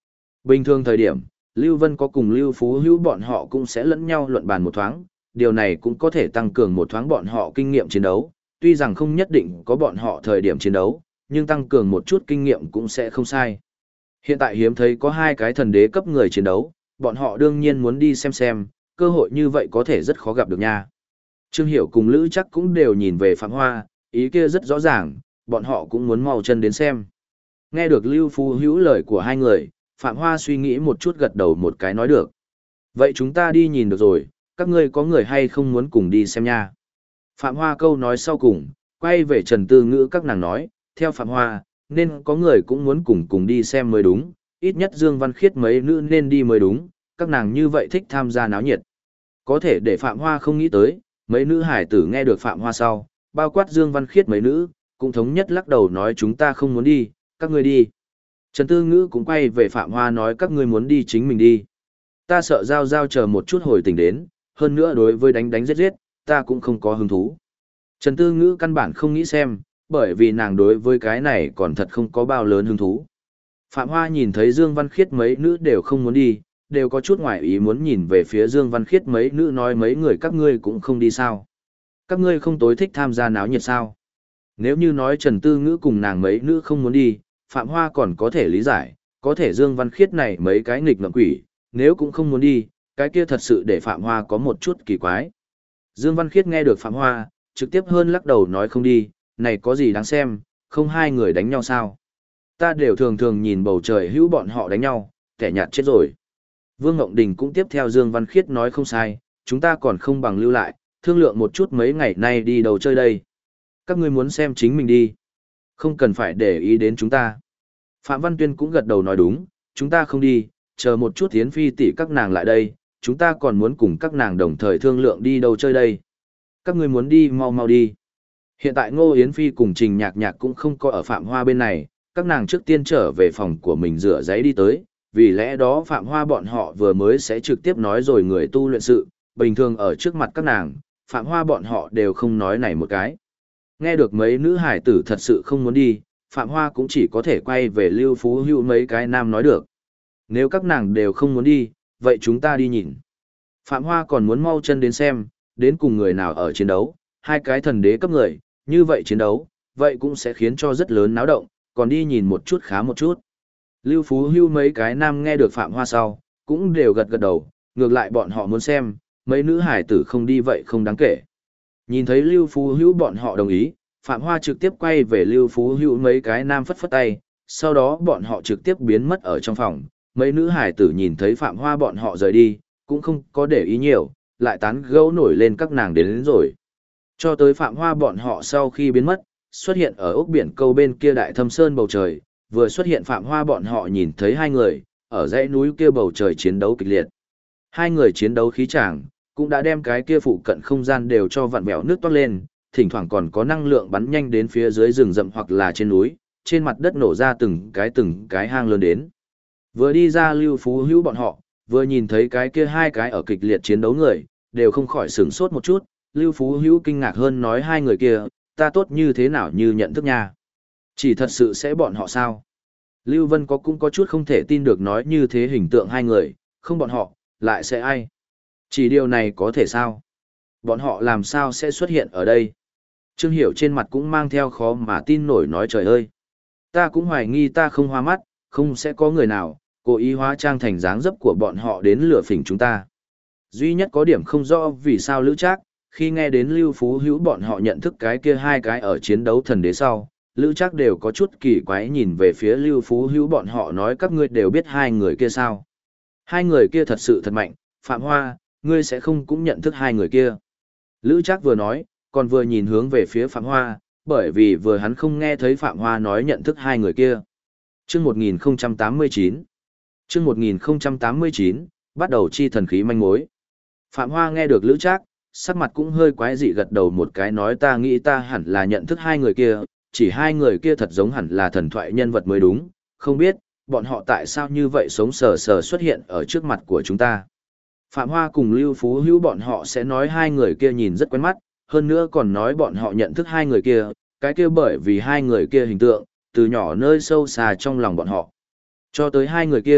Bình thường thời điểm, Lưu Vân có cùng Lưu Phú Hữu bọn họ cũng sẽ lẫn nhau luận bàn một thoáng, điều này cũng có thể tăng cường một thoáng bọn họ kinh nghiệm chiến đấu, tuy rằng không nhất định có bọn họ thời điểm chiến đấu, nhưng tăng cường một chút kinh nghiệm cũng sẽ không sai. Hiện tại hiếm thấy có hai cái thần đế cấp người chiến đấu, bọn họ đương nhiên muốn đi xem, cơ hội như vậy có thể rất khó gặp được nha. Trương Hiểu cùng Lữ Chắc cũng đều nhìn về Phạm Hoa, ý kia rất rõ ràng, bọn họ cũng muốn mau chân đến xem. Nghe được Lưu Phú Hữu lời của hai người, Phạm Hoa suy nghĩ một chút gật đầu một cái nói được. Vậy chúng ta đi nhìn được rồi, các ngươi có người hay không muốn cùng đi xem nha. Phạm Hoa câu nói sau cùng, quay về Trần Tư Ngữ các nàng nói, theo Phạm Hoa, nên có người cũng muốn cùng đi xem mới đúng, ít nhất Dương Văn Khiết mấy nữ nên đi mới đúng, các nàng như vậy thích tham gia náo nhiệt. Có thể để Phạm Hoa không nghĩ tới, mấy nữ hải tử nghe được Phạm Hoa sau, bao quát Dương Văn Khiết mấy nữ, cũng thống nhất lắc đầu nói chúng ta không muốn đi, các ngươi đi. Trần Tư Ngữ cũng quay về Phạm Hoa nói các ngươi muốn đi chính mình đi. Ta sợ Giao Giao chờ một chút hồi tỉnh đến, hơn nữa đối với đánh giết, ta cũng không có hứng thú. Trần Tư Ngữ căn bản không nghĩ xem, bởi vì nàng đối với cái này còn thật không có bao lớn hứng thú. Phạm Hoa nhìn thấy Dương Văn Khiết mấy nữ đều không muốn đi, đều có chút ngoài ý muốn nhìn về phía Dương Văn Khiết mấy nữ nói mấy người các ngươi cũng không đi sao. Các ngươi không tối thích tham gia náo nhiệt sao. Nếu như nói Trần Tư Ngữ cùng nàng mấy nữ không muốn đi, Phạm Hoa còn có thể lý giải, có thể Dương Văn Khiết này mấy cái nghịch ngợm quỷ, nếu cũng không muốn đi, cái kia thật sự để Phạm Hoa có một chút kỳ quái. Dương Văn Khiết nghe được Phạm Hoa, trực tiếp hơn lắc đầu nói không đi, này có gì đáng xem, không hai người đánh nhau sao. Ta đều thường thường nhìn bầu trời hữu bọn họ đánh nhau, kẻ nhạt chết rồi. Vương Ngộng Đình cũng tiếp theo Dương Văn Khiết nói không sai, chúng ta còn không bằng lưu lại, thương lượng một chút mấy ngày nay đi đầu chơi đây. Các ngươi muốn xem chính mình đi. Không cần phải để ý đến chúng ta. Phạm Văn Tuyên cũng gật đầu nói đúng, chúng ta không đi, chờ một chút Yến Phi tỷ các nàng lại đây, chúng ta còn muốn cùng các nàng đồng thời thương lượng đi đâu chơi đây. Các ngươi muốn đi mau mau đi. Hiện tại Ngô Yến Phi cùng Trình Nhạc Nhạc cũng không có ở Phạm Hoa bên này, các nàng trước tiên trở về phòng của mình rửa giấy đi tới, vì lẽ đó Phạm Hoa bọn họ vừa mới sẽ trực tiếp nói rồi người tu luyện sự, bình thường ở trước mặt các nàng, Phạm Hoa bọn họ đều không nói này một cái. Nghe được mấy nữ hải tử thật sự không muốn đi, Phạm Hoa cũng chỉ có thể quay về Lưu Phú Hữu mấy cái nam nói được. Nếu các nàng đều không muốn đi, vậy chúng ta đi nhìn. Phạm Hoa còn muốn mau chân đến xem, đến cùng người nào ở chiến đấu, hai cái thần đế cấp người, như vậy chiến đấu, vậy cũng sẽ khiến cho rất lớn náo động, còn đi nhìn một chút khá một chút. Lưu Phú Hữu mấy cái nam nghe được Phạm Hoa sau, cũng đều gật gật đầu, ngược lại bọn họ muốn xem, mấy nữ hải tử không đi vậy không đáng kể. Nhìn thấy Lưu Phú Hữu bọn họ đồng ý, Phạm Hoa trực tiếp quay về Lưu Phú Hữu mấy cái nam phất phất tay, sau đó bọn họ trực tiếp biến mất ở trong phòng. Mấy nữ hải tử nhìn thấy Phạm Hoa bọn họ rời đi, cũng không có để ý nhiều, lại tán gẫu nổi lên các nàng đến rồi. Cho tới Phạm Hoa bọn họ sau khi biến mất, xuất hiện ở ốc biển câu bên kia Đại Thâm Sơn bầu trời, vừa xuất hiện Phạm Hoa bọn họ nhìn thấy hai người, ở dãy núi kia bầu trời chiến đấu kịch liệt. Hai người chiến đấu khí tràng, cũng đã đem cái kia phụ cận không gian đều cho vặn vẹo nước toát lên, thỉnh thoảng còn có năng lượng bắn nhanh đến phía dưới rừng rậm hoặc là trên núi, trên mặt đất nổ ra từng cái hang lớn đến. Vừa đi ra Lưu Phú Hữu bọn họ, vừa nhìn thấy cái kia hai cái ở kịch liệt chiến đấu người, đều không khỏi sửng sốt một chút, Lưu Phú Hữu kinh ngạc hơn nói hai người kia, ta tốt như thế nào như nhận thức nha. Chỉ thật sự sẽ bọn họ sao? Lưu Vân cũng có chút không thể tin được nói như thế hình tượng hai người, không bọn họ, lại sẽ ai? Chỉ điều này có thể sao? Bọn họ làm sao sẽ xuất hiện ở đây? Trương Hiểu trên mặt cũng mang theo khó mà tin nổi nói trời ơi. Ta cũng hoài nghi ta không hoa mắt, không sẽ có người nào, cố ý hóa trang thành dáng dấp của bọn họ đến lừa phỉnh chúng ta. Duy nhất có điểm không rõ vì sao Lữ Trác, khi nghe đến Lưu Phú Hữu bọn họ nhận thức cái kia hai cái ở chiến đấu thần đế sau, Lữ Trác đều có chút kỳ quái nhìn về phía Lưu Phú Hữu bọn họ nói các ngươi đều biết hai người kia sao. Hai người kia thật sự thật mạnh, Phạm Hoa, ngươi sẽ không cũng nhận thức hai người kia. Lữ Trác vừa nói, còn vừa nhìn hướng về phía Phạm Hoa, bởi vì vừa hắn không nghe thấy Phạm Hoa nói nhận thức hai người kia. Chương 1089 Chương 1089, bắt đầu chi thần khí manh mối. Phạm Hoa nghe được Lữ Trác, sắc mặt cũng hơi quái dị gật đầu một cái nói ta nghĩ ta hẳn là nhận thức hai người kia, chỉ hai người kia thật giống hẳn là thần thoại nhân vật mới đúng, không biết, bọn họ tại sao như vậy sống sờ sờ xuất hiện ở trước mặt của chúng ta. Phạm Hoa cùng Lưu Phú Hữu bọn họ sẽ nói hai người kia nhìn rất quen mắt, hơn nữa còn nói bọn họ nhận thức hai người kia, cái kia bởi vì hai người kia hình tượng, từ nhỏ nơi sâu xa trong lòng bọn họ. Cho tới hai người kia,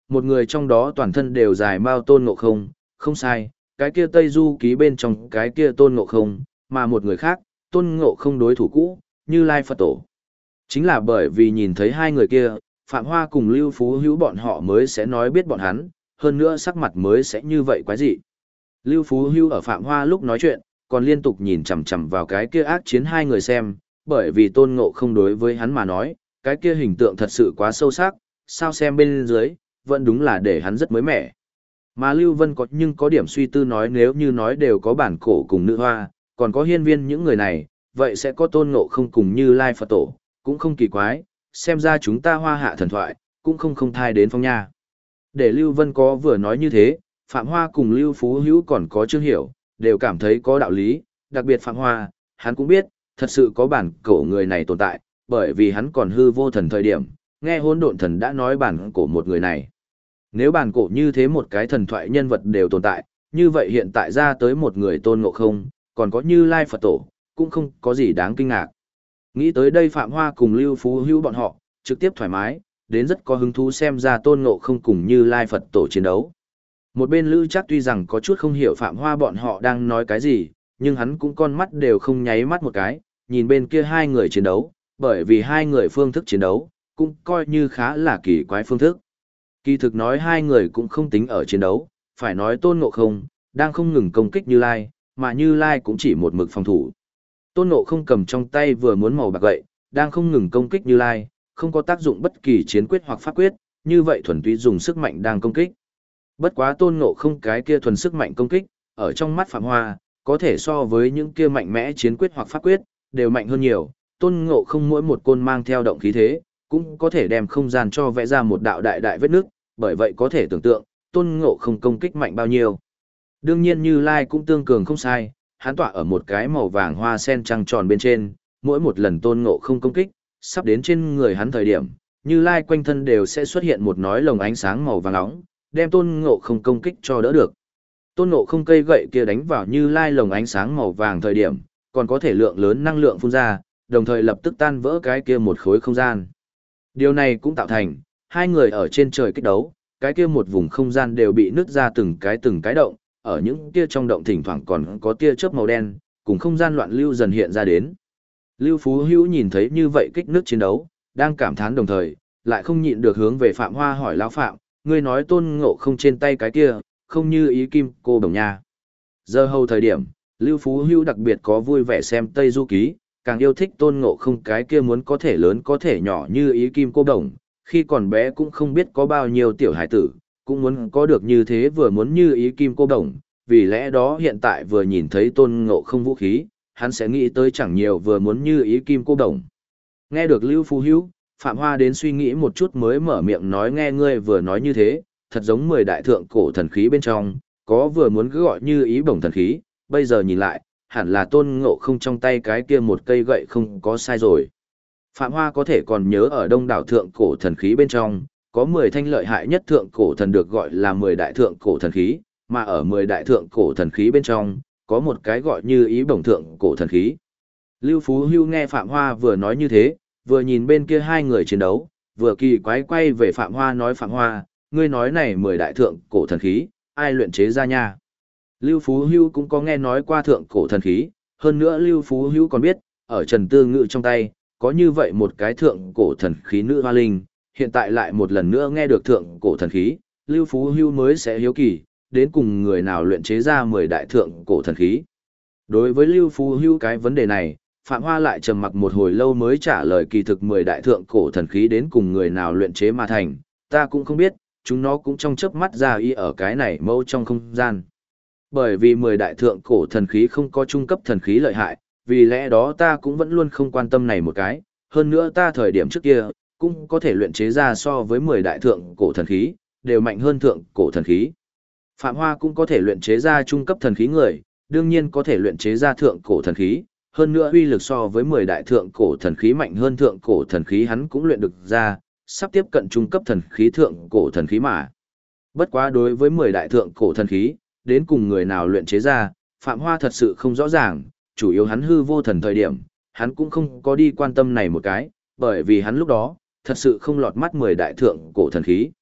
Một người trong đó toàn thân đều dài mao Tôn Ngộ Không, không sai, cái kia Tây Du ký bên trong cái kia Tôn Ngộ Không, mà một người khác, Tôn Ngộ Không đối thủ cũ, Như Lai Phật Tổ. Chính là bởi vì nhìn thấy hai người kia, Phạm Hoa cùng Lưu Phú Hữu bọn họ mới sẽ nói biết bọn hắn, hơn nữa sắc mặt mới sẽ như vậy quái dị. Lưu Phú Hữu ở Phạm Hoa lúc nói chuyện, còn liên tục nhìn chằm chằm vào cái kia ác chiến hai người xem, bởi vì Tôn Ngộ Không đối với hắn mà nói, cái kia hình tượng thật sự quá sâu sắc, sao xem bên dưới, vẫn đúng là để hắn rất mới mẻ. Mà Lưu Vân có điểm suy tư nói nếu như nói đều có bản cổ cùng nữ hoa, còn có hiên viên những người này, vậy sẽ có Tôn Ngộ Không cùng Như Lai Phật Tổ, cũng không kỳ quái, xem ra chúng ta Hoa Hạ thần thoại, cũng không thai đến phong nha. Để Lưu Vân có vừa nói như thế, Phạm Hoa cùng Lưu Phú Hữu còn có Trương Hiểu, đều cảm thấy có đạo lý, đặc biệt Phạm Hoa, hắn cũng biết, thật sự có bản cổ người này tồn tại, bởi vì hắn còn hư vô thần thời điểm, nghe Hỗn Độn Thần đã nói bản cổ một người này. Nếu bản cổ như thế một cái thần thoại nhân vật đều tồn tại, như vậy hiện tại ra tới một người Tôn Ngộ Không, còn có Như Lai Phật Tổ, cũng không có gì đáng kinh ngạc. Nghĩ tới đây Phạm Hoa cùng Lưu Phú Hữu bọn họ, trực tiếp thoải mái, đến rất có hứng thú xem ra Tôn Ngộ Không cùng Như Lai Phật Tổ chiến đấu. Một bên Lữ Trác tuy rằng có chút không hiểu Phạm Hoa bọn họ đang nói cái gì, nhưng hắn cũng con mắt đều không nháy mắt một cái, nhìn bên kia hai người chiến đấu, bởi vì hai người phương thức chiến đấu, cũng coi như khá là kỳ quái phương thức. Kỳ thực nói hai người cũng không tính ở chiến đấu, phải nói Tôn Ngộ Không, đang không ngừng công kích Như Lai, mà Như Lai cũng chỉ một mực phòng thủ. Tôn Ngộ Không cầm trong tay vừa muốn màu bạc gậy, đang không ngừng công kích Như Lai, không có tác dụng bất kỳ chiến quyết hoặc pháp quyết, như vậy thuần túy dùng sức mạnh đang công kích. Bất quá Tôn Ngộ Không cái kia thuần sức mạnh công kích, ở trong mắt Phạm Hoa, có thể so với những kia mạnh mẽ chiến quyết hoặc pháp quyết, đều mạnh hơn nhiều. Tôn Ngộ Không mỗi một côn mang theo động khí thế, cũng có thể đem không gian cho vẽ ra một đạo đại đại vết nước, bởi vậy có thể tưởng tượng, Tôn Ngộ Không công kích mạnh bao nhiêu. Đương nhiên Như Lai cũng tương cường không sai, hắn tọa ở một cái màu vàng hoa sen trăng tròn bên trên, mỗi một lần Tôn Ngộ Không công kích, sắp đến trên người hắn thời điểm, Như Lai quanh thân đều sẽ xuất hiện một nói lồng ánh sáng màu vàng nóng, đem Tôn Ngộ Không công kích cho đỡ được. Tôn Ngộ Không cây gậy kia đánh vào Như Lai lồng ánh sáng màu vàng thời điểm, còn có thể lượng lớn năng lượng phun ra, đồng thời lập tức tan vỡ cái kia một khối không gian. Điều này cũng tạo thành, hai người ở trên trời kích đấu, cái kia một vùng không gian đều bị nứt ra từng cái động, ở những kia trong động thỉnh thoảng còn có tia chớp màu đen, cùng không gian loạn lưu dần hiện ra đến. Lưu Phú Hữu nhìn thấy như vậy kích nước chiến đấu, đang cảm thán đồng thời, lại không nhịn được hướng về Phạm Hoa hỏi lão Phạm, ngươi nói Tôn Ngộ Không trên tay cái kia, không như ý kim cô đồng nha. Giờ hầu thời điểm, Lưu Phú Hữu đặc biệt có vui vẻ xem Tây Du Ký, càng yêu thích Tôn Ngộ Không cái kia muốn có thể lớn có thể nhỏ như ý kim cô đồng, khi còn bé cũng không biết có bao nhiêu tiểu hải tử, cũng muốn có được như thế vừa muốn như ý kim cô đồng, vì lẽ đó hiện tại vừa nhìn thấy Tôn Ngộ Không vũ khí, hắn sẽ nghĩ tới chẳng nhiều vừa muốn như ý kim cô đồng. Nghe được Lưu Phú Hữu, Phạm Hoa đến suy nghĩ một chút mới mở miệng nói nghe ngươi vừa nói như thế, thật giống 10 đại thượng cổ thần khí bên trong, có vừa muốn cứ gọi như ý bổng thần khí, bây giờ nhìn lại, hẳn là Tôn Ngộ Không trong tay cái kia một cây gậy không có sai rồi. Phạm Hoa có thể còn nhớ ở đông đảo thượng cổ thần khí bên trong, có 10 thanh lợi hại nhất thượng cổ thần được gọi là 10 đại thượng cổ thần khí, mà ở 10 đại thượng cổ thần khí bên trong, có một cái gọi như ý bổng thượng cổ thần khí. Lưu Phú Hưu nghe Phạm Hoa vừa nói như thế, vừa nhìn bên kia hai người chiến đấu, vừa kỳ quái quay về Phạm Hoa nói Phạm Hoa, ngươi nói này 10 đại thượng cổ thần khí, ai luyện chế ra nha? Lưu Phú Hưu cũng có nghe nói qua thượng cổ thần khí, hơn nữa Lưu Phú Hưu còn biết, ở Trần Tư Ngự trong tay, có như vậy một cái thượng cổ thần khí nữ hoa linh, hiện tại lại một lần nữa nghe được thượng cổ thần khí, Lưu Phú Hưu mới sẽ hiếu kỳ, đến cùng người nào luyện chế ra 10 đại thượng cổ thần khí. Đối với Lưu Phú Hưu cái vấn đề này, Phạm Hoa lại trầm mặc một hồi lâu mới trả lời kỳ thực 10 đại thượng cổ thần khí đến cùng người nào luyện chế mà thành, ta cũng không biết, chúng nó cũng trong chớp mắt ra y ở cái này mâu trong không gian. Bởi vì 10 đại thượng cổ thần khí không có trung cấp thần khí lợi hại, vì lẽ đó ta cũng vẫn luôn không quan tâm này một cái, hơn nữa ta thời điểm trước kia, cũng có thể luyện chế ra so với 10 đại thượng cổ thần khí, đều mạnh hơn thượng cổ thần khí. Phạm Hoa cũng có thể luyện chế ra trung cấp thần khí người, đương nhiên có thể luyện chế ra thượng cổ thần khí, hơn nữa uy lực so với 10 đại thượng cổ thần khí mạnh hơn thượng cổ thần khí hắn cũng luyện được ra, sắp tiếp cận trung cấp thần khí thượng cổ thần khí mà. Bất quá đối với 10 đại thượng cổ thần khí, đến cùng người nào luyện chế ra, Phạm Hoa thật sự không rõ ràng, chủ yếu hắn hư vô thần thời điểm, hắn cũng không có đi quan tâm này một cái, bởi vì hắn lúc đó, thật sự không lọt mắt 10 đại thượng cổ thần khí.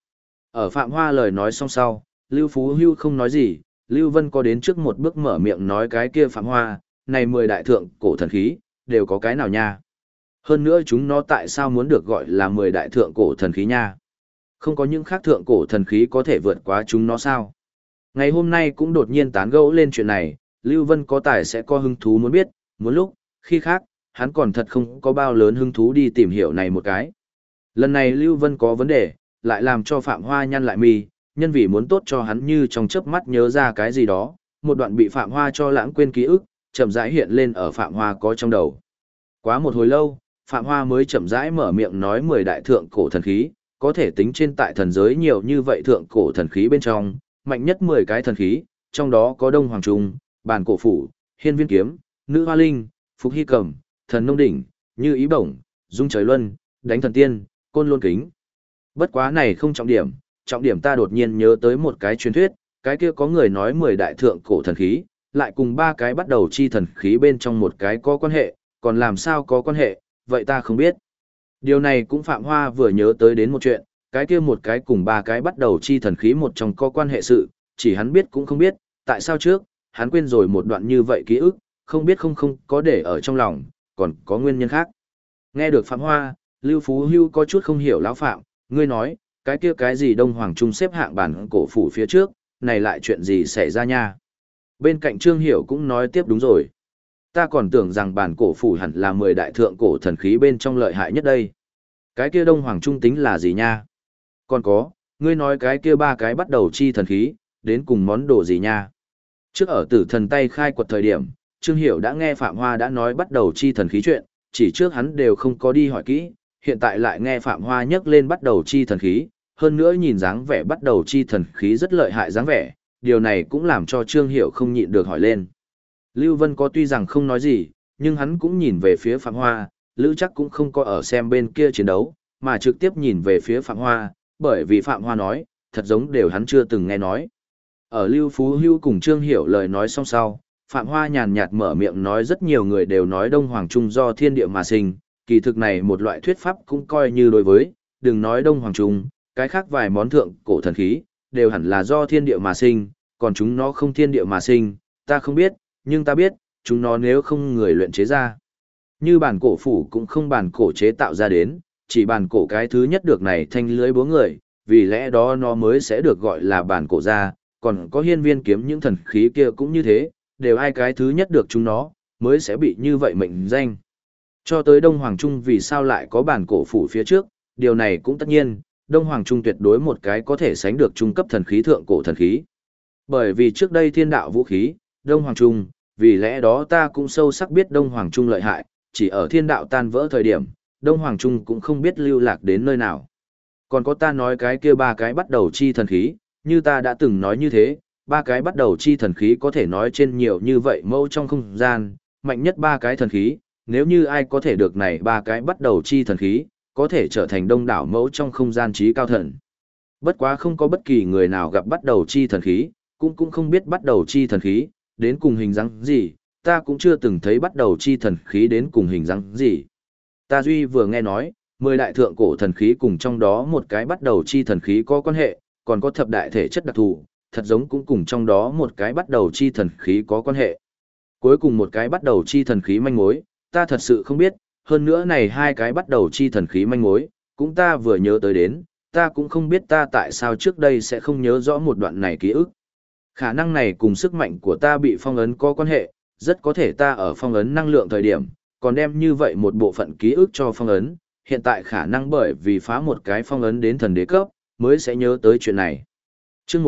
Ở Phạm Hoa lời nói xong sau, Lưu Phú Hưu không nói gì, Lưu Vân có đến trước một bước mở miệng nói cái kia Phạm Hoa, này 10 đại thượng cổ thần khí, đều có cái nào nha? Hơn nữa chúng nó tại sao muốn được gọi là 10 đại thượng cổ thần khí nha? Không có những khác thượng cổ thần khí có thể vượt qua chúng nó sao? Ngày hôm nay cũng đột nhiên tán gẫu lên chuyện này, Lưu Vân có tài sẽ có hứng thú muốn biết, muốn lúc, khi khác, hắn còn thật không có bao lớn hứng thú đi tìm hiểu này một cái. Lần này Lưu Vân có vấn đề, lại làm cho Phạm Hoa nhăn lại mi, nhân vì muốn tốt cho hắn như trong chớp mắt nhớ ra cái gì đó, một đoạn bị Phạm Hoa cho lãng quên ký ức, chậm rãi hiện lên ở Phạm Hoa có trong đầu. Quá một hồi lâu, Phạm Hoa mới chậm rãi mở miệng nói 10 đại thượng cổ thần khí, có thể tính trên tại thần giới nhiều như vậy thượng cổ thần khí bên trong, mạnh nhất 10 cái thần khí, trong đó có Đông Hoàng Trung, Bàn Cổ Phủ, Hiên Viên Kiếm, Nữ Hoa Linh, Phục Hy Cầm, Thần Nông Đỉnh, Như Ý Bổng, Dung Trời Luân, Đánh Thần Tiên, Côn Lôn Kính. Bất quá này không trọng điểm ta đột nhiên nhớ tới một cái truyền thuyết, cái kia có người nói 10 đại thượng cổ thần khí, lại cùng 3 cái bắt đầu chi thần khí bên trong một cái có quan hệ, còn làm sao có quan hệ, vậy ta không biết. Điều này cũng Phạm Hoa vừa nhớ tới đến một chuyện, cái kia một cái cùng 3 cái bắt đầu chi thần khí một trong có quan hệ sự, chỉ hắn biết cũng không biết, tại sao trước, hắn quên rồi một đoạn như vậy ký ức, không biết không có để ở trong lòng, còn có nguyên nhân khác. Nghe được Phạm Hoa, Lưu Phú Hưu có chút không hiểu lão Phạm, ngươi nói, cái kia cái gì Đông Hoàng Trung xếp hạng bản cổ phủ phía trước, này lại chuyện gì xảy ra nha. Bên cạnh Trương Hiểu cũng nói tiếp đúng rồi. Ta còn tưởng rằng bản cổ phủ hẳn là 10 đại thượng cổ thần khí bên trong lợi hại nhất đây. Cái kia Đông Hoàng Trung tính là gì nha? Còn có, ngươi nói cái kia 3 cái bắt đầu chi thần khí, đến cùng món đồ gì nha? Trước ở Tử Thần tay khai quật thời điểm, Trương Hiểu đã nghe Phạm Hoa đã nói bắt đầu chi thần khí chuyện, chỉ trước hắn đều không có đi hỏi kỹ, hiện tại lại nghe Phạm Hoa nhắc lên bắt đầu chi thần khí, hơn nữa nhìn dáng vẻ bắt đầu chi thần khí rất lợi hại dáng vẻ, điều này cũng làm cho Trương Hiểu không nhịn được hỏi lên. Lưu Vân có tuy rằng không nói gì, nhưng hắn cũng nhìn về phía Phạm Hoa, Lữ chắc cũng không có ở xem bên kia chiến đấu, mà trực tiếp nhìn về phía Phạm Hoa, bởi vì Phạm Hoa nói, thật giống đều hắn chưa từng nghe nói. Ở Lưu Phú Hưu cùng Trương Hiểu lời nói xong sau, Phạm Hoa nhàn nhạt mở miệng nói rất nhiều người đều nói Đông Hoàng Trung do thiên địa mà sinh, kỳ thực này một loại thuyết pháp cũng coi như đối với, đừng nói Đông Hoàng Trung, cái khác vài món thượng cổ thần khí, đều hẳn là do thiên địa mà sinh, còn chúng nó không thiên địa mà sinh, ta không biết, nhưng ta biết, chúng nó nếu không người luyện chế ra. Như bản cổ phủ cũng không bản cổ chế tạo ra đến, chỉ bản cổ cái thứ nhất được này thanh lưới búa người, vì lẽ đó nó mới sẽ được gọi là bản cổ ra, còn có hiên viên kiếm những thần khí kia cũng như thế, đều ai cái thứ nhất được chúng nó, mới sẽ bị như vậy mệnh danh. Cho tới Đông Hoàng Trung vì sao lại có bản cổ phủ phía trước, điều này cũng tất nhiên, Đông Hoàng Trung tuyệt đối một cái có thể sánh được trung cấp thần khí thượng cổ thần khí. Bởi vì trước đây thiên đạo vũ khí, Đông Hoàng Trung, vì lẽ đó ta cũng sâu sắc biết Đông Hoàng Trung lợi hại, chỉ ở thiên đạo tan vỡ thời điểm, Đông Hoàng Trung cũng không biết lưu lạc đến nơi nào. Còn có ta nói cái kia 3 cái bắt đầu chi thần khí, như ta đã từng nói như thế, 3 cái bắt đầu chi thần khí có thể nói trên nhiều như vậy mâu trong không gian, mạnh nhất 3 cái thần khí, nếu như ai có thể được này 3 cái bắt đầu chi thần khí, có thể trở thành đông đảo mẫu trong không gian trí cao thần. Bất quá không có bất kỳ người nào gặp bắt đầu chi thần khí, cũng không biết bắt đầu chi thần khí, đến cùng hình dáng gì, ta cũng chưa từng thấy bắt đầu chi thần khí đến cùng hình dáng gì. Ta duy vừa nghe nói, 10 đại thượng cổ thần khí cùng trong đó một cái bắt đầu chi thần khí có quan hệ, còn có thập đại thể chất đặc thù, thật giống cũng cùng trong đó một cái bắt đầu chi thần khí có quan hệ. Cuối cùng một cái bắt đầu chi thần khí manh mối, ta thật sự không biết, hơn nữa này 2 cái bắt đầu chi thần khí manh mối, cũng ta vừa nhớ tới đến, ta cũng không biết ta tại sao trước đây sẽ không nhớ rõ một đoạn này ký ức. Khả năng này cùng sức mạnh của ta bị phong ấn có quan hệ, rất có thể ta ở phong ấn năng lượng thời điểm, còn đem như vậy một bộ phận ký ức cho phong ấn, hiện tại khả năng bởi vì phá một cái phong ấn đến thần đế cấp, mới sẽ nhớ tới chuyện này. Chương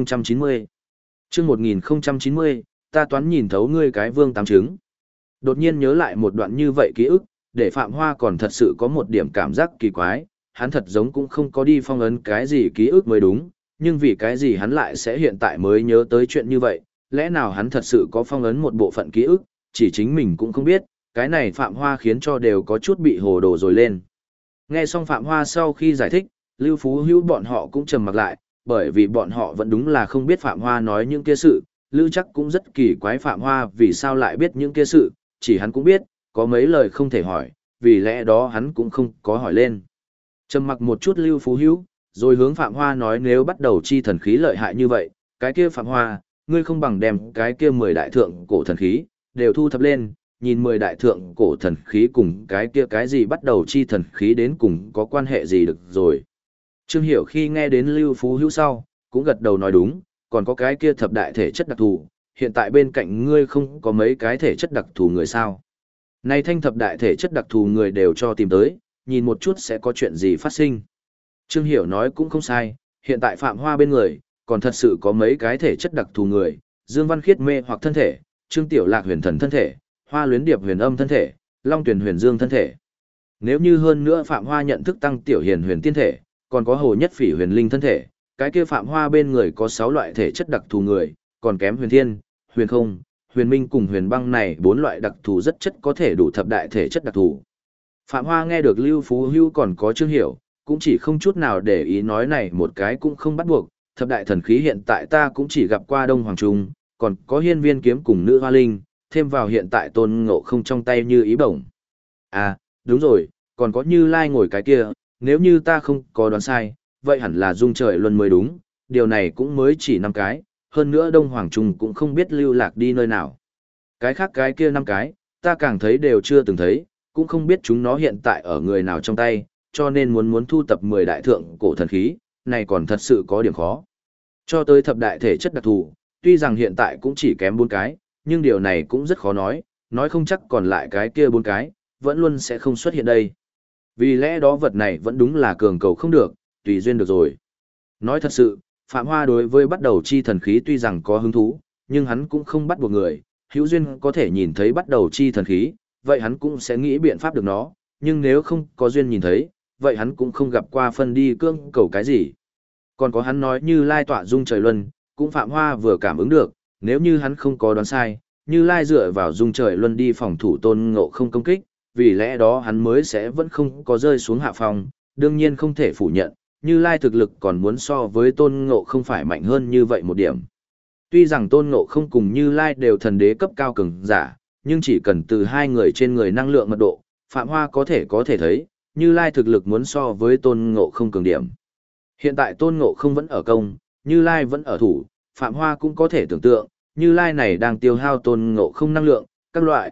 1090 Chương 1090, ta toán nhìn thấu ngươi cái vương tám trứng. Đột nhiên nhớ lại một đoạn như vậy ký ức, để Phạm Hoa còn thật sự có một điểm cảm giác kỳ quái, hắn thật giống cũng không có đi phong ấn cái gì ký ức mới đúng, nhưng vì cái gì hắn lại sẽ hiện tại mới nhớ tới chuyện như vậy, lẽ nào hắn thật sự có phong ấn một bộ phận ký ức, chỉ chính mình cũng không biết, cái này Phạm Hoa khiến cho đều có chút bị hồ đồ rồi lên. Nghe xong Phạm Hoa sau khi giải thích, Lưu Phú Hữu bọn họ cũng trầm mặc lại, bởi vì bọn họ vẫn đúng là không biết Phạm Hoa nói những kia sự, Lưu chắc cũng rất kỳ quái Phạm Hoa vì sao lại biết những kia sự, chỉ hắn cũng biết, có mấy lời không thể hỏi, vì lẽ đó hắn cũng không có hỏi lên. Trầm mặc một chút Lưu Phú Hữu, Rồi hướng Phạm Hoa nói nếu bắt đầu chi thần khí lợi hại như vậy, cái kia Phạm Hoa, ngươi không bằng đem cái kia 10 đại thượng cổ thần khí, đều thu thập lên, nhìn 10 đại thượng cổ thần khí cùng cái kia cái gì bắt đầu chi thần khí đến cùng có quan hệ gì được rồi. Trương Hiểu khi nghe đến Lưu Phú Hữu sau, cũng gật đầu nói đúng, còn có cái kia thập đại thể chất đặc thù, hiện tại bên cạnh ngươi không có mấy cái thể chất đặc thù người sao. Nay thanh thập đại thể chất đặc thù người đều cho tìm tới, nhìn một chút sẽ có chuyện gì phát sinh. Trương Hiểu nói cũng không sai, hiện tại Phạm Hoa bên người, còn thật sự có mấy cái thể chất đặc thù người, Dương Văn Khiết mê hoặc thân thể, Trương Tiểu Lạc huyền thần thân thể, Hoa Luyến Điệp huyền âm thân thể, Long Tuyền huyền dương thân thể. Nếu như hơn nữa Phạm Hoa nhận thức tăng Tiểu Hiền huyền tiên thể, còn có Hồ Nhất Phỉ huyền linh thân thể, cái kia Phạm Hoa bên người có 6 loại thể chất đặc thù người, còn kém huyền thiên, huyền không, huyền minh cùng huyền băng này 4 loại đặc thù rất chất có thể đủ thập đại thể chất đặc thù. Phạm Hoa nghe được Lưu Phú Hữu còn có Trương Hiểu, cũng chỉ không chút nào để ý nói này một cái cũng không bắt buộc, thập đại thần khí hiện tại ta cũng chỉ gặp qua Đông Hoàng Trung, còn có Hiên Viên kiếm cùng Nữ Hoa Linh, thêm vào hiện tại Tôn Ngộ Không trong tay Như Ý Bổng. À, đúng rồi, còn có Như Lai ngồi cái kia, nếu như ta không có đoán sai, vậy hẳn là Dung Trời Luân mới đúng, điều này cũng mới chỉ 5 cái, hơn nữa Đông Hoàng Trung cũng không biết lưu lạc đi nơi nào. Cái khác cái kia 5 cái, ta càng thấy đều chưa từng thấy, cũng không biết chúng nó hiện tại ở người nào trong tay, cho nên muốn thu tập 10 đại thượng cổ thần khí, này còn thật sự có điểm khó. Cho tới thập đại thể chất đặc thù, tuy rằng hiện tại cũng chỉ kém 4 cái, nhưng điều này cũng rất khó nói không chắc còn lại cái kia 4 cái, vẫn luôn sẽ không xuất hiện đây. Vì lẽ đó vật này vẫn đúng là cường cầu không được, tùy duyên được rồi. Nói thật sự, Phạm Hoa đối với bắt đầu chi thần khí tuy rằng có hứng thú, nhưng hắn cũng không bắt buộc người, hữu duyên có thể nhìn thấy bắt đầu chi thần khí, vậy hắn cũng sẽ nghĩ biện pháp được nó, nhưng nếu không có duyên nhìn thấy, vậy hắn cũng không gặp qua phân đi cương cầu cái gì. Còn có hắn nói Như Lai tọa Dung Trời Luân, cũng Phạm Hoa vừa cảm ứng được, nếu như hắn không có đoán sai, Như Lai dựa vào Dung Trời Luân đi phòng thủ Tôn Ngộ Không công kích, vì lẽ đó hắn mới sẽ vẫn không có rơi xuống hạ phòng, đương nhiên không thể phủ nhận, Như Lai thực lực còn muốn so với Tôn Ngộ Không phải mạnh hơn như vậy một điểm. Tuy rằng Tôn Ngộ Không cùng Như Lai đều thần đế cấp cao cường giả, nhưng chỉ cần từ hai người trên người năng lượng mật độ, Phạm Hoa có thể thấy, Như Lai thực lực muốn so với Tôn Ngộ Không cường điểm. Hiện tại Tôn Ngộ Không vẫn ở công, Như Lai vẫn ở thủ, Phạm Hoa cũng có thể tưởng tượng, Như Lai này đang tiêu hao Tôn Ngộ Không năng lượng, các loại,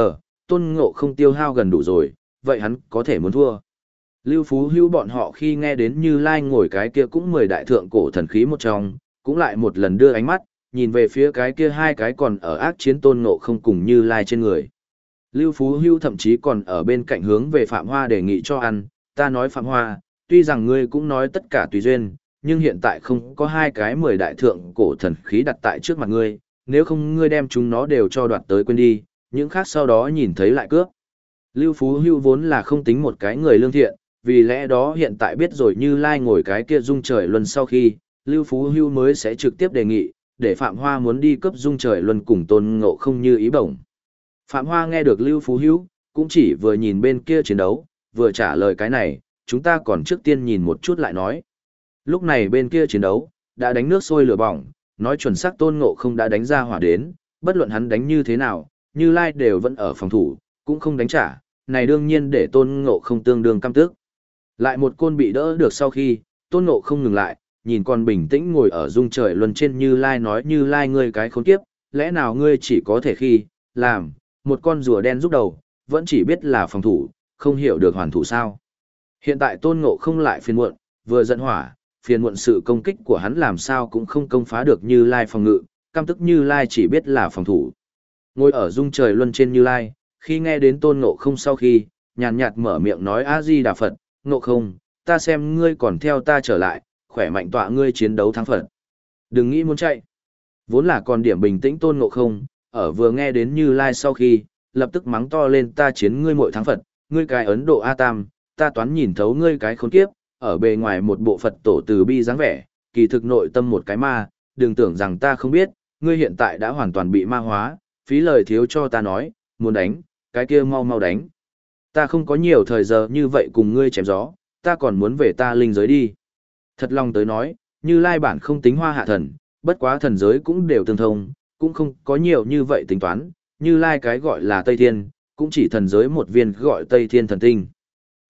Tôn Ngộ Không tiêu hao gần đủ rồi, vậy hắn có thể muốn thua. Lưu Phú Hữu bọn họ khi nghe đến Như Lai ngồi cái kia cũng 10 đại thượng cổ thần khí một trong, cũng lại một lần đưa ánh mắt, nhìn về phía cái kia hai cái còn ở ác chiến Tôn Ngộ Không cùng Như Lai trên người. Lưu Phú Hữu thậm chí còn ở bên cạnh hướng về Phạm Hoa đề nghị cho ăn, ta nói Phạm Hoa, tuy rằng ngươi cũng nói tất cả tùy duyên, nhưng hiện tại không có hai cái 10 đại thượng cổ thần khí đặt tại trước mặt ngươi, nếu không ngươi đem chúng nó đều cho đoạt tới quên đi, những khác sau đó nhìn thấy lại cướp. Lưu Phú Hữu vốn là không tính một cái người lương thiện, vì lẽ đó hiện tại biết rồi Như Lai ngồi cái kia Dung Trời Luân sau khi, Lưu Phú Hữu mới sẽ trực tiếp đề nghị, để Phạm Hoa muốn đi cướp Dung Trời Luân cùng Tôn Ngộ Không Như Ý Bổng. Phạm Hoa nghe được Lưu Phú Hữu, cũng chỉ vừa nhìn bên kia chiến đấu, vừa trả lời cái này, chúng ta còn trước tiên nhìn một chút lại nói. Lúc này bên kia chiến đấu, đã đánh nước sôi lửa bỏng, nói chuẩn xác Tôn Ngộ Không đã đánh ra hỏa đến, bất luận hắn đánh như thế nào, Như Lai đều vẫn ở phòng thủ, cũng không đánh trả, này đương nhiên để Tôn Ngộ Không tương đương căm tức. Lại một côn bị đỡ được sau khi, Tôn Ngộ Không ngừng lại, nhìn còn bình tĩnh ngồi ở Dung Trời Luân trên Như Lai nói Như Lai ngươi cái khốn kiếp, lẽ nào ngươi chỉ có thể khi, làm, một con rùa đen giúp đầu, vẫn chỉ biết là phòng thủ, không hiểu được hoàn thủ sao. Hiện tại Tôn Ngộ Không lại phiền muộn, vừa giận hỏa, phiền muộn sự công kích của hắn làm sao cũng không công phá được Như Lai phòng ngự, căm tức Như Lai chỉ biết là phòng thủ. Ngồi ở Dung Trời Luân trên Như Lai, khi nghe đến Tôn Ngộ Không sau khi, nhàn nhạt mở miệng nói A-di-đà Phật, Ngộ Không, ta xem ngươi còn theo ta trở lại, khỏe mạnh tọa ngươi chiến đấu thắng Phật. Đừng nghĩ muốn chạy. Vốn là còn điểm bình tĩnh Tôn Ngộ Không, ở vừa nghe đến Như Lai sau khi, lập tức mắng to lên ta chiến ngươi muội thắng Phật, ngươi cái Ấn Độ A Tam, ta toán nhìn thấu ngươi cái khốn kiếp, ở bề ngoài một bộ Phật tổ từ bi dáng vẻ, kỳ thực nội tâm một cái ma, đừng tưởng rằng ta không biết, ngươi hiện tại đã hoàn toàn bị ma hóa, phí lời thiếu cho ta nói, muốn đánh, cái kia mau mau đánh. Ta không có nhiều thời giờ như vậy cùng ngươi chém gió, ta còn muốn về ta linh giới đi. Thật lòng tới nói, Như Lai bản không tính hoa hạ thần, bất quá thần giới cũng đều tương thông, cũng không có nhiều như vậy tính toán, Như Lai cái gọi là Tây Thiên, cũng chỉ thần giới một viên gọi Tây Thiên thần tinh.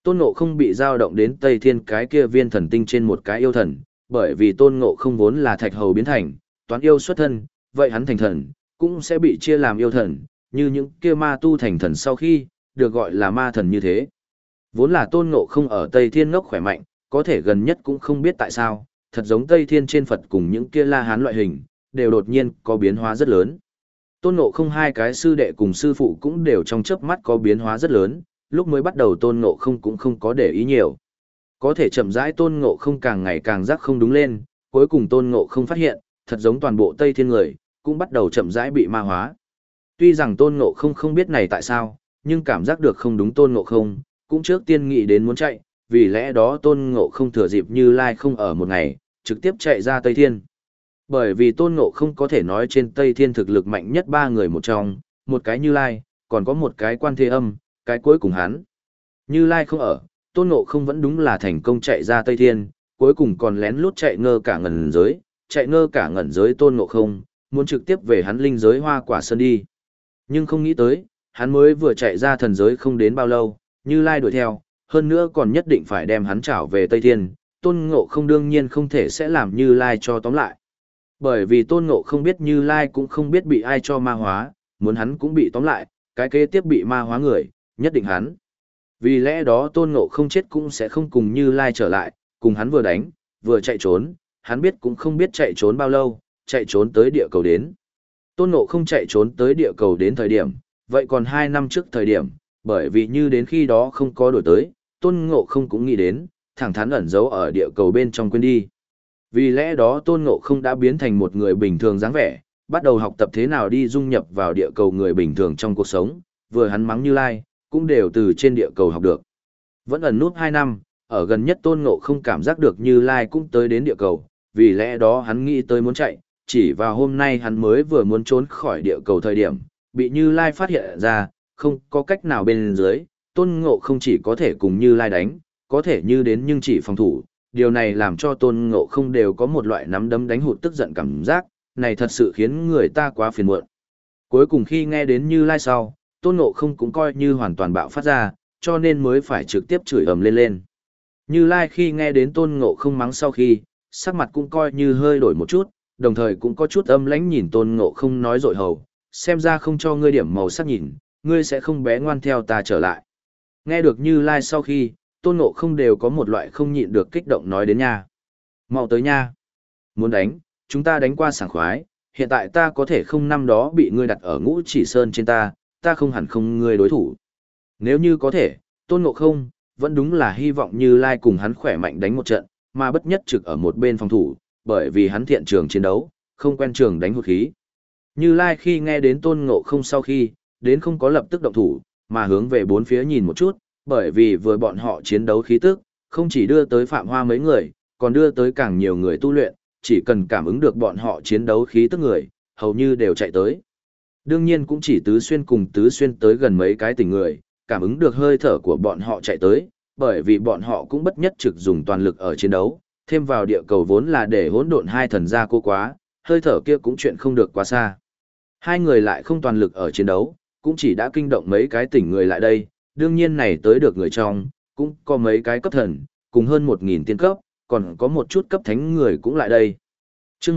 Tôn Ngộ không bị dao động đến Tây Thiên cái kia viên thần tinh trên một cái yêu thần, bởi vì Tôn Ngộ không vốn là thạch hầu biến thành, toán yêu xuất thân, vậy hắn thành thần, cũng sẽ bị chia làm yêu thần, như những kia ma tu thành thần sau khi, được gọi là ma thần như thế. Vốn là Tôn Ngộ không ở Tây Thiên ngốc khỏe mạnh, có thể gần nhất cũng không biết tại sao, thật giống Tây Thiên trên Phật cùng những kia La Hán loại hình, đều đột nhiên có biến hóa rất lớn. Tôn Ngộ không hai cái sư đệ cùng sư phụ cũng đều trong chớp mắt có biến hóa rất lớn, lúc mới bắt đầu Tôn Ngộ không cũng không có để ý nhiều. Có thể chậm rãi Tôn Ngộ không càng ngày càng giác không đúng lên, cuối cùng Tôn Ngộ không phát hiện, thật giống toàn bộ Tây Thiên người, cũng bắt đầu chậm rãi bị ma hóa. Tuy rằng Tôn Ngộ không không biết này tại sao, nhưng cảm giác được không đúng Tôn Ngộ không, cũng trước tiên nghĩ đến muốn chạy, vì lẽ đó Tôn Ngộ không thừa dịp Như Lai không ở một ngày, trực tiếp chạy ra Tây Thiên. Bởi vì Tôn Ngộ không có thể nói trên Tây Thiên thực lực mạnh nhất ba người một trong, một cái Như Lai, còn có một cái Quan Thế Âm, cái cuối cùng hắn. Như Lai không ở, Tôn Ngộ không vẫn đúng là thành công chạy ra Tây Thiên, cuối cùng còn lén lút chạy ngơ cả ngẩn giới, chạy ngơ cả ngẩn giới Tôn Ngộ không, muốn trực tiếp về hắn linh giới Hoa Quả Sơn đi. Nhưng không nghĩ tới, hắn mới vừa chạy ra thần giới không đến bao lâu, Như Lai đuổi theo, hơn nữa còn nhất định phải đem hắn trảo về Tây Thiên, Tôn Ngộ không đương nhiên không thể sẽ làm Như Lai cho tóm lại. Bởi vì Tôn Ngộ không biết Như Lai cũng không biết bị ai cho ma hóa, muốn hắn cũng bị tóm lại, cái kế tiếp bị ma hóa người, nhất định hắn. Vì lẽ đó Tôn Ngộ không chết cũng sẽ không cùng Như Lai trở lại, cùng hắn vừa đánh, vừa chạy trốn, hắn biết cũng không biết chạy trốn bao lâu, chạy trốn tới địa cầu đến. Tôn Ngộ không chạy trốn tới địa cầu đến thời điểm, vậy còn 2 năm trước thời điểm, bởi vì như đến khi đó không có đổi tới, Tôn Ngộ không cũng nghĩ đến, thẳng thắn ẩn giấu ở địa cầu bên trong quên đi. Vì lẽ đó Tôn Ngộ không đã biến thành một người bình thường dáng vẻ, bắt đầu học tập thế nào đi dung nhập vào địa cầu người bình thường trong cuộc sống, vừa hắn mắng Như Lai, cũng đều từ trên địa cầu học được. Vẫn ẩn nút 2 năm, ở gần nhất Tôn Ngộ không cảm giác được Như Lai cũng tới đến địa cầu, vì lẽ đó hắn nghĩ tới muốn chạy, chỉ vào hôm nay hắn mới vừa muốn trốn khỏi địa cầu thời điểm, bị Như Lai phát hiện ra, không có cách nào bên dưới, Tôn Ngộ không chỉ có thể cùng Như Lai đánh, có thể như đến nhưng chỉ phòng thủ, điều này làm cho Tôn Ngộ không đều có một loại nắm đấm đánh hụt tức giận cảm giác, này thật sự khiến người ta quá phiền muộn. Cuối cùng khi nghe đến Như Lai sau, Tôn Ngộ không cũng coi như hoàn toàn bạo phát ra, cho nên mới phải trực tiếp chửi ầm lên lên. Như Lai khi nghe đến Tôn Ngộ không mắng sau khi, sắc mặt cũng coi như hơi đổi một chút, đồng thời cũng có chút âm lãnh nhìn Tôn Ngộ không nói dội hầu, xem ra không cho ngươi điểm màu sắc nhìn, ngươi sẽ không bé ngoan theo ta trở lại. Nghe được Như Lai sau khi, Tôn Ngộ không đều có một loại không nhịn được kích động nói đến nha. Mau tới nha. Muốn đánh, chúng ta đánh qua sảng khoái, hiện tại ta có thể không năm đó bị ngươi đặt ở Ngũ Chỉ Sơn trên ta không hẳn không ngươi đối thủ. Nếu như có thể, Tôn Ngộ không, vẫn đúng là hy vọng Như Lai cùng hắn khỏe mạnh đánh một trận, mà bất nhất trực ở một bên phòng thủ, bởi vì hắn thiện trường chiến đấu, không quen trường đánh hụt khí. Như Lai khi nghe đến Tôn Ngộ không sau khi, đến không có lập tức động thủ, mà hướng về bốn phía nhìn một chút, bởi vì vừa bọn họ chiến đấu khí tức, không chỉ đưa tới Phạm Hoa mấy người, còn đưa tới càng nhiều người tu luyện, chỉ cần cảm ứng được bọn họ chiến đấu khí tức người, hầu như đều chạy tới. Đương nhiên cũng chỉ Tứ Xuyên cùng Tứ Xuyên tới gần mấy cái tỉnh người, cảm ứng được hơi thở của bọn họ chạy tới, bởi vì bọn họ cũng bất nhất trực dùng toàn lực ở chiến đấu, thêm vào địa cầu vốn là để hỗn độn hai thần gia cô quá, hơi thở kia cũng chuyện không được quá xa. Hai người lại không toàn lực ở chiến đấu, cũng chỉ đã kinh động mấy cái tỉnh người lại đây, đương nhiên này tới được người trong, cũng có mấy cái cấp thần, cùng hơn 1000 tiên cấp, còn có một chút cấp thánh người cũng lại đây. Chương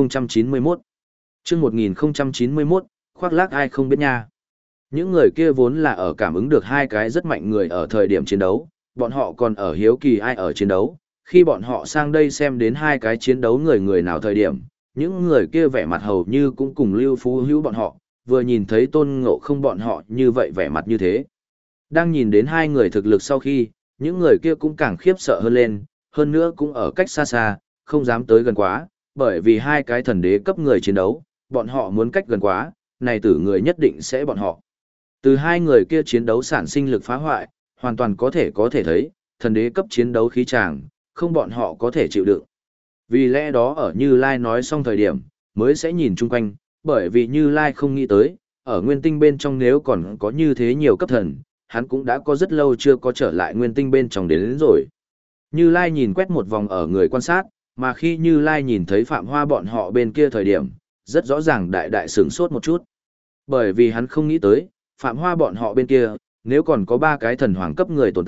1091 Chương 1091, khoác lác ai không biết nha. Những người kia vốn là ở cảm ứng được hai cái rất mạnh người ở thời điểm chiến đấu, bọn họ còn ở hiếu kỳ ai ở chiến đấu, khi bọn họ sang đây xem đến hai cái chiến đấu người người nào thời điểm, những người kia vẻ mặt hầu như cũng cùng Lưu Phú Hữu bọn họ, vừa nhìn thấy Tôn Ngộ không bọn họ như vậy vẻ mặt như thế. Đang nhìn đến hai người thực lực sau khi, những người kia cũng càng khiếp sợ hơn lên, hơn nữa cũng ở cách xa xa, không dám tới gần quá, bởi vì hai cái thần đế cấp người chiến đấu, bọn họ muốn cách gần quá, này tử người nhất định sẽ bọn họ. Từ hai người kia chiến đấu sản sinh lực phá hoại, hoàn toàn có thể thấy, thần đế cấp chiến đấu khí tràng, không bọn họ có thể chịu đựng. Vì lẽ đó ở Như Lai nói xong thời điểm, mới sẽ nhìn chung quanh, bởi vì Như Lai không nghĩ tới, ở nguyên tinh bên trong nếu còn có như thế nhiều cấp thần, hắn cũng đã có rất lâu chưa có trở lại nguyên tinh bên trong đến rồi. Như Lai nhìn quét một vòng ở người quan sát, mà khi Như Lai nhìn thấy Phạm Hoa bọn họ bên kia thời điểm, rất rõ ràng đại sửng sốt một chút. Bởi vì hắn không nghĩ tới, Phạm Hoa bọn họ bên kia, nếu còn có 3 cái thần hoàng cấp người tồn tại,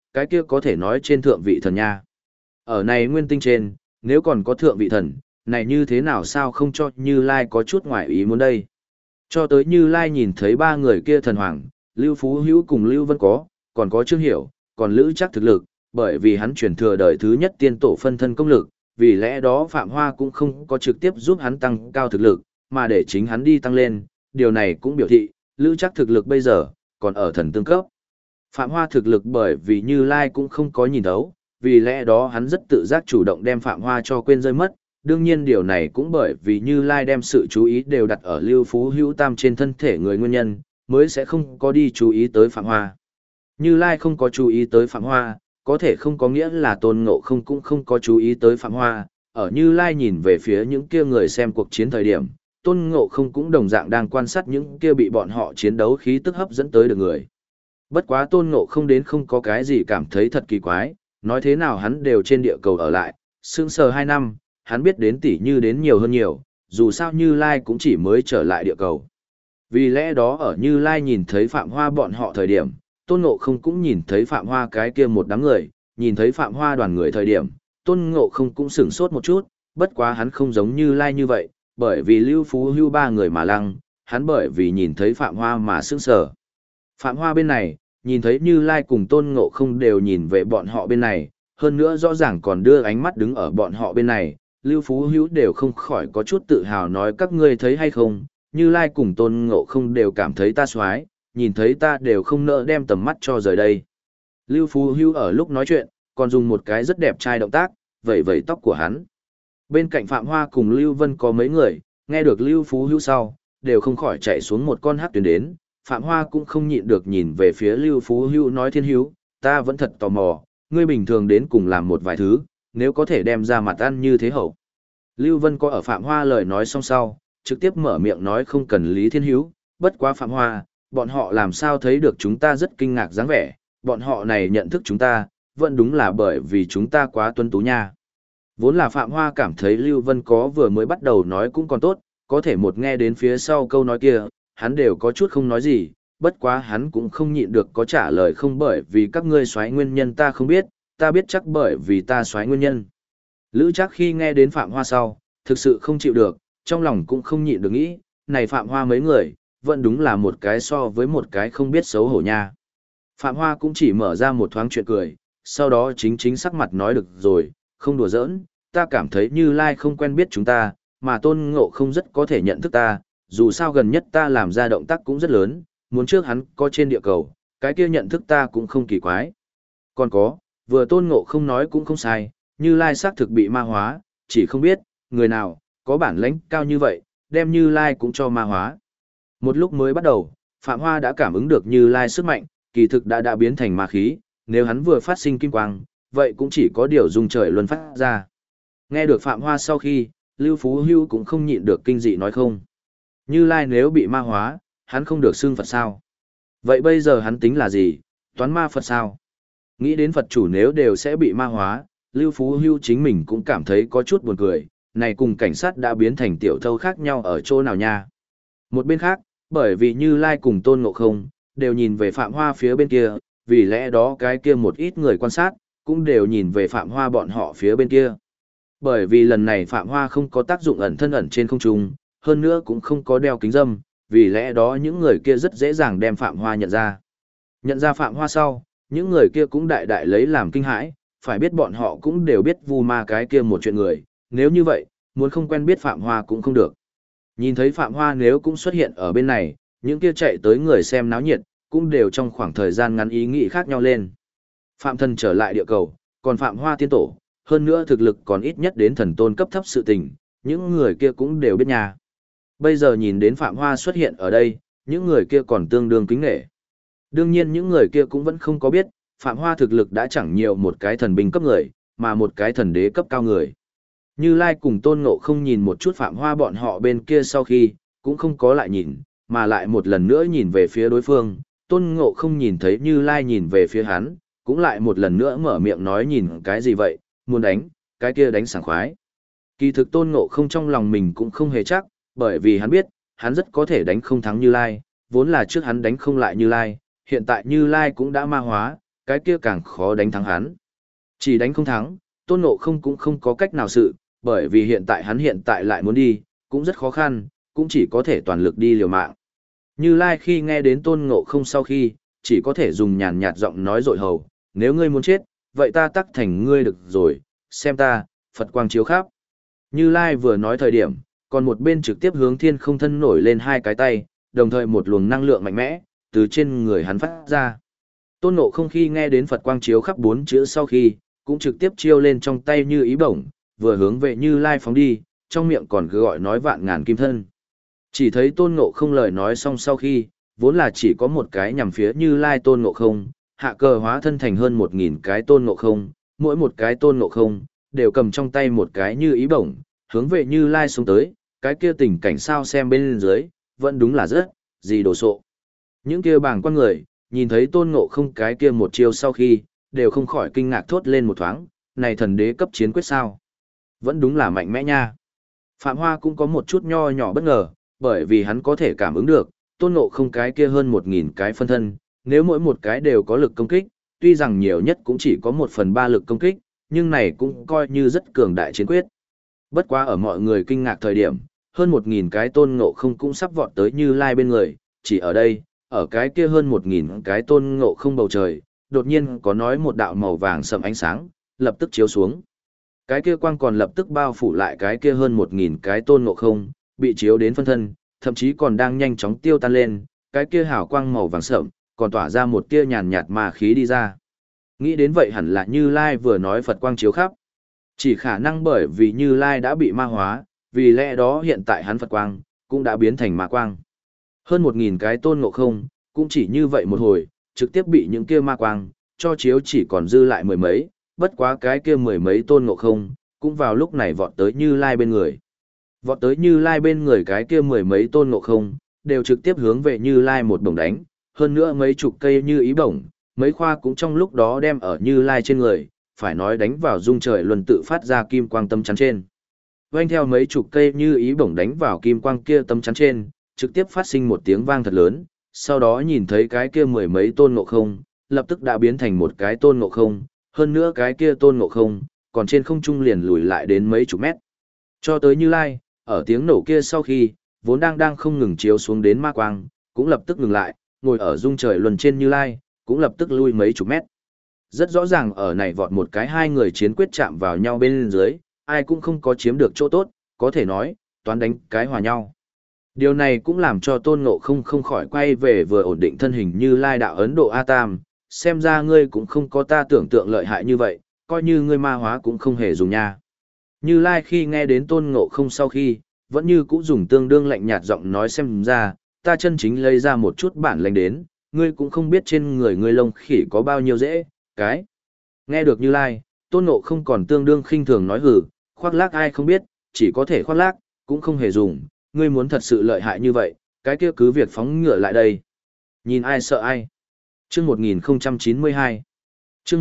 cái kia có thể nói trên thượng vị thần nha. Ở này nguyên tinh trên, nếu còn có thượng vị thần, này như thế nào sao không cho Như Lai có chút ngoài ý muốn đây. Cho tới Như Lai nhìn thấy ba người kia thần hoàng, Lưu Phú Hữu cùng Lưu Vân còn có Trương Hiểu, còn Lữ Trác thực lực, bởi vì hắn chuyển thừa đời thứ nhất tiên tổ phân thân công lực, vì lẽ đó Phạm Hoa cũng không có trực tiếp giúp hắn tăng cao thực lực, mà để chính hắn đi tăng lên, điều này cũng biểu thị, Lữ Trác thực lực bây giờ, còn ở thần tương cấp. Phạm Hoa thực lực bởi vì Như Lai cũng không có nhìn thấu, vì lẽ đó hắn rất tự giác chủ động đem Phạm Hoa cho quên rơi mất. Đương nhiên điều này cũng bởi vì Như Lai đem sự chú ý đều đặt ở Lưu Phú Hữu Tam trên thân thể người nguyên nhân, mới sẽ không có đi chú ý tới Phạm Hoa. Như Lai không có chú ý tới Phạm Hoa, có thể không có nghĩa là Tôn Ngộ Không cũng không có chú ý tới Phạm Hoa. Ở Như Lai nhìn về phía những kia người xem cuộc chiến thời điểm, Tôn Ngộ Không cũng đồng dạng đang quan sát những kia bị bọn họ chiến đấu khí tức hấp dẫn tới được người. Bất quá Tôn Ngộ Không đến không có cái gì cảm thấy thật kỳ quái, nói thế nào hắn đều trên địa cầu ở lại, sững sờ 2 năm, hắn biết đến tỷ Như đến nhiều hơn nhiều, dù sao Như Lai cũng chỉ mới trở lại địa cầu. Vì lẽ đó ở Như Lai nhìn thấy Phạm Hoa bọn họ thời điểm, Tôn Ngộ Không cũng nhìn thấy Phạm Hoa cái kia một đám người, nhìn thấy Phạm Hoa đoàn người thời điểm, Tôn Ngộ Không cũng sửng sốt một chút, bất quá hắn không giống Như Lai như vậy, bởi vì Lưu Phú Hữu ba người mà lăng, hắn bởi vì nhìn thấy Phạm Hoa mà sững sờ. Phạm Hoa bên này, nhìn thấy Như Lai cùng Tôn Ngộ Không đều nhìn về bọn họ bên này, hơn nữa rõ ràng còn đưa ánh mắt đứng ở bọn họ bên này, Lưu Phú Hữu đều không khỏi có chút tự hào nói các ngươi thấy hay không, Như Lai cùng Tôn Ngộ Không đều cảm thấy ta xoái, nhìn thấy ta đều không nỡ đem tầm mắt cho rời đây. Lưu Phú Hữu ở lúc nói chuyện, còn dùng một cái rất đẹp trai động tác, vẩy vẩy tóc của hắn. Bên cạnh Phạm Hoa cùng Lưu Vân có mấy người, nghe được Lưu Phú Hữu sau, đều không khỏi chạy xuống một con hát tuyến đến. Phạm Hoa cũng không nhịn được nhìn về phía Lưu Phú Hữu nói Thiên Hữu, ta vẫn thật tò mò, ngươi bình thường đến cùng làm một vài thứ, nếu có thể đem ra mặt ăn như thế hậu. Lưu Vân có ở Phạm Hoa lời nói xong sau, trực tiếp mở miệng nói không cần Lý Thiên Hữu, bất quá Phạm Hoa, bọn họ làm sao thấy được chúng ta rất kinh ngạc dáng vẻ, bọn họ này nhận thức chúng ta, vẫn đúng là bởi vì chúng ta quá tuấn tú nha. Vốn là Phạm Hoa cảm thấy Lưu Vân có vừa mới bắt đầu nói cũng còn tốt, có thể một nghe đến phía sau câu nói kia, hắn đều có chút không nói gì, bất quá hắn cũng không nhịn được có trả lời không bởi vì các ngươi soái nguyên nhân ta không biết, ta biết chắc bởi vì ta soái nguyên nhân. Lữ Trác khi nghe đến Phạm Hoa sau, thực sự không chịu được, trong lòng cũng không nhịn được nghĩ, này Phạm Hoa mấy người, vẫn đúng là một cái so với một cái không biết xấu hổ nha. Phạm Hoa cũng chỉ mở ra một thoáng chuyện cười, sau đó chính sắc mặt nói được rồi, không đùa giỡn, ta cảm thấy Như Lai không quen biết chúng ta, mà Tôn Ngộ Không rất có thể nhận thức ta, dù sao gần nhất ta làm ra động tác cũng rất lớn, muốn trước hắn có trên địa cầu, cái kia nhận thức ta cũng không kỳ quái. Còn có, vừa Tôn Ngộ Không nói cũng không sai, Như Lai xác thực bị ma hóa, chỉ không biết, người nào, có bản lãnh cao như vậy, đem Như Lai cũng cho ma hóa. Một lúc mới bắt đầu, Phạm Hoa đã cảm ứng được Như Lai sức mạnh, kỳ thực đã biến thành ma khí, nếu hắn vừa phát sinh kim quang, vậy cũng chỉ có điều dung trời luân phát ra. Nghe được Phạm Hoa sau khi, Lưu Phú Hữu cũng không nhịn được kinh dị nói không. Như Lai nếu bị ma hóa, hắn không được xưng Phật sao? Vậy bây giờ hắn tính là gì? Toán ma Phật sao? Nghĩ đến Phật chủ nếu đều sẽ bị ma hóa, Lưu Phú Hữu chính mình cũng cảm thấy có chút buồn cười, này cùng cảnh sát đã biến thành tiểu thâu khác nhau ở chỗ nào nha. Một bên khác, bởi vì Như Lai cùng Tôn Ngộ Không, đều nhìn về Phạm Hoa phía bên kia, vì lẽ đó cái kia một ít người quan sát, cũng đều nhìn về Phạm Hoa bọn họ phía bên kia. Bởi vì lần này Phạm Hoa không có tác dụng ẩn thân ẩn trên không trung, hơn nữa cũng không có đeo kính râm, vì lẽ đó những người kia rất dễ dàng đem Phạm Hoa nhận ra. Nhận ra Phạm Hoa sau, những người kia cũng đại đại lấy làm kinh hãi, phải biết bọn họ cũng đều biết Vu Ma cái kia một chuyện người, nếu như vậy, muốn không quen biết Phạm Hoa cũng không được. Nhìn thấy Phạm Hoa nếu cũng xuất hiện ở bên này, những kia chạy tới người xem náo nhiệt, cũng đều trong khoảng thời gian ngắn ý nghĩ khác nhau lên. Phạm Thần trở lại địa cầu, còn Phạm Hoa tiên tổ, hơn nữa thực lực còn ít nhất đến thần tôn cấp thấp sự tình, những người kia cũng đều biết nha. Bây giờ nhìn đến Phạm Hoa xuất hiện ở đây, những người kia còn tương đương kính nể. Đương nhiên những người kia cũng vẫn không có biết, Phạm Hoa thực lực đã chẳng nhiều một cái thần binh cấp người, mà một cái thần đế cấp cao người. Như Lai cùng Tôn Ngộ Không nhìn một chút Phạm Hoa bọn họ bên kia sau khi, cũng không có lại nhìn, mà lại một lần nữa nhìn về phía đối phương. Tôn Ngộ Không nhìn thấy Như Lai nhìn về phía hắn, cũng lại một lần nữa mở miệng nói nhìn cái gì vậy, muốn đánh, cái kia đánh sảng khoái. Kỳ thực Tôn Ngộ Không trong lòng mình cũng không hề chắc, bởi vì hắn biết, hắn rất có thể đánh không thắng Như Lai, vốn là trước hắn đánh không lại Như Lai, hiện tại Như Lai cũng đã ma hóa, cái kia càng khó đánh thắng hắn. Chỉ đánh không thắng, Tôn Ngộ Không cũng không có cách nào sự, bởi vì hắn hiện tại lại muốn đi, cũng rất khó khăn, cũng chỉ có thể toàn lực đi liều mạng. Như Lai khi nghe đến Tôn Ngộ Không sau khi, chỉ có thể dùng nhàn nhạt giọng nói dội hầu, nếu ngươi muốn chết, vậy ta tắc thành ngươi được rồi, xem ta, Phật quang chiếu khắp. Như Lai vừa nói thời điểm, còn một bên trực tiếp hướng thiên không thân nổi lên hai cái tay, đồng thời một luồng năng lượng mạnh mẽ, từ trên người hắn phát ra. Tôn Ngộ Không khi nghe đến Phật quang chiếu khắp 4 chữ sau khi, cũng trực tiếp chiêu lên trong tay như ý bổng, vừa hướng về Như Lai phóng đi, trong miệng còn cứ gọi nói vạn ngàn kim thân. Chỉ thấy Tôn Ngộ Không lời nói xong sau khi, vốn là chỉ có một cái nhằm phía Như Lai Tôn Ngộ Không, hạ cờ hóa thân thành hơn 1000 cái Tôn Ngộ Không, mỗi một cái Tôn Ngộ Không đều cầm trong tay một cái như ý bổng, hướng về Như Lai xuống tới, cái kia tình cảnh sao xem bên dưới, vẫn đúng là rất gì đồ sộ. Những kia bảng quan người, nhìn thấy Tôn Ngộ Không cái kia một chiêu sau khi, đều không khỏi kinh ngạc thốt lên một thoáng, này thần đế cấp chiến quyết sao? Vẫn đúng là mạnh mẽ nha. Phạm Hoa cũng có một chút nho nhỏ bất ngờ, bởi vì hắn có thể cảm ứng được, Tôn Ngộ Không cái kia hơn 1000 cái phân thân, nếu mỗi một cái đều có lực công kích, tuy rằng nhiều nhất cũng chỉ có 1/3 lực công kích, nhưng này cũng coi như rất cường đại chiến quyết. Bất quá ở mọi người kinh ngạc thời điểm, hơn 1000 cái Tôn Ngộ Không cũng sắp vọt tới Như Lai bên người, chỉ ở đây, ở cái kia hơn 1000 cái Tôn Ngộ Không bầu trời, đột nhiên có nói một đạo màu vàng sẫm ánh sáng, lập tức chiếu xuống. Cái kia quang còn lập tức bao phủ lại cái kia hơn 1000 cái Tôn Ngộ Không, bị chiếu đến phân thân, thậm chí còn đang nhanh chóng tiêu tan lên, cái kia hào quang màu vàng sẫm, còn tỏa ra một tia nhàn nhạt ma khí đi ra. Nghĩ đến vậy hẳn là Như Lai vừa nói Phật quang chiếu khắp. Chỉ khả năng bởi vì Như Lai đã bị ma hóa, vì lẽ đó hiện tại hắn Phật quang cũng đã biến thành ma quang. Hơn 1000 cái Tôn Ngộ Không, cũng chỉ như vậy một hồi, trực tiếp bị những kia ma quang cho chiếu chỉ còn dư lại mười mấy, bất quá cái kia mười mấy Tôn Ngộ Không, cũng vào lúc này vọt tới Như Lai bên người. Vọt tới Như Lai bên người cái kia mười mấy Tôn Ngộ Không, đều trực tiếp hướng về Như Lai một bổng đánh, hơn nữa mấy chục cây như ý bổng, mấy khoa cũng trong lúc đó đem ở Như Lai trên người, phải nói đánh vào dung trời luân tự phát ra kim quang tấm chắn trên. Vâng theo mấy chục cây như ý bổng đánh vào kim quang kia tấm chắn trên, trực tiếp phát sinh một tiếng vang thật lớn, sau đó nhìn thấy cái kia mười mấy Tôn Ngộ Không, lập tức đã biến thành một cái Tôn Ngộ Không, hơn nữa cái kia Tôn Ngộ Không, còn trên không trung liền lùi lại đến mấy chục mét. Cho tới Như Lai, ở tiếng nổ kia sau khi, vốn đang không ngừng chiếu xuống đến ma quang, cũng lập tức ngừng lại, ngồi ở dung trời luân trên Như Lai, cũng lập tức lui mấy chục mét. Rất rõ ràng ở này vọt một cái hai người chiến quyết chạm vào nhau bên dưới, ai cũng không có chiếm được chỗ tốt, có thể nói, toán đánh cái hòa nhau. Điều này cũng làm cho Tôn Ngộ Không không khỏi quay về vừa ổn định thân hình Như Lai đạo Ấn Độ A Tam, xem ra ngươi cũng không có ta tưởng tượng lợi hại như vậy, coi như ngươi ma hóa cũng không hề dùng nha. Như Lai khi nghe đến Tôn Ngộ Không sau khi, vẫn như cũng dùng tương đương lạnh nhạt giọng nói xem ra, ta chân chính lấy ra một chút bản lĩnh đến, ngươi cũng không biết trên người ngươi lông khỉ có bao nhiêu dễ, cái. Nghe được Như Lai, Tôn Ngộ Không còn tương đương khinh thường nói hử, khoác lác ai không biết, chỉ có thể khoác lác, cũng không hề dùng, ngươi muốn thật sự lợi hại như vậy, cái kia cứ việc phóng ngựa lại đây. Nhìn ai sợ ai. Chương 1092. Chương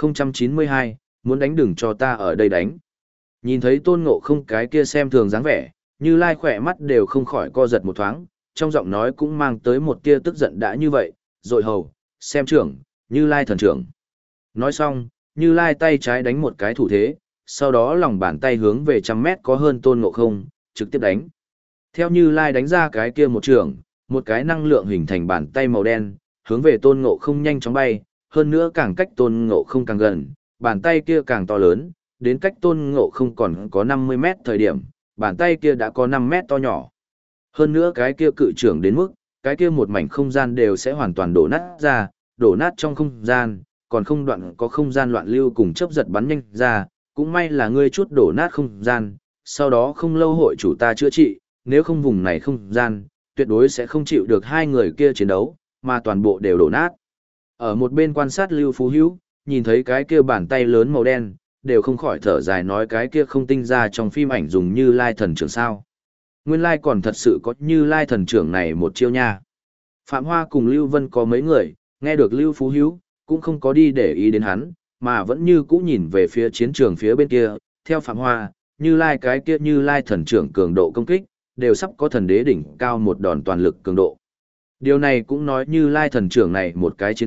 1092, muốn đánh đừng cho ta ở đây đánh. Nhìn thấy Tôn Ngộ Không cái kia xem thường dáng vẻ, Như Lai khỏe mắt đều không khỏi co giật một thoáng, trong giọng nói cũng mang tới một tia tức giận đã như vậy, rồi hầu, xem trưởng, Như Lai thần trưởng. Nói xong, Như Lai tay trái đánh một cái thủ thế, sau đó lòng bàn tay hướng về 100 mét có hơn Tôn Ngộ Không, trực tiếp đánh. Theo Như Lai đánh ra cái kia một trường, một cái năng lượng hình thành bàn tay màu đen, hướng về Tôn Ngộ Không nhanh chóng bay, hơn nữa càng cách Tôn Ngộ Không càng gần, bàn tay kia càng to lớn, đến cách Tôn Ngộ Không còn có 50 mét thời điểm, bàn tay kia đã có 5 mét to nhỏ. Hơn nữa cái kia cự trưởng đến mức, cái kia một mảnh không gian đều sẽ hoàn toàn đổ nát ra, đổ nát trong không gian, còn không đoạn có không gian loạn lưu cùng chớp giật bắn nhanh ra, cũng may là ngươi chút đổ nát không gian, sau đó không lâu hội chủ ta chữa trị, nếu không vùng này không gian, tuyệt đối sẽ không chịu được hai người kia chiến đấu, mà toàn bộ đều đổ nát. Ở một bên quan sát Lưu Phú Hữu, nhìn thấy cái kia bàn tay lớn màu đen, đều không khỏi thở dài nói cái kia không tinh ra trong phim ảnh dùng Như Lai thần trưởng sao. Nguyên lai còn thật sự có Như Lai thần trưởng này một chiêu nha. Phạm Hoa cùng Lưu Vân có mấy người, nghe được Lưu Phú Hữu, cũng không có đi để ý đến hắn, mà vẫn như cũ nhìn về phía chiến trường phía bên kia, theo Phạm Hoa, Như Lai cái kia Như Lai thần trưởng cường độ công kích, đều sắp có thần đế đỉnh cao một đòn toàn lực cường độ. Điều này cũng nói Như Lai thần trưởng này một cái chiến quyết,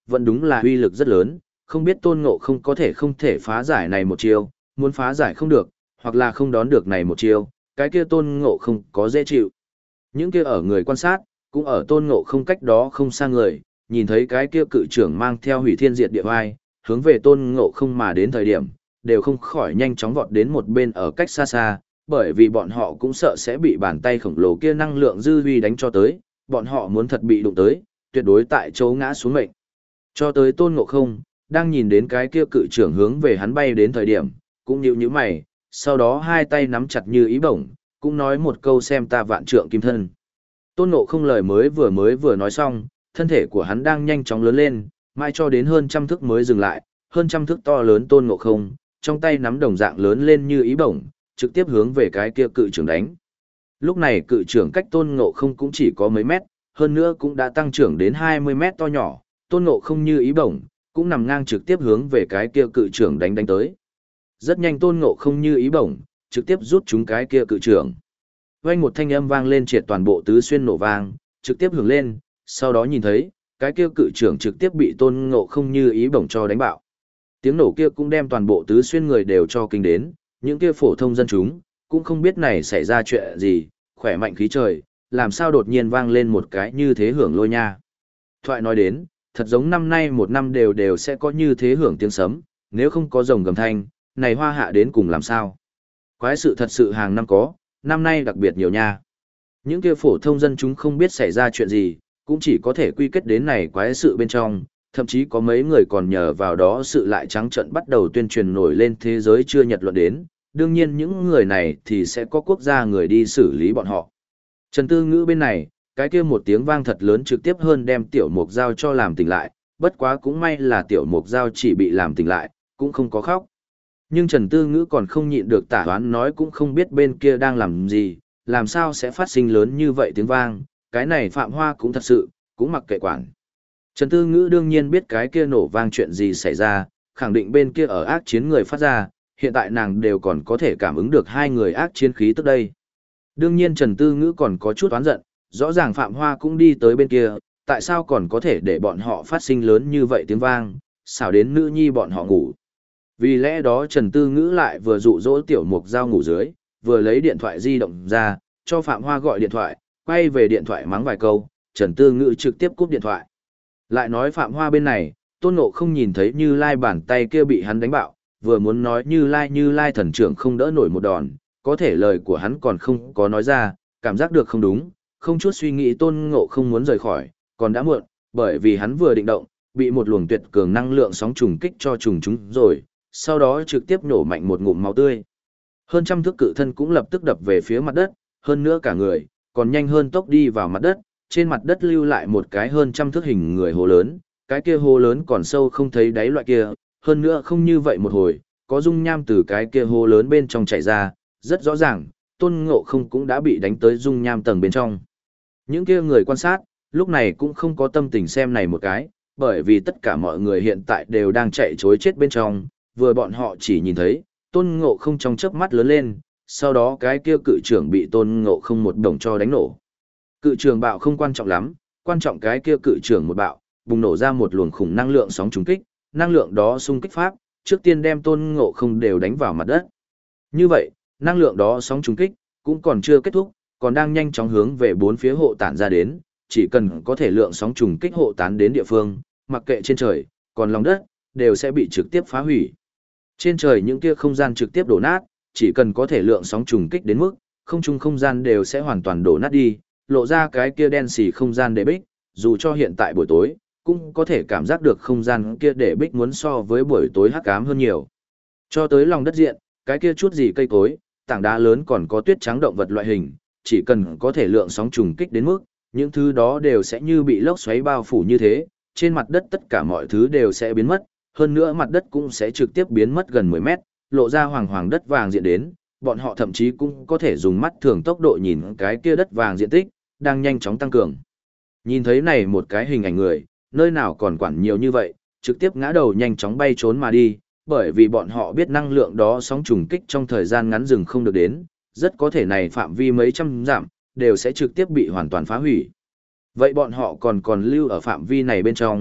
vẫn đúng là uy lực rất lớn, không biết Tôn Ngộ không có thể không thể phá giải này một chiêu, muốn phá giải không được, hoặc là không đón được này một chiêu, cái kia Tôn Ngộ không có dễ chịu. Những kia ở người quan sát, cũng ở Tôn Ngộ không cách đó không xa người, nhìn thấy cái kia cự trưởng mang theo hủy thiên diệt địa vai, hướng về Tôn Ngộ không mà đến thời điểm, đều không khỏi nhanh chóng vọt đến một bên ở cách xa xa, bởi vì bọn họ cũng sợ sẽ bị bàn tay khổng lồ kia năng lượng dư huy đánh cho tới, bọn họ muốn thật bị đụng tới, tuyệt đối tại chỗ ngã xuống mệnh. Cho tới Tôn Ngộ không, đang nhìn đến cái kia cự trưởng hướng về hắn bay đến thời điểm, cũng nhíu nhíu mày, sau đó hai tay nắm chặt như ý bổng, cũng nói một câu xem ta vạn trượng kim thân. Tôn Ngộ không lời mới vừa nói xong, thân thể của hắn đang nhanh chóng lớn lên, mãi cho đến hơn trăm thước mới dừng lại, hơn trăm thước to lớn Tôn Ngộ không, trong tay nắm đồng dạng lớn lên như ý bổng, trực tiếp hướng về cái kia cự trưởng đánh. Lúc này cự trưởng cách Tôn Ngộ không cũng chỉ có mấy mét, hơn nữa cũng đã tăng trưởng đến 20 mét to nhỏ, Tôn Ngộ không như ý bổng, cũng nằm ngang trực tiếp hướng về cái kia cự trưởng đánh tới. Rất nhanh Tôn Ngộ không như ý bổng, trực tiếp rút chúng cái kia cự trưởng. Vang một thanh âm vang lên triệt toàn bộ tứ xuyên nổ vang, trực tiếp hưởng lên, sau đó nhìn thấy, cái kia cự trưởng trực tiếp bị Tôn Ngộ không như ý bổng cho đánh bạo. Tiếng nổ kia cũng đem toàn bộ tứ xuyên người đều cho kinh đến, những kia phổ thông dân chúng, cũng không biết này xảy ra chuyện gì, khỏe mạnh khí trời, làm sao đột nhiên vang lên một cái như thế hưởng lôi nha. Thoại nói đến, thật giống năm nay một năm đều đều sẽ có như thế hưởng tiếng sấm, nếu không có rồng gầm thanh, này hoa hạ đến cùng làm sao. Quái sự thật sự hàng năm có, năm nay đặc biệt nhiều nha. Những kia phổ thông dân chúng không biết xảy ra chuyện gì, cũng chỉ có thể quy kết đến này quái sự bên trong, thậm chí có mấy người còn nhờ vào đó sự lại trắng trợn bắt đầu tuyên truyền nổi lên thế giới chưa nhật luận đến, đương nhiên những người này thì sẽ có quốc gia người đi xử lý bọn họ. Trần Tư Ngữ bên này, cái kia một tiếng vang thật lớn trực tiếp hơn đem tiểu mục giao cho làm tỉnh lại, bất quá cũng may là tiểu mục giao chỉ bị làm tỉnh lại, cũng không có khóc. Nhưng Trần Tư Ngữ còn không nhịn được tả đoán nói cũng không biết bên kia đang làm gì, làm sao sẽ phát sinh lớn như vậy tiếng vang, cái này Phạm Hoa cũng thật sự, cũng mặc kệ quản. Trần Tư Ngữ đương nhiên biết cái kia nổ vang chuyện gì xảy ra, khẳng định bên kia ở ác chiến người phát ra, hiện tại nàng đều còn có thể cảm ứng được hai người ác chiến khí tức đây. Đương nhiên Trần Tư Ngữ còn có chút oán giận, rõ ràng Phạm Hoa cũng đi tới bên kia, tại sao còn có thể để bọn họ phát sinh lớn như vậy tiếng vang, xảo đến nữ nhi bọn họ ngủ. Vì lẽ đó Trần Tư Ngữ lại vừa dụ dỗ tiểu mục giao ngủ dưới, vừa lấy điện thoại di động ra, cho Phạm Hoa gọi điện thoại, quay về điện thoại mắng vài câu, Trần Tư Ngữ trực tiếp cúp điện thoại. Lại nói Phạm Hoa bên này, Tôn Ngộ không nhìn thấy Như Lai bàn tay kia bị hắn đánh bạo, vừa muốn nói Như Lai thần trưởng không đỡ nổi một đòn, có thể lời của hắn còn không có nói ra, cảm giác được không đúng, không chút suy nghĩ Tôn Ngộ không muốn rời khỏi, còn đã muộn, bởi vì hắn vừa định động, bị một luồng tuyệt cường năng lượng sóng trùng kích cho trùng chúng rồi, sau đó trực tiếp nổ mạnh một ngụm máu tươi. Hơn trăm thước cự thân cũng lập tức đập về phía mặt đất, hơn nữa cả người, còn nhanh hơn tốc đi vào mặt đất, trên mặt đất lưu lại một cái hơn trăm thước hình người hồ lớn, cái kia hồ lớn còn sâu không thấy đáy loại kia, hơn nữa không như vậy một hồi, có dung nham từ cái kia hồ lớn bên trong chảy ra, rất rõ ràng, Tôn Ngộ không cũng đã bị đánh tới dung nham tầng bên trong. Những kia người quan sát, lúc này cũng không có tâm tình xem này một cái, bởi vì tất cả mọi người hiện tại đều đang chạy trối chết bên trong, vừa bọn họ chỉ nhìn thấy, Tôn Ngộ không trong chớp mắt lớn lên, sau đó cái kia cự trưởng bị Tôn Ngộ không một đồng cho đánh nổ. Cự trưởng bạo không quan trọng lắm, quan trọng cái kia cự trưởng một bạo, bùng nổ ra một luồng khủng năng lượng sóng trùng kích, năng lượng đó xung kích pháp, trước tiên đem Tôn Ngộ không đều đánh vào mặt đất. Như vậy, năng lượng đó sóng trùng kích, cũng còn chưa kết thúc, còn đang nhanh chóng hướng về bốn phía hộ tản ra đến, chỉ cần có thể lượng sóng trùng kích hộ tán đến địa phương, mặc kệ trên trời, còn lòng đất, đều sẽ bị trực tiếp phá hủy. Trên trời những kia không gian trực tiếp đổ nát, chỉ cần có thể lượng sóng trùng kích đến mức, không trung không gian đều sẽ hoàn toàn đổ nát đi, lộ ra cái kia đen xì không gian để bích, dù cho hiện tại buổi tối, cũng có thể cảm giác được không gian kia để bích muốn so với buổi tối hắc ám hơn nhiều. Cho tới lòng đất diện, cái kia chút gì cây cối, tảng đá lớn còn có tuyết trắng động vật loại hình, chỉ cần có thể lượng sóng trùng kích đến mức, những thứ đó đều sẽ như bị lốc xoáy bao phủ như thế, trên mặt đất tất cả mọi thứ đều sẽ biến mất, hơn nữa mặt đất cũng sẽ trực tiếp biến mất gần 10 mét, lộ ra hoàng hoàng đất vàng diện đến, bọn họ thậm chí cũng có thể dùng mắt thường tốc độ nhìn cái kia đất vàng diện tích, đang nhanh chóng tăng cường. Nhìn thấy này một cái hình ảnh người, nơi nào còn quản nhiều như vậy, trực tiếp ngã đầu nhanh chóng bay trốn mà đi, bởi vì bọn họ biết năng lượng đó sóng trùng kích trong thời gian ngắn dừng không được đến, rất có thể này phạm vi mấy trăm dặm, đều sẽ trực tiếp bị hoàn toàn phá hủy. Vậy bọn họ còn lưu ở phạm vi này bên trong,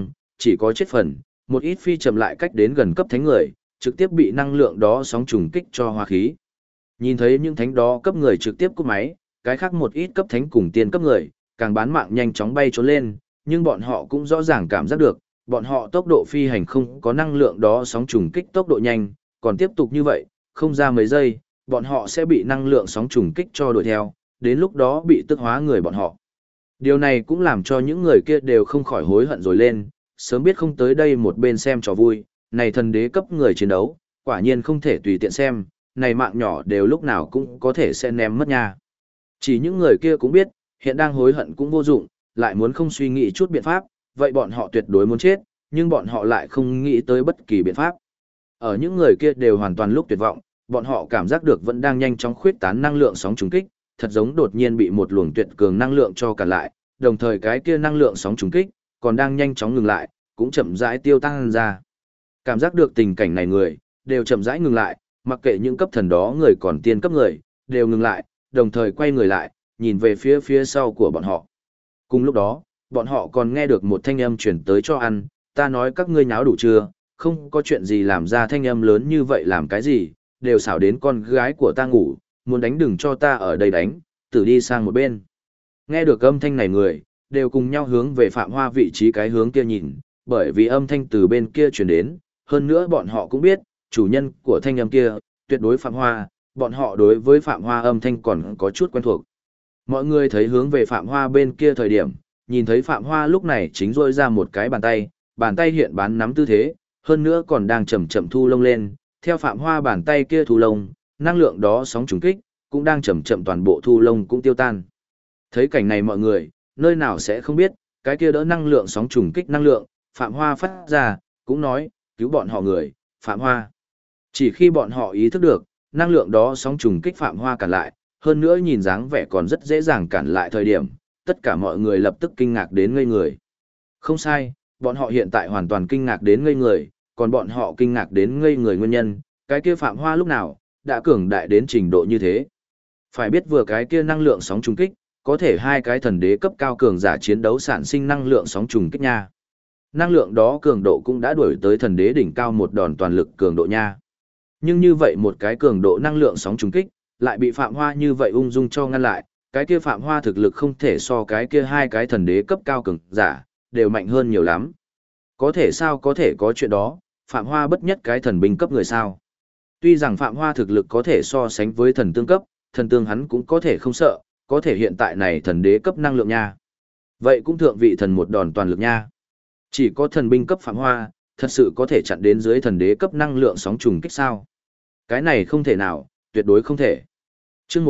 chỉ có chết phần, một ít phi chậm lại cách đến gần cấp thánh người, trực tiếp bị năng lượng đó sóng trùng kích cho hóa khí. Nhìn thấy những thánh đó cấp người trực tiếp cúp máy, cái khác một ít cấp thánh cùng tiên cấp người, càng bán mạng nhanh chóng bay trốn lên, nhưng bọn họ cũng rõ ràng cảm giác được, bọn họ tốc độ phi hành không có năng lượng đó sóng trùng kích tốc độ nhanh, còn tiếp tục như vậy, không ra mấy giây, bọn họ sẽ bị năng lượng sóng trùng kích cho đuổi theo, đến lúc đó bị tức hóa người bọn họ. Điều này cũng làm cho những người kia đều không khỏi hối hận rồi lên, sớm biết không tới đây một bên xem trò vui, này thần đế cấp người chiến đấu, quả nhiên không thể tùy tiện xem, này mạng nhỏ đều lúc nào cũng có thể sẽ ném mất nha. Chỉ những người kia cũng biết, hiện đang hối hận cũng vô dụng, lại muốn không suy nghĩ chút biện pháp, vậy bọn họ tuyệt đối muốn chết, nhưng bọn họ lại không nghĩ tới bất kỳ biện pháp. Ở những người kia đều hoàn toàn lúc tuyệt vọng, bọn họ cảm giác được vẫn đang nhanh chóng khuyết tán năng lượng sóng trùng kích, thật giống đột nhiên bị một luồng tuyệt cường năng lượng cho cản lại, đồng thời cái kia năng lượng sóng trùng kích còn đang nhanh chóng ngừng lại, cũng chậm rãi tiêu tan ra. Cảm giác được tình cảnh này người đều chậm rãi ngừng lại, mặc kệ những cấp thần đó người còn tiên cấp người, đều ngừng lại, đồng thời quay người lại, nhìn về phía phía sau của bọn họ. Cùng lúc đó, bọn họ còn nghe được một thanh âm chuyển tới cho ăn, ta nói các ngươi nháo đủ chưa, không có chuyện gì làm ra thanh âm lớn như vậy làm cái gì, đều xảo đến con gái của ta ngủ, muốn đánh đừng cho ta ở đây đánh, tử đi sang một bên. Nghe được âm thanh này người, đều cùng nhau hướng về Phạm Hoa vị trí cái hướng kia nhìn, bởi vì âm thanh từ bên kia truyền đến, hơn nữa bọn họ cũng biết, chủ nhân của thanh âm kia, tuyệt đối Phạm Hoa, bọn họ đối với Phạm Hoa âm thanh còn có chút quen thuộc. Mọi người thấy hướng về Phạm Hoa bên kia thời điểm, nhìn thấy Phạm Hoa lúc này chính rôi ra một cái bàn tay hiện bán nắm tư thế, hơn nữa còn đang chậm chậm thu lông lên, theo Phạm Hoa bàn tay kia thu lông, năng lượng đó sóng trùng kích, cũng đang chậm chậm toàn bộ thu lông cũng tiêu tan. Thấy cảnh này mọi người, nơi nào sẽ không biết, cái kia đỡ năng lượng sóng trùng kích năng lượng, Phạm Hoa phát ra, cũng nói, cứu bọn họ người, Phạm Hoa. Chỉ khi bọn họ ý thức được, năng lượng đó sóng trùng kích Phạm Hoa cản lại, hơn nữa nhìn dáng vẻ còn rất dễ dàng cản lại thời điểm, tất cả mọi người lập tức kinh ngạc đến ngây người. Không sai, bọn họ hiện tại hoàn toàn kinh ngạc đến ngây người, còn bọn họ kinh ngạc đến ngây người nguyên nhân, cái kia Phạm Hoa lúc nào, đã cường đại đến trình độ như thế. Phải biết vừa cái kia năng lượng sóng trùng kích, có thể hai cái thần đế cấp cao cường giả chiến đấu sản sinh năng lượng sóng trùng kích nha. Năng lượng đó cường độ cũng đã đuổi tới thần đế đỉnh cao một đòn toàn lực cường độ nha. Nhưng như vậy một cái cường độ năng lượng sóng trùng kích, lại bị Phạm Hoa như vậy ung dung cho ngăn lại, cái kia Phạm Hoa thực lực không thể so cái kia hai cái thần đế cấp cao cường giả, đều mạnh hơn nhiều lắm. Có thể sao có thể có chuyện đó, Phạm Hoa bất nhất cái thần binh cấp người sao. Tuy rằng Phạm Hoa thực lực có thể so sánh với thần tương cấp, thần tương hắn cũng có thể không sợ, có thể hiện tại này thần đế cấp năng lượng nha. Vậy cũng thượng vị thần một đòn toàn lực nha. Chỉ có thần binh cấp Phạm Hoa, thật sự có thể chặn đến dưới thần đế cấp năng lượng sóng trùng kích sao? Cái này không thể nào, tuyệt đối không thể. Chương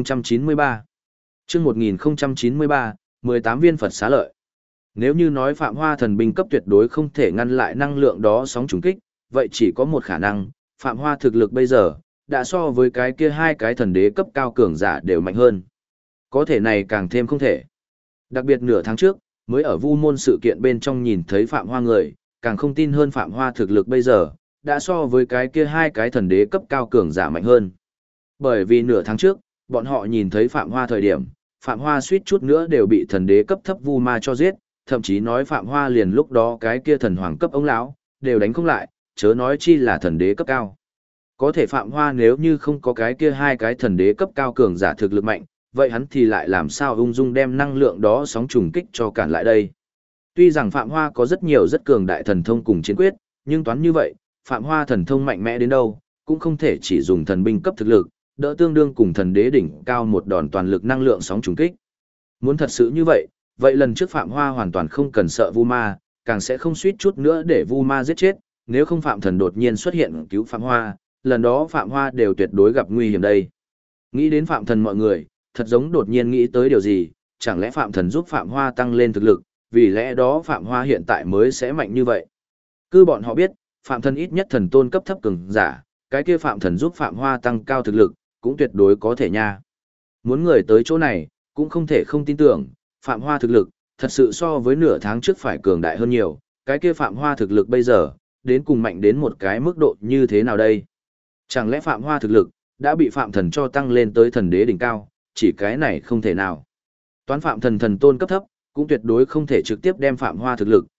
1093 Chương 1093, 18 viên Phật xá lợi. Nếu như nói Phạm Hoa thần binh cấp tuyệt đối không thể ngăn lại năng lượng đó sóng trùng kích, vậy chỉ có một khả năng, Phạm Hoa thực lực bây giờ, đã so với cái kia hai cái thần đế cấp cao cường giả đều mạnh hơn. Có thể này càng thêm không thể. Đặc biệt nửa tháng trước, mới ở Vu môn sự kiện bên trong nhìn thấy Phạm Hoa người, càng không tin hơn Phạm Hoa thực lực bây giờ, đã so với cái kia hai cái thần đế cấp cao cường giả mạnh hơn. Bởi vì nửa tháng trước, bọn họ nhìn thấy Phạm Hoa thời điểm, Phạm Hoa suýt chút nữa đều bị thần đế cấp thấp Vu ma cho giết, thậm chí nói Phạm Hoa liền lúc đó cái kia thần hoàng cấp ông lão đều đánh không lại, chớ nói chi là thần đế cấp cao. Có thể Phạm Hoa nếu như không có cái kia hai cái thần đế cấp cao cường giả thực lực mạnh, vậy hắn thì lại làm sao ung dung đem năng lượng đó sóng trùng kích cho cản lại đây. Tuy rằng Phạm Hoa có rất nhiều rất cường đại thần thông cùng chiến quyết, nhưng toán như vậy, Phạm Hoa thần thông mạnh mẽ đến đâu, cũng không thể chỉ dùng thần binh cấp thực lực, đỡ tương đương cùng thần đế đỉnh cao một đòn toàn lực năng lượng sóng trùng kích. Muốn thật sự như vậy, vậy lần trước Phạm Hoa hoàn toàn không cần sợ Vu Ma, càng sẽ không suýt chút nữa để Vu Ma giết chết, nếu không Phạm Thần đột nhiên xuất hiện cứu Phạm Hoa, lần đó Phạm Hoa đều tuyệt đối gặp nguy hiểm đây. Nghĩ đến Phạm Thần mọi người, thật giống đột nhiên nghĩ tới điều gì, chẳng lẽ Phạm Thần giúp Phạm Hoa tăng lên thực lực, vì lẽ đó Phạm Hoa hiện tại mới sẽ mạnh như vậy. Cứ bọn họ biết, Phạm Thần ít nhất thần tôn cấp thấp cường giả, cái kia Phạm Thần giúp Phạm Hoa tăng cao thực lực, cũng tuyệt đối có thể nha. Muốn người tới chỗ này, cũng không thể không tin tưởng, Phạm Hoa thực lực, thật sự so với nửa tháng trước phải cường đại hơn nhiều, cái kia Phạm Hoa thực lực bây giờ, đến cùng mạnh đến một cái mức độ như thế nào đây? Chẳng lẽ Phạm Hoa thực lực, đã bị Phạm Thần cho tăng lên tới thần đế đỉnh cao, chỉ cái này không thể nào. Toán Phạm Thần thần tôn cấp thấp, cũng tuyệt đối không thể trực tiếp đem Phạm Hoa thực lực,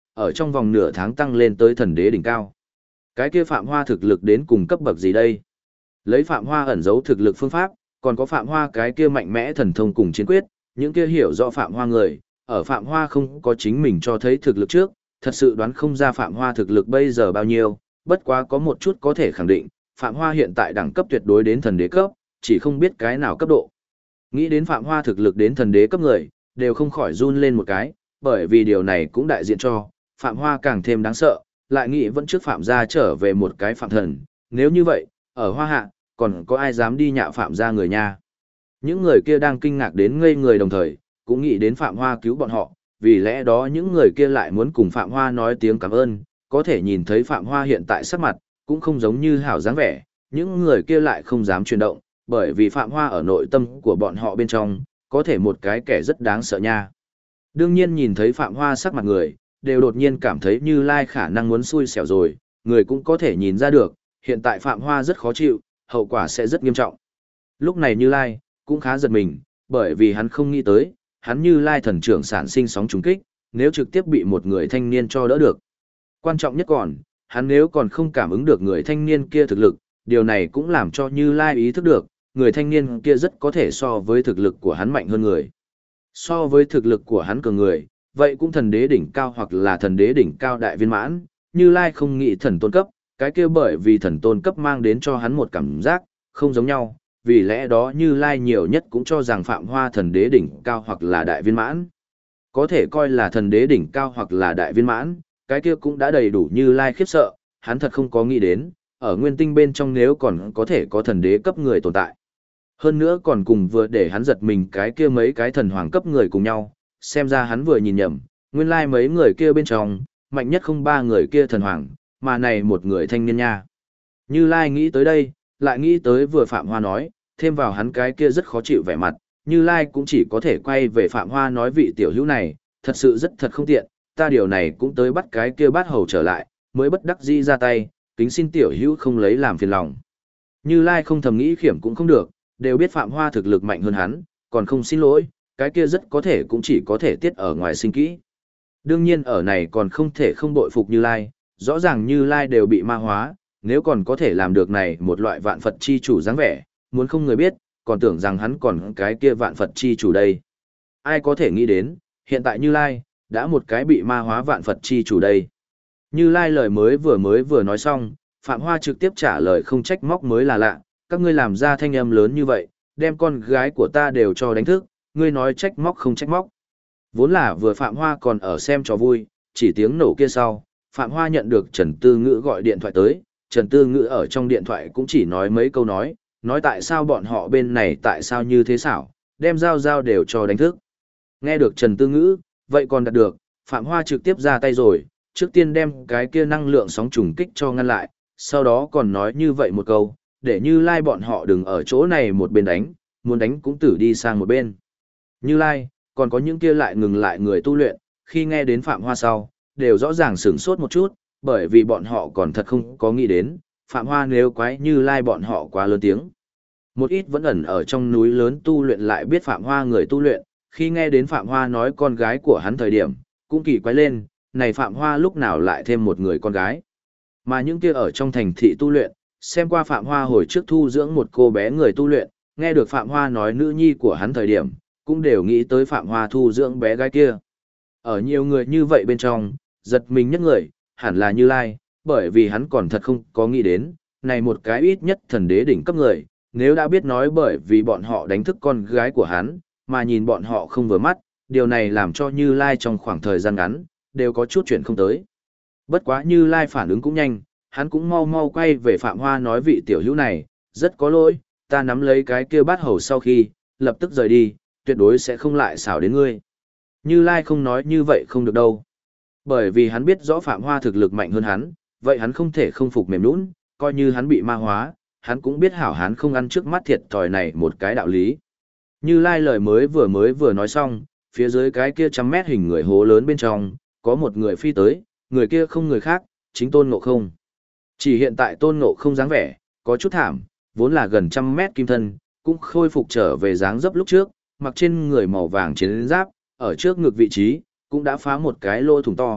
ở trong vòng nửa tháng tăng lên tới thần đế đỉnh cao. Cái kia Phạm Hoa thực lực đến cùng cấp bậc gì đây? Lấy Phạm Hoa ẩn giấu thực lực phương pháp, còn có Phạm Hoa cái kia mạnh mẽ thần thông cùng chiến quyết, những kia hiểu rõ Phạm Hoa người, ở Phạm Hoa không có chính mình cho thấy thực lực trước, thật sự đoán không ra Phạm Hoa thực lực bây giờ bao nhiêu, bất quá có một chút có thể khẳng định, Phạm Hoa hiện tại đẳng cấp tuyệt đối đến thần đế cấp, chỉ không biết cái nào cấp độ. Nghĩ đến Phạm Hoa thực lực đến thần đế cấp người, đều không khỏi run lên một cái, bởi vì điều này cũng đại diện cho, Phạm Hoa càng thêm đáng sợ, lại nghĩ vẫn trước Phạm gia trở về một cái Phạm thần, nếu như vậy, ở Hoa Hạ, còn có ai dám đi nhạo Phạm gia người nha. Những người kia đang kinh ngạc đến ngây người đồng thời, cũng nghĩ đến Phạm Hoa cứu bọn họ, vì lẽ đó những người kia lại muốn cùng Phạm Hoa nói tiếng cảm ơn, có thể nhìn thấy Phạm Hoa hiện tại sắc mặt, cũng không giống như hảo dáng vẻ, những người kia lại không dám chuyển động, bởi vì Phạm Hoa ở nội tâm của bọn họ bên trong, có thể một cái kẻ rất đáng sợ nha. Đương nhiên nhìn thấy Phạm Hoa sắc mặt người, đều đột nhiên cảm thấy Như Lai khả năng muốn xui xẻo rồi, người cũng có thể nhìn ra được, hiện tại Phạm Hoa rất khó chịu, hậu quả sẽ rất nghiêm trọng. Lúc này Như Lai, cũng khá giật mình, bởi vì hắn không nghĩ tới, hắn Như Lai thần trưởng sản sinh sóng trùng kích, nếu trực tiếp bị một người thanh niên cho đỡ được. Quan trọng nhất còn, hắn nếu còn không cảm ứng được người thanh niên kia thực lực, điều này cũng làm cho Như Lai ý thức được, người thanh niên kia rất có thể so với thực lực của hắn mạnh hơn người. So với thực lực của hắn cường người, vậy cũng thần đế đỉnh cao hoặc là thần đế đỉnh cao đại viên mãn, Như Lai không nghĩ thần tôn cấp, cái kia bởi vì thần tôn cấp mang đến cho hắn một cảm giác, không giống nhau, vì lẽ đó Như Lai nhiều nhất cũng cho rằng Phạm Hoa thần đế đỉnh cao hoặc là đại viên mãn. Có thể coi là thần đế đỉnh cao hoặc là đại viên mãn, cái kia cũng đã đầy đủ Như Lai khiếp sợ, hắn thật không có nghĩ đến, ở nguyên tinh bên trong nếu còn có thể có thần đế cấp người tồn tại. Hơn nữa còn cùng vừa để hắn giật mình cái kia mấy cái thần hoàng cấp người cùng nhau, xem ra hắn vừa nhìn nhầm, nguyên lai mấy người kia bên trong, mạnh nhất không ba người kia thần hoàng, mà này một người thanh niên nha. Như Lai nghĩ tới đây, lại nghĩ tới vừa Phạm Hoa nói, thêm vào hắn cái kia rất khó chịu vẻ mặt, Như Lai cũng chỉ có thể quay về Phạm Hoa nói vị tiểu hữu này, thật sự rất thật không tiện, ta điều này cũng tới bắt cái kia bát hầu trở lại, mới bất đắc dĩ ra tay, kính xin tiểu hữu không lấy làm phiền lòng. Như Lai không thầm nghĩ khiểm cũng không được, đều biết Phạm Hoa thực lực mạnh hơn hắn, còn không xin lỗi, cái kia rất có thể cũng chỉ có thể tiết ở ngoài sinh kỹ. Đương nhiên ở này còn không thể không bội phục Như Lai, rõ ràng Như Lai đều bị ma hóa, nếu còn có thể làm được này một loại vạn Phật chi chủ dáng vẻ, muốn không người biết, còn tưởng rằng hắn còn cái kia vạn Phật chi chủ đây. Ai có thể nghĩ đến, hiện tại Như Lai, đã một cái bị ma hóa vạn Phật chi chủ đây. Như Lai lời mới vừa nói xong, Phạm Hoa trực tiếp trả lời không trách móc mới là lạ, các ngươi làm ra thanh âm lớn như vậy, đem con gái của ta đều cho đánh thức, ngươi nói trách móc không trách móc. Vốn là vừa Phạm Hoa còn ở xem trò vui, chỉ tiếng nổ kia sau, Phạm Hoa nhận được Trần Tư Ngữ gọi điện thoại tới, Trần Tư Ngữ ở trong điện thoại cũng chỉ nói mấy câu nói tại sao bọn họ bên này tại sao như thế xảo, đem giao đều cho đánh thức. Nghe được Trần Tư Ngữ, vậy còn đạt được, Phạm Hoa trực tiếp ra tay rồi, trước tiên đem cái kia năng lượng sóng trùng kích cho ngăn lại, sau đó còn nói như vậy một câu, để Như Lai bọn họ đừng ở chỗ này một bên đánh, muốn đánh cũng tử đi sang một bên. Như Lai, còn có những kia lại ngừng lại người tu luyện, khi nghe đến Phạm Hoa sau, đều rõ ràng sửng sốt một chút, bởi vì bọn họ còn thật không có nghĩ đến, Phạm Hoa nếu quái Như Lai bọn họ quá lớn tiếng. Một ít vẫn ẩn ở trong núi lớn tu luyện lại biết Phạm Hoa người tu luyện, khi nghe đến Phạm Hoa nói con gái của hắn thời điểm, cũng kỳ quái lên, này Phạm Hoa lúc nào lại thêm một người con gái. Mà những kia ở trong thành thị tu luyện, xem qua Phạm Hoa hồi trước thu dưỡng một cô bé người tu luyện, nghe được Phạm Hoa nói nữ nhi của hắn thời điểm, cũng đều nghĩ tới Phạm Hoa thu dưỡng bé gái kia. Ở nhiều người như vậy bên trong, giật mình nhất người, hẳn là Như Lai, bởi vì hắn còn thật không có nghĩ đến, này một cái ít nhất thần đế đỉnh cấp người, nếu đã biết nói bởi vì bọn họ đánh thức con gái của hắn, mà nhìn bọn họ không vừa mắt, điều này làm cho Như Lai trong khoảng thời gian ngắn, đều có chút chuyện không tới. Bất quá Như Lai phản ứng cũng nhanh, hắn cũng mau mau quay về Phạm Hoa nói vị tiểu hữu này, rất có lỗi, ta nắm lấy cái kia bát hầu sau khi, lập tức rời đi, tuyệt đối sẽ không lại xảo đến ngươi. Như Lai không nói như vậy không được đâu. Bởi vì hắn biết rõ Phạm Hoa thực lực mạnh hơn hắn, vậy hắn không thể không phục mềm nũng, coi như hắn bị ma hóa, hắn cũng biết hảo hắn không ăn trước mắt thiệt thòi này một cái đạo lý. Như Lai lời mới vừa nói xong, phía dưới cái kia 100 mét hình người hố lớn bên trong, có một người phi tới, người kia không người khác, chính Tôn Ngộ Không. Chỉ hiện tại Tôn Ngộ Không dáng vẻ, có chút thảm, vốn là gần 100 mét kim thân, cũng khôi phục trở về dáng dấp lúc trước, mặc trên người màu vàng chiến giáp, ở trước ngực vị trí, cũng đã phá một cái lỗ thủng to,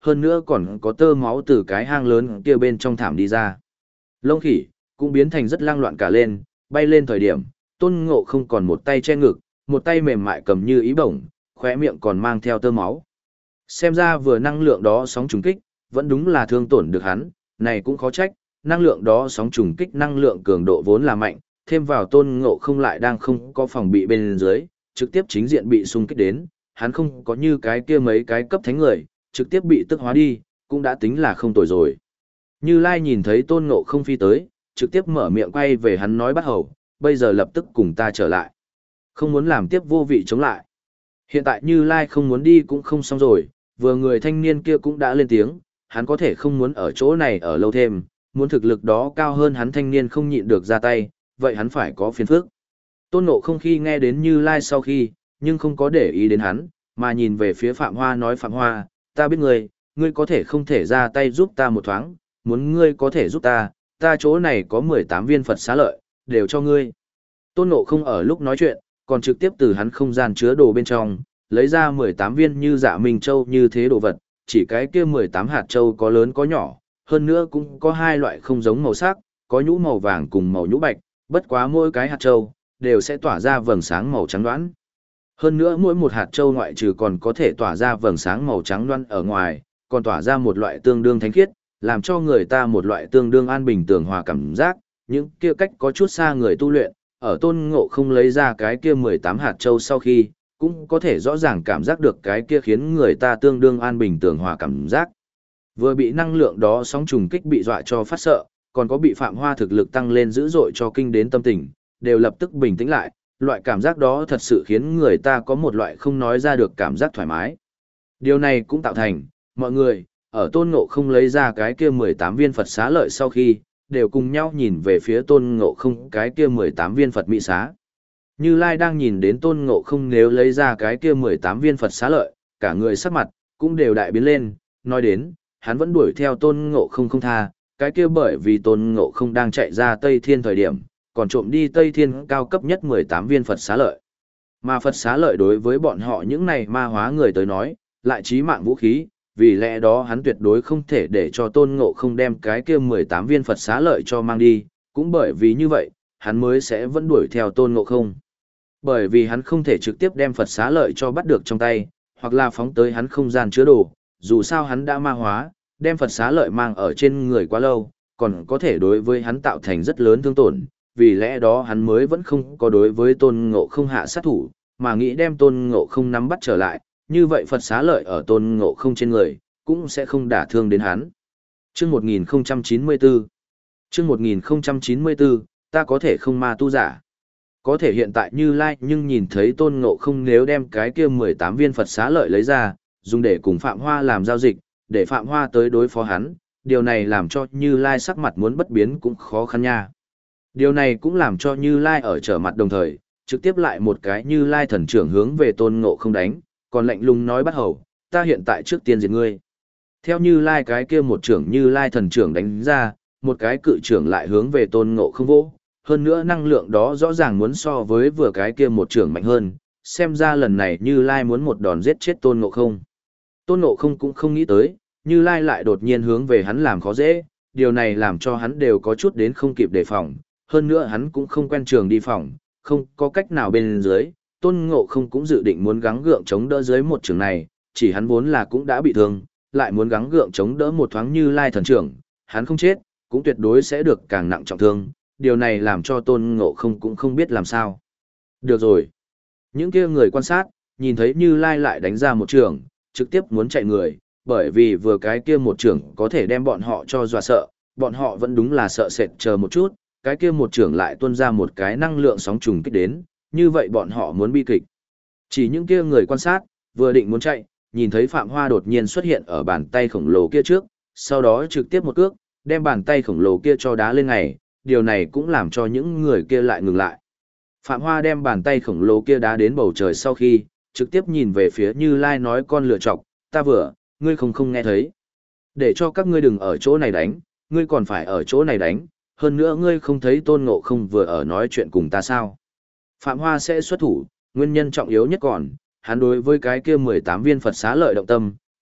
hơn nữa còn có tơ máu từ cái hang lớn kia bên trong thảm đi ra. Lông khỉ cũng biến thành rất lang loạn cả lên, bay lên thời điểm, Tôn Ngộ không còn một tay che ngực, một tay mềm mại cầm như ý bổng, khóe miệng còn mang theo tơ máu. Xem ra vừa năng lượng đó sóng trùng kích, vẫn đúng là thương tổn được hắn, này cũng khó trách, năng lượng đó sóng trùng kích năng lượng cường độ vốn là mạnh, thêm vào Tôn Ngộ không lại đang không có phòng bị bên dưới, trực tiếp chính diện bị xung kích đến, hắn không có như cái kia mấy cái cấp thánh người, trực tiếp bị tức hóa đi, cũng đã tính là không tồi rồi. Như Lai nhìn thấy Tôn Ngộ không phi tới, trực tiếp mở miệng quay về hắn nói bắt hầu, bây giờ lập tức cùng ta trở lại. Không muốn làm tiếp vô vị chống lại. Hiện tại Như Lai không muốn đi cũng không xong rồi, vừa người thanh niên kia cũng đã lên tiếng, hắn có thể không muốn ở chỗ này ở lâu thêm, muốn thực lực đó cao hơn hắn thanh niên không nhịn được ra tay, vậy hắn phải có phiền phức. Tôn Ngộ không khi nghe đến Như Lai sau khi, nhưng không có để ý đến hắn, mà nhìn về phía Phạm Hoa nói Phạm Hoa, ta biết ngươi có thể không thể ra tay giúp ta một thoáng, muốn ngươi có thể giúp ta chỗ này có 18 viên Phật xá lợi, đều cho ngươi. Tôn Ngộ không ở lúc nói chuyện, còn trực tiếp từ hắn không gian chứa đồ bên trong, lấy ra 18 viên như Dạ Minh Châu như thế đồ vật, chỉ cái kia 18 hạt châu có lớn có nhỏ, hơn nữa cũng có hai loại không giống màu sắc, có nhũ màu vàng cùng màu nhũ bạch, bất quá mỗi cái hạt châu đều sẽ tỏa ra vầng sáng màu trắng đoán. Hơn nữa mỗi một hạt châu ngoại trừ còn có thể tỏa ra vầng sáng màu trắng đoán ở ngoài, còn tỏa ra một loại tương đương thánh khiết, làm cho người ta một loại tương đương an bình tường hòa cảm giác, những kia cách có chút xa người tu luyện, ở Tôn Ngộ không lấy ra cái kia 18 hạt châu sau khi, cũng có thể rõ ràng cảm giác được cái kia khiến người ta tương đương an bình tường hòa cảm giác. Vừa bị năng lượng đó sóng trùng kích bị dọa cho phát sợ, còn có bị Phạm Hoa thực lực tăng lên dữ dội cho kinh đến tâm tình, đều lập tức bình tĩnh lại, loại cảm giác đó thật sự khiến người ta có một loại không nói ra được cảm giác thoải mái. Điều này cũng tạo thành, mọi người, ở Tôn Ngộ không lấy ra cái kia 18 viên Phật xá lợi sau khi, đều cùng nhau nhìn về phía Tôn Ngộ không cái kia 18 viên Phật mỹ xá. Như Lai đang nhìn đến Tôn Ngộ không nếu lấy ra cái kia 18 viên Phật xá lợi, cả người sắc mặt, cũng đều đại biến lên, nói đến, hắn vẫn đuổi theo Tôn Ngộ không không tha, cái kia bởi vì Tôn Ngộ không đang chạy ra Tây Thiên thời điểm, còn trộm đi Tây Thiên cao cấp nhất 18 viên Phật xá lợi. Mà Phật xá lợi đối với bọn họ những này ma hóa người tới nói, lại chí mạng vũ khí, vì lẽ đó hắn tuyệt đối không thể để cho Tôn Ngộ không đem cái kia 18 viên Phật xá lợi cho mang đi, cũng bởi vì như vậy, hắn mới sẽ vẫn đuổi theo Tôn Ngộ không. Bởi vì hắn không thể trực tiếp đem Phật xá lợi cho bắt được trong tay, hoặc là phóng tới hắn không gian chứa đồ, dù sao hắn đã ma hóa, đem Phật xá lợi mang ở trên người quá lâu, còn có thể đối với hắn tạo thành rất lớn thương tổn, vì lẽ đó hắn mới vẫn không có đối với Tôn Ngộ không hạ sát thủ, mà nghĩ đem Tôn Ngộ không nắm bắt trở lại, như vậy Phật xá lợi ở Tôn Ngộ không trên người, cũng sẽ không đả thương đến hắn. Chương 1094 Chương 1094, ta có thể không ma tu giả. Có thể hiện tại Như Lai nhưng nhìn thấy Tôn Ngộ không nếu đem cái kia 18 viên Phật xá lợi lấy ra, dùng để cùng Phạm Hoa làm giao dịch, để Phạm Hoa tới đối phó hắn, điều này làm cho Như Lai sắc mặt muốn bất biến cũng khó khăn nha. Điều này cũng làm cho Như Lai ở trở mặt đồng thời, trực tiếp lại một cái Như Lai thần trưởng hướng về Tôn Ngộ không đánh, còn lạnh lùng nói bắt hầu, ta hiện tại trước tiên diệt ngươi. Theo Như Lai cái kia một trưởng Như Lai thần trưởng đánh ra, một cái cự trưởng lại hướng về Tôn Ngộ không vỗ, hơn nữa năng lượng đó rõ ràng muốn so với vừa cái kia một trưởng mạnh hơn, xem ra lần này Như Lai muốn một đòn giết chết Tôn Ngộ không. Tôn Ngộ không cũng không nghĩ tới, Như Lai lại đột nhiên hướng về hắn làm khó dễ, điều này làm cho hắn đều có chút đến không kịp đề phòng, hơn nữa hắn cũng không quen trường đi phòng, không có cách nào bên dưới, Tôn Ngộ không cũng dự định muốn gắng gượng chống đỡ dưới một trường này, chỉ hắn vốn là cũng đã bị thương, lại muốn gắng gượng chống đỡ một thoáng Như Lai thần trưởng, hắn không chết, cũng tuyệt đối sẽ được càng nặng trọng thương, điều này làm cho Tôn Ngộ không cũng không biết làm sao. Được rồi. Những kia người quan sát, nhìn thấy Như Lai lại đánh ra một trường, trực tiếp muốn chạy người, bởi vì vừa cái kia một trường có thể đem bọn họ cho dọa sợ, bọn họ vẫn đúng là sợ sệt chờ một chút, cái kia một trường lại tuôn ra một cái năng lượng sóng trùng kích đến, như vậy bọn họ muốn bi kịch. Chỉ những kia người quan sát, vừa định muốn chạy, nhìn thấy Phạm Hoa đột nhiên xuất hiện ở bàn tay khổng lồ kia trước, sau đó trực tiếp một cước, đem bàn tay khổng lồ kia cho đá lên ngày, điều này cũng làm cho những người kia lại ngừng lại. Phạm Hoa đem bàn tay khổng lồ kia đá đến bầu trời sau khi, trực tiếp nhìn về phía Như Lai nói con lựa chọc, ta vừa, ngươi không nghe thấy. Để cho các ngươi đừng ở chỗ này đánh, ngươi còn phải ở chỗ này đánh, hơn nữa ngươi không thấy Tôn Ngộ không vừa ở nói chuyện cùng ta sao. Phạm Hoa sẽ xuất thủ, nguyên nhân trọng yếu nhất còn, hắn đối với cái kia 18 viên Phật xá lợi động tâm,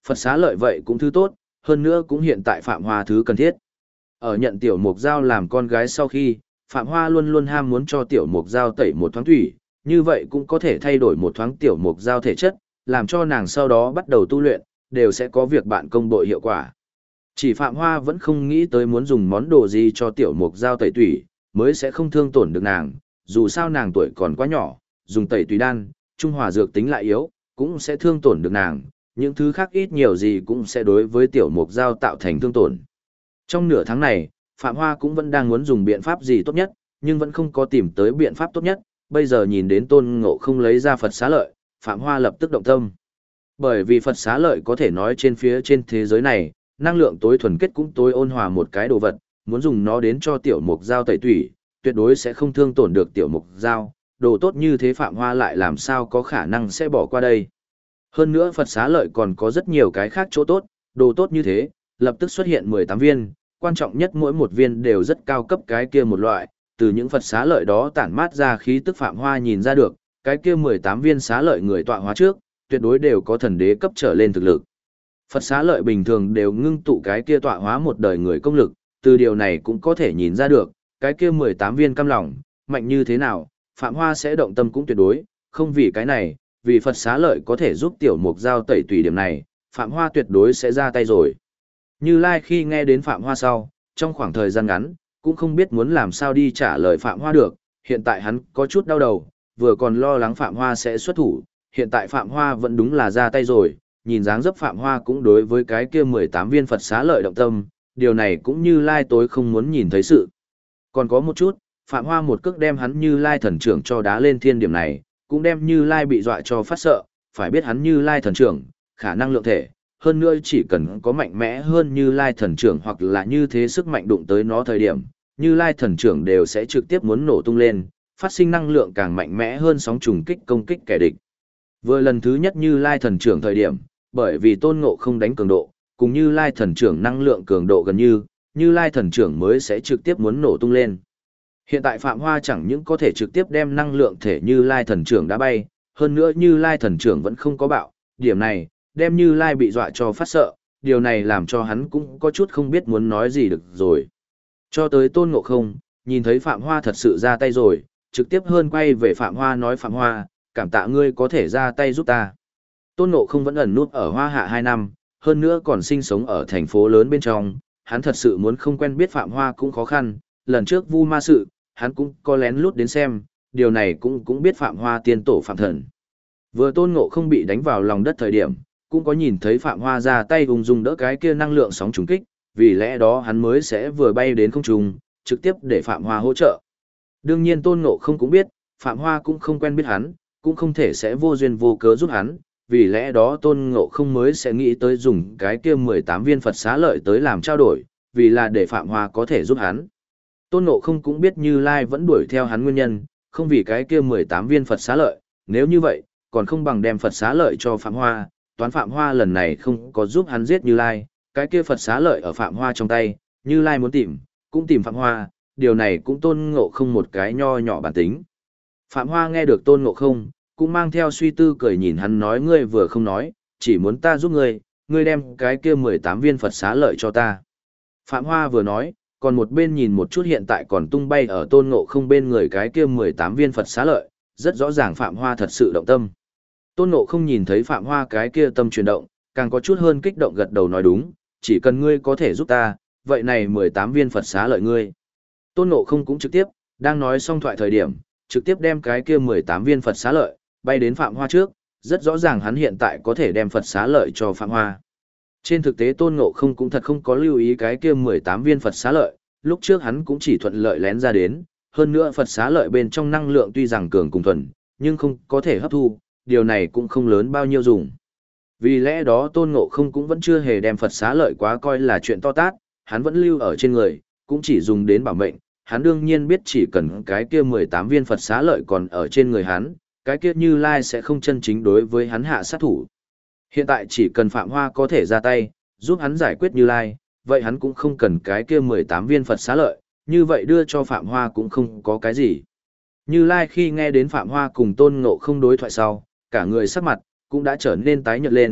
Phật xá lợi vậy cũng thứ tốt, hơn nữa cũng hiện tại Phạm Hoa thứ cần thiết. Ở nhận Tiểu Mục Giao làm con gái sau khi, Phạm Hoa luôn luôn ham muốn cho Tiểu Mục Giao tẩy một thoáng thủy, như vậy cũng có thể thay đổi một thoáng Tiểu Mục Giao thể chất, làm cho nàng sau đó bắt đầu tu luyện, đều sẽ có việc bạn công bội hiệu quả. Chỉ Phạm Hoa vẫn không nghĩ tới muốn dùng món đồ gì cho Tiểu Mục Giao tẩy tủy, mới sẽ không thương tổn được nàng, dù sao nàng tuổi còn quá nhỏ, dùng tẩy tùy đan, trung hòa dược tính lại yếu, cũng sẽ thương tổn được nàng, những thứ khác ít nhiều gì cũng sẽ đối với Tiểu Mục Giao tạo thành thương tổn. Trong nửa tháng này, Phạm Hoa cũng vẫn đang muốn dùng biện pháp gì tốt nhất, nhưng vẫn không có tìm tới biện pháp tốt nhất, bây giờ nhìn đến Tôn Ngộ Không lấy ra Phật xá lợi, Phạm Hoa lập tức động tâm. Bởi vì Phật xá lợi có thể nói trên phía trên thế giới này, năng lượng tối thuần kết cũng tối ôn hòa một cái đồ vật, muốn dùng nó đến cho Tiểu Mục Giao tẩy tủy, tuyệt đối sẽ không thương tổn được Tiểu Mục Giao, đồ tốt như thế Phạm Hoa lại làm sao có khả năng sẽ bỏ qua đây. Hơn nữa Phật xá lợi còn có rất nhiều cái khác chỗ tốt, đồ tốt như thế, lập tức xuất hiện 18 viên, quan trọng nhất mỗi một viên đều rất cao cấp cái kia một loại, từ những Phật xá lợi đó tản mát ra khí tức Phạm Hoa nhìn ra được, cái kia 18 viên xá lợi người tọa hóa trước, tuyệt đối đều có thần đế cấp trở lên thực lực. Phật xá lợi bình thường đều ngưng tụ cái kia tọa hóa một đời người công lực, từ điều này cũng có thể nhìn ra được, cái kia 18 viên cam lòng, mạnh như thế nào, Phạm Hoa sẽ động tâm cũng tuyệt đối, không vì cái này, vì Phật xá lợi có thể giúp Tiểu Mục Giao tẩy tùy điểm này, Phạm Hoa tuyệt đối sẽ ra tay rồi. Như Lai khi nghe đến Phạm Hoa sau, trong khoảng thời gian ngắn, cũng không biết muốn làm sao đi trả lời Phạm Hoa được, hiện tại hắn có chút đau đầu, vừa còn lo lắng Phạm Hoa sẽ xuất thủ, hiện tại Phạm Hoa vẫn đúng là ra tay rồi, nhìn dáng dấp Phạm Hoa cũng đối với cái kia 18 viên Phật xá lợi động tâm, điều này cũng Như Lai tối không muốn nhìn thấy sự. Còn có một chút, Phạm Hoa một cước đem hắn Như Lai thần trưởng cho đá lên thiên điểm này, cũng đem Như Lai bị dọa cho phát sợ, phải biết hắn Như Lai thần trưởng, khả năng lượng thể, hơn nữa chỉ cần có mạnh mẽ hơn Như Lai thần trưởng hoặc là như thế sức mạnh đụng tới nó thời điểm, Như Lai thần trưởng đều sẽ trực tiếp muốn nổ tung lên, phát sinh năng lượng càng mạnh mẽ hơn sóng trùng kích công kích kẻ địch. Vừa lần thứ nhất Như Lai thần trưởng thời điểm, bởi vì Tôn Ngộ Không đánh cường độ, cùng Như Lai thần trưởng năng lượng cường độ gần Như Lai thần trưởng mới sẽ trực tiếp muốn nổ tung lên. Hiện tại Phạm Hoa chẳng những có thể trực tiếp đem năng lượng thể Như Lai thần trưởng đá bay, hơn nữa Như Lai thần trưởng vẫn không có bạo, điểm này, đem Như Lai bị dọa cho phát sợ, điều này làm cho hắn cũng có chút không biết muốn nói gì được rồi. Cho tới Tôn Ngộ Không, nhìn thấy Phạm Hoa thật sự ra tay rồi, trực tiếp hơn quay về Phạm Hoa nói Phạm Hoa, cảm tạ ngươi có thể ra tay giúp ta. Tôn Ngộ Không vẫn ẩn nút ở Hoa Hạ 2 năm, hơn nữa còn sinh sống ở thành phố lớn bên trong, hắn thật sự muốn không quen biết Phạm Hoa cũng khó khăn, lần trước Vu Ma sự, hắn cũng có lén lút đến xem, điều này cũng biết Phạm Hoa tiên tổ Phạm Thần. Vừa Tôn Ngộ Không bị đánh vào lòng đất thời điểm, cũng có nhìn thấy Phạm Hoa ra tay ung dung đỡ cái kia năng lượng sóng trùng kích, vì lẽ đó hắn mới sẽ vừa bay đến không trung, trực tiếp để Phạm Hoa hỗ trợ. Đương nhiên Tôn Ngộ Không cũng biết, Phạm Hoa cũng không quen biết hắn, cũng không thể sẽ vô duyên vô cớ giúp hắn, vì lẽ đó Tôn Ngộ Không mới sẽ nghĩ tới dùng cái kia 18 viên Phật xá lợi tới làm trao đổi, vì là để Phạm Hoa có thể giúp hắn. Tôn Ngộ Không cũng biết Như Lai vẫn đuổi theo hắn nguyên nhân, không vì cái kia 18 viên Phật xá lợi, nếu như vậy, còn không bằng đem Phật xá lợi cho Phạm Hoa, toán Phạm Hoa lần này không có giúp hắn giết Như Lai, cái kia Phật xá lợi ở Phạm Hoa trong tay, Như Lai muốn tìm, cũng tìm Phạm Hoa, điều này cũng Tôn Ngộ Không một cái nho nhỏ bản tính. Phạm Hoa nghe được Tôn Ngộ Không, cũng mang theo suy tư cười nhìn hắn nói ngươi vừa không nói, chỉ muốn ta giúp ngươi, ngươi đem cái kia 18 viên Phật xá lợi cho ta. Phạm Hoa vừa nói, còn một bên nhìn một chút hiện tại còn tung bay ở Tôn Ngộ Không bên người cái kia 18 viên Phật xá lợi, rất rõ ràng Phạm Hoa thật sự động tâm. Tôn Ngộ Không nhìn thấy Phạm Hoa cái kia tâm chuyển động, càng có chút hơn kích động gật đầu nói đúng, chỉ cần ngươi có thể giúp ta, vậy này 18 viên Phật xá lợi ngươi. Tôn Ngộ Không cũng trực tiếp, đang nói xong thoại thời điểm, trực tiếp đem cái kia 18 viên Phật xá lợi, bay đến Phạm Hoa trước, rất rõ ràng hắn hiện tại có thể đem Phật xá lợi cho Phạm Hoa. Trên thực tế Tôn Ngộ Không cũng thật không có lưu ý cái kia 18 viên Phật xá lợi, lúc trước hắn cũng chỉ thuận lợi lén ra đến, hơn nữa Phật xá lợi bên trong năng lượng tuy rằng cường cùng thuần, nhưng không có thể hấp thu, điều này cũng không lớn bao nhiêu dùng. Vì lẽ đó Tôn Ngộ Không cũng vẫn chưa hề đem Phật xá lợi quá coi là chuyện to tát, hắn vẫn lưu ở trên người, cũng chỉ dùng đến bảo mệnh, hắn đương nhiên biết chỉ cần cái kia 18 viên Phật xá lợi còn ở trên người hắn, cái kia Như Lai sẽ không chân chính đối với hắn hạ sát thủ. Hiện tại chỉ cần Phạm Hoa có thể ra tay, giúp hắn giải quyết Như Lai, vậy hắn cũng không cần cái kia 18 viên Phật xá lợi, như vậy đưa cho Phạm Hoa cũng không có cái gì. Như Lai khi nghe đến Phạm Hoa cùng Tôn Ngộ Không đối thoại sau, cả người sắc mặt, cũng đã trở nên tái nhợt lên,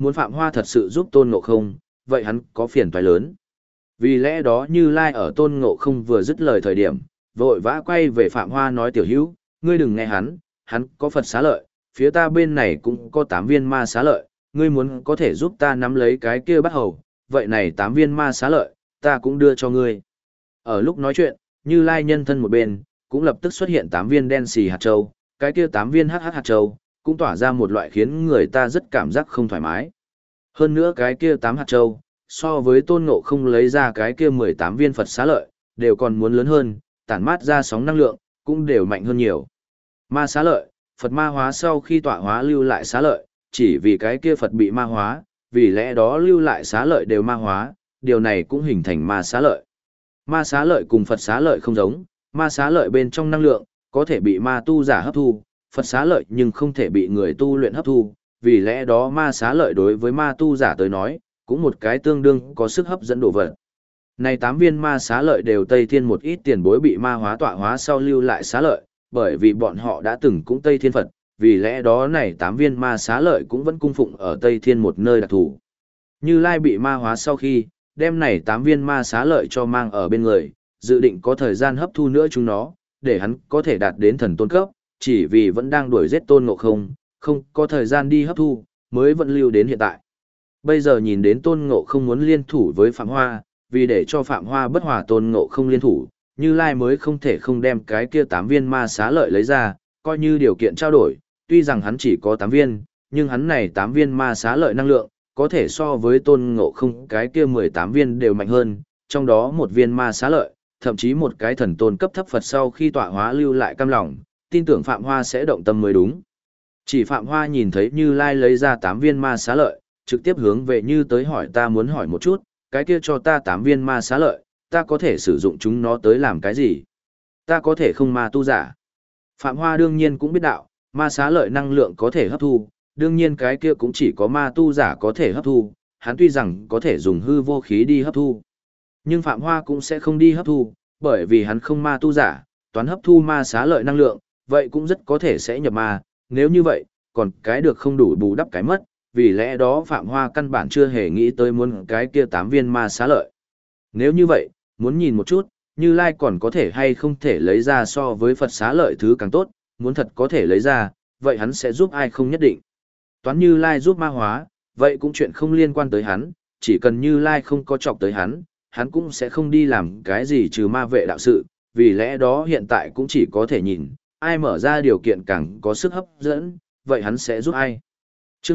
muốn Phạm Hoa thật sự giúp Tôn Ngộ Không, vậy hắn có phiền toái lớn. Vì lẽ đó Như Lai ở Tôn Ngộ Không vừa dứt lời thời điểm, vội vã quay về Phạm Hoa nói tiểu hữu, ngươi đừng nghe hắn có Phật xá lợi, phía ta bên này cũng có 8 viên ma xá lợi, ngươi muốn có thể giúp ta nắm lấy cái kia bắt hầu, vậy này 8 viên ma xá lợi, ta cũng đưa cho ngươi. Ở lúc nói chuyện, Như Lai nhân thân một bên, cũng lập tức xuất hiện 8 viên đen xì hạt châu, cái kia 8 viên hắc hạt châu, cũng tỏa ra một loại khiến người ta rất cảm giác không thoải mái. Hơn nữa cái kia 8 hạt châu, so với Tôn Ngộ Không lấy ra cái kia 18 viên Phật xá lợi, đều còn muốn lớn hơn, tản mát ra sóng năng lượng, cũng đều mạnh hơn nhiều. Ma xá lợi, Phật ma hóa sau khi tọa hóa lưu lại xá lợi, chỉ vì cái kia Phật bị ma hóa, vì lẽ đó lưu lại xá lợi đều ma hóa, điều này cũng hình thành ma xá lợi. Ma xá lợi cùng Phật xá lợi không giống, ma xá lợi bên trong năng lượng, có thể bị ma tu giả hấp thu, Phật xá lợi nhưng không thể bị người tu luyện hấp thu, vì lẽ đó ma xá lợi đối với ma tu giả tới nói, cũng một cái tương đương có sức hấp dẫn đồ vật. Này 8 viên ma xá lợi đều Tây Thiên một ít tiền bối bị ma hóa tọa hóa sau lưu lại xá lợi, bởi vì bọn họ đã từng cũng Tây Thiên Phật, vì lẽ đó này 8 viên ma xá lợi cũng vẫn cung phụng ở Tây Thiên một nơi đặc thù. Như Lai bị ma hóa sau khi, đem này 8 viên ma xá lợi cho mang ở bên người, dự định có thời gian hấp thu nữa chúng nó, để hắn có thể đạt đến thần tôn cấp, chỉ vì vẫn đang đuổi giết Tôn Ngộ Không, không có thời gian đi hấp thu, mới vẫn lưu đến hiện tại. Bây giờ nhìn đến Tôn Ngộ Không muốn liên thủ với Phạm Hoa, vì để cho Phạm Hoa bất hòa Tôn Ngộ Không liên thủ, Như Lai mới không thể không đem cái kia 8 viên ma xá lợi lấy ra, coi như điều kiện trao đổi, tuy rằng hắn chỉ có 8 viên, nhưng hắn này 8 viên ma xá lợi năng lượng, có thể so với Tôn Ngộ Không cái kia 18 viên đều mạnh hơn, trong đó một viên ma xá lợi, thậm chí một cái thần tôn cấp thấp Phật sau khi tọa hóa lưu lại cam lòng, tin tưởng Phạm Hoa sẽ động tâm mới đúng. Chỉ Phạm Hoa nhìn thấy Như Lai lấy ra 8 viên ma xá lợi, trực tiếp hướng về Như tới hỏi ta muốn hỏi một chút, cái kia cho ta 8 viên ma xá lợi, ta có thể sử dụng chúng nó tới làm cái gì? Ta có thể không ma tu giả. Phạm Hoa đương nhiên cũng biết đạo, ma xá lợi năng lượng có thể hấp thu, đương nhiên cái kia cũng chỉ có ma tu giả có thể hấp thu, hắn tuy rằng có thể dùng hư vô khí đi hấp thu. Nhưng Phạm Hoa cũng sẽ không đi hấp thu, bởi vì hắn không ma tu giả, toán hấp thu ma xá lợi năng lượng, vậy cũng rất có thể sẽ nhập ma, nếu như vậy, còn cái được không đủ bù đắp cái mất, vì lẽ đó Phạm Hoa căn bản chưa hề nghĩ tới muốn cái kia 8 viên ma xá lợi. Nếu như vậy, muốn nhìn một chút, Như Lai còn có thể hay không thể lấy ra so với Phật xá lợi thứ càng tốt, muốn thật có thể lấy ra, vậy hắn sẽ giúp ai không nhất định. Toán Như Lai giúp ma hóa, vậy cũng chuyện không liên quan tới hắn, chỉ cần Như Lai không có chọc tới hắn cũng sẽ không đi làm cái gì trừ ma vệ đạo sự, vì lẽ đó hiện tại cũng chỉ có thể nhìn, ai mở ra điều kiện càng có sức hấp dẫn, vậy hắn sẽ giúp ai. Chương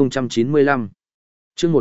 1095 Chương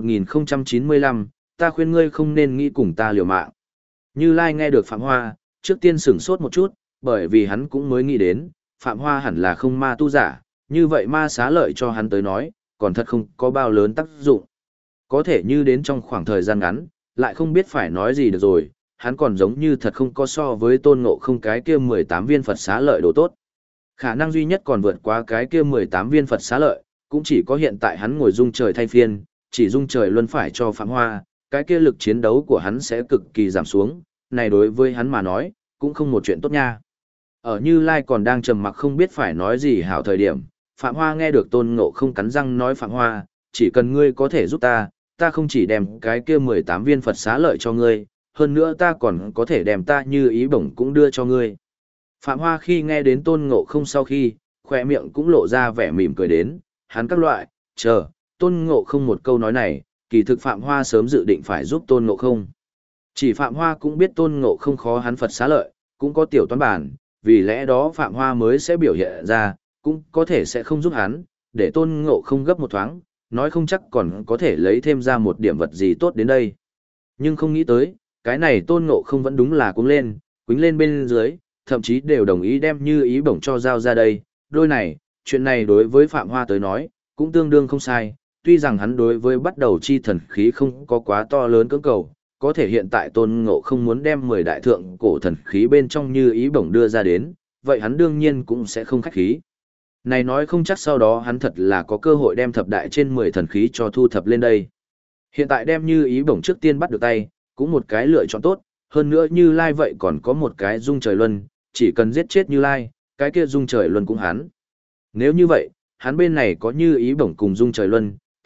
1095, ta khuyên ngươi không nên nghĩ cùng ta liều mạng. Như Lai nghe được Phạm Hoa, trước tiên sửng sốt một chút, bởi vì hắn cũng mới nghĩ đến, Phạm Hoa hẳn là không ma tu giả, như vậy ma xá lợi cho hắn tới nói, còn thật không có bao lớn tác dụng. Có thể như đến trong khoảng thời gian ngắn, lại không biết phải nói gì được rồi, hắn còn giống như thật không có so với Tôn Ngộ Không cái kia 18 viên Phật xá lợi đồ tốt. Khả năng duy nhất còn vượt qua cái kia 18 viên Phật xá lợi, cũng chỉ có hiện tại hắn ngồi dung trời thay phiên, chỉ dung trời luân phải cho Phạm Hoa, cái kia lực chiến đấu của hắn sẽ cực kỳ giảm xuống, này đối với hắn mà nói, cũng không một chuyện tốt nha. Ở Như Lai còn đang trầm mặc không biết phải nói gì hảo thời điểm, Phạm Hoa nghe được Tôn Ngộ Không cắn răng nói Phạm Hoa, chỉ cần ngươi có thể giúp ta không chỉ đem cái kia 18 viên Phật xá lợi cho ngươi, hơn nữa ta còn có thể đem ta như ý bổng cũng đưa cho ngươi. Phạm Hoa khi nghe đến Tôn Ngộ Không sau khi, khỏe miệng cũng lộ ra vẻ mỉm cười đến, hắn các loại, chờ, Tôn Ngộ Không một câu nói này, kỳ thực Phạm Hoa sớm dự định phải giúp Tôn Ngộ Không. Chỉ Phạm Hoa cũng biết Tôn Ngộ Không khó hắn Phật xá lợi, cũng có tiểu toán bản, vì lẽ đó Phạm Hoa mới sẽ biểu hiện ra, cũng có thể sẽ không giúp hắn, để Tôn Ngộ Không gấp một thoáng, nói không chắc còn có thể lấy thêm ra một điểm vật gì tốt đến đây. Nhưng không nghĩ tới, cái này Tôn Ngộ Không vẫn đúng là quính lên bên dưới, thậm chí đều đồng ý đem như ý bổng cho giao ra đây. Đôi này, chuyện này đối với Phạm Hoa tới nói, cũng tương đương không sai, tuy rằng hắn đối với bắt đầu chi thần khí không có quá to lớn cưỡng cầu, có thể hiện tại Tôn Ngộ Không muốn đem 10 đại thượng cổ thần khí bên trong như ý bổng đưa ra đến, vậy hắn đương nhiên cũng sẽ không khách khí. Này nói không chắc sau đó hắn thật là có cơ hội đem thập đại trên 10 thần khí cho thu thập lên đây. Hiện tại đem như ý bổng trước tiên bắt được tay, cũng một cái lựa chọn tốt, hơn nữa Như Lai vậy còn có một cái dung trời luân, chỉ cần giết chết Như Lai, cái kia dung trời luân cũng hắn. Nếu như vậy, hắn bên này có như ý bổng cùng dung trời luân,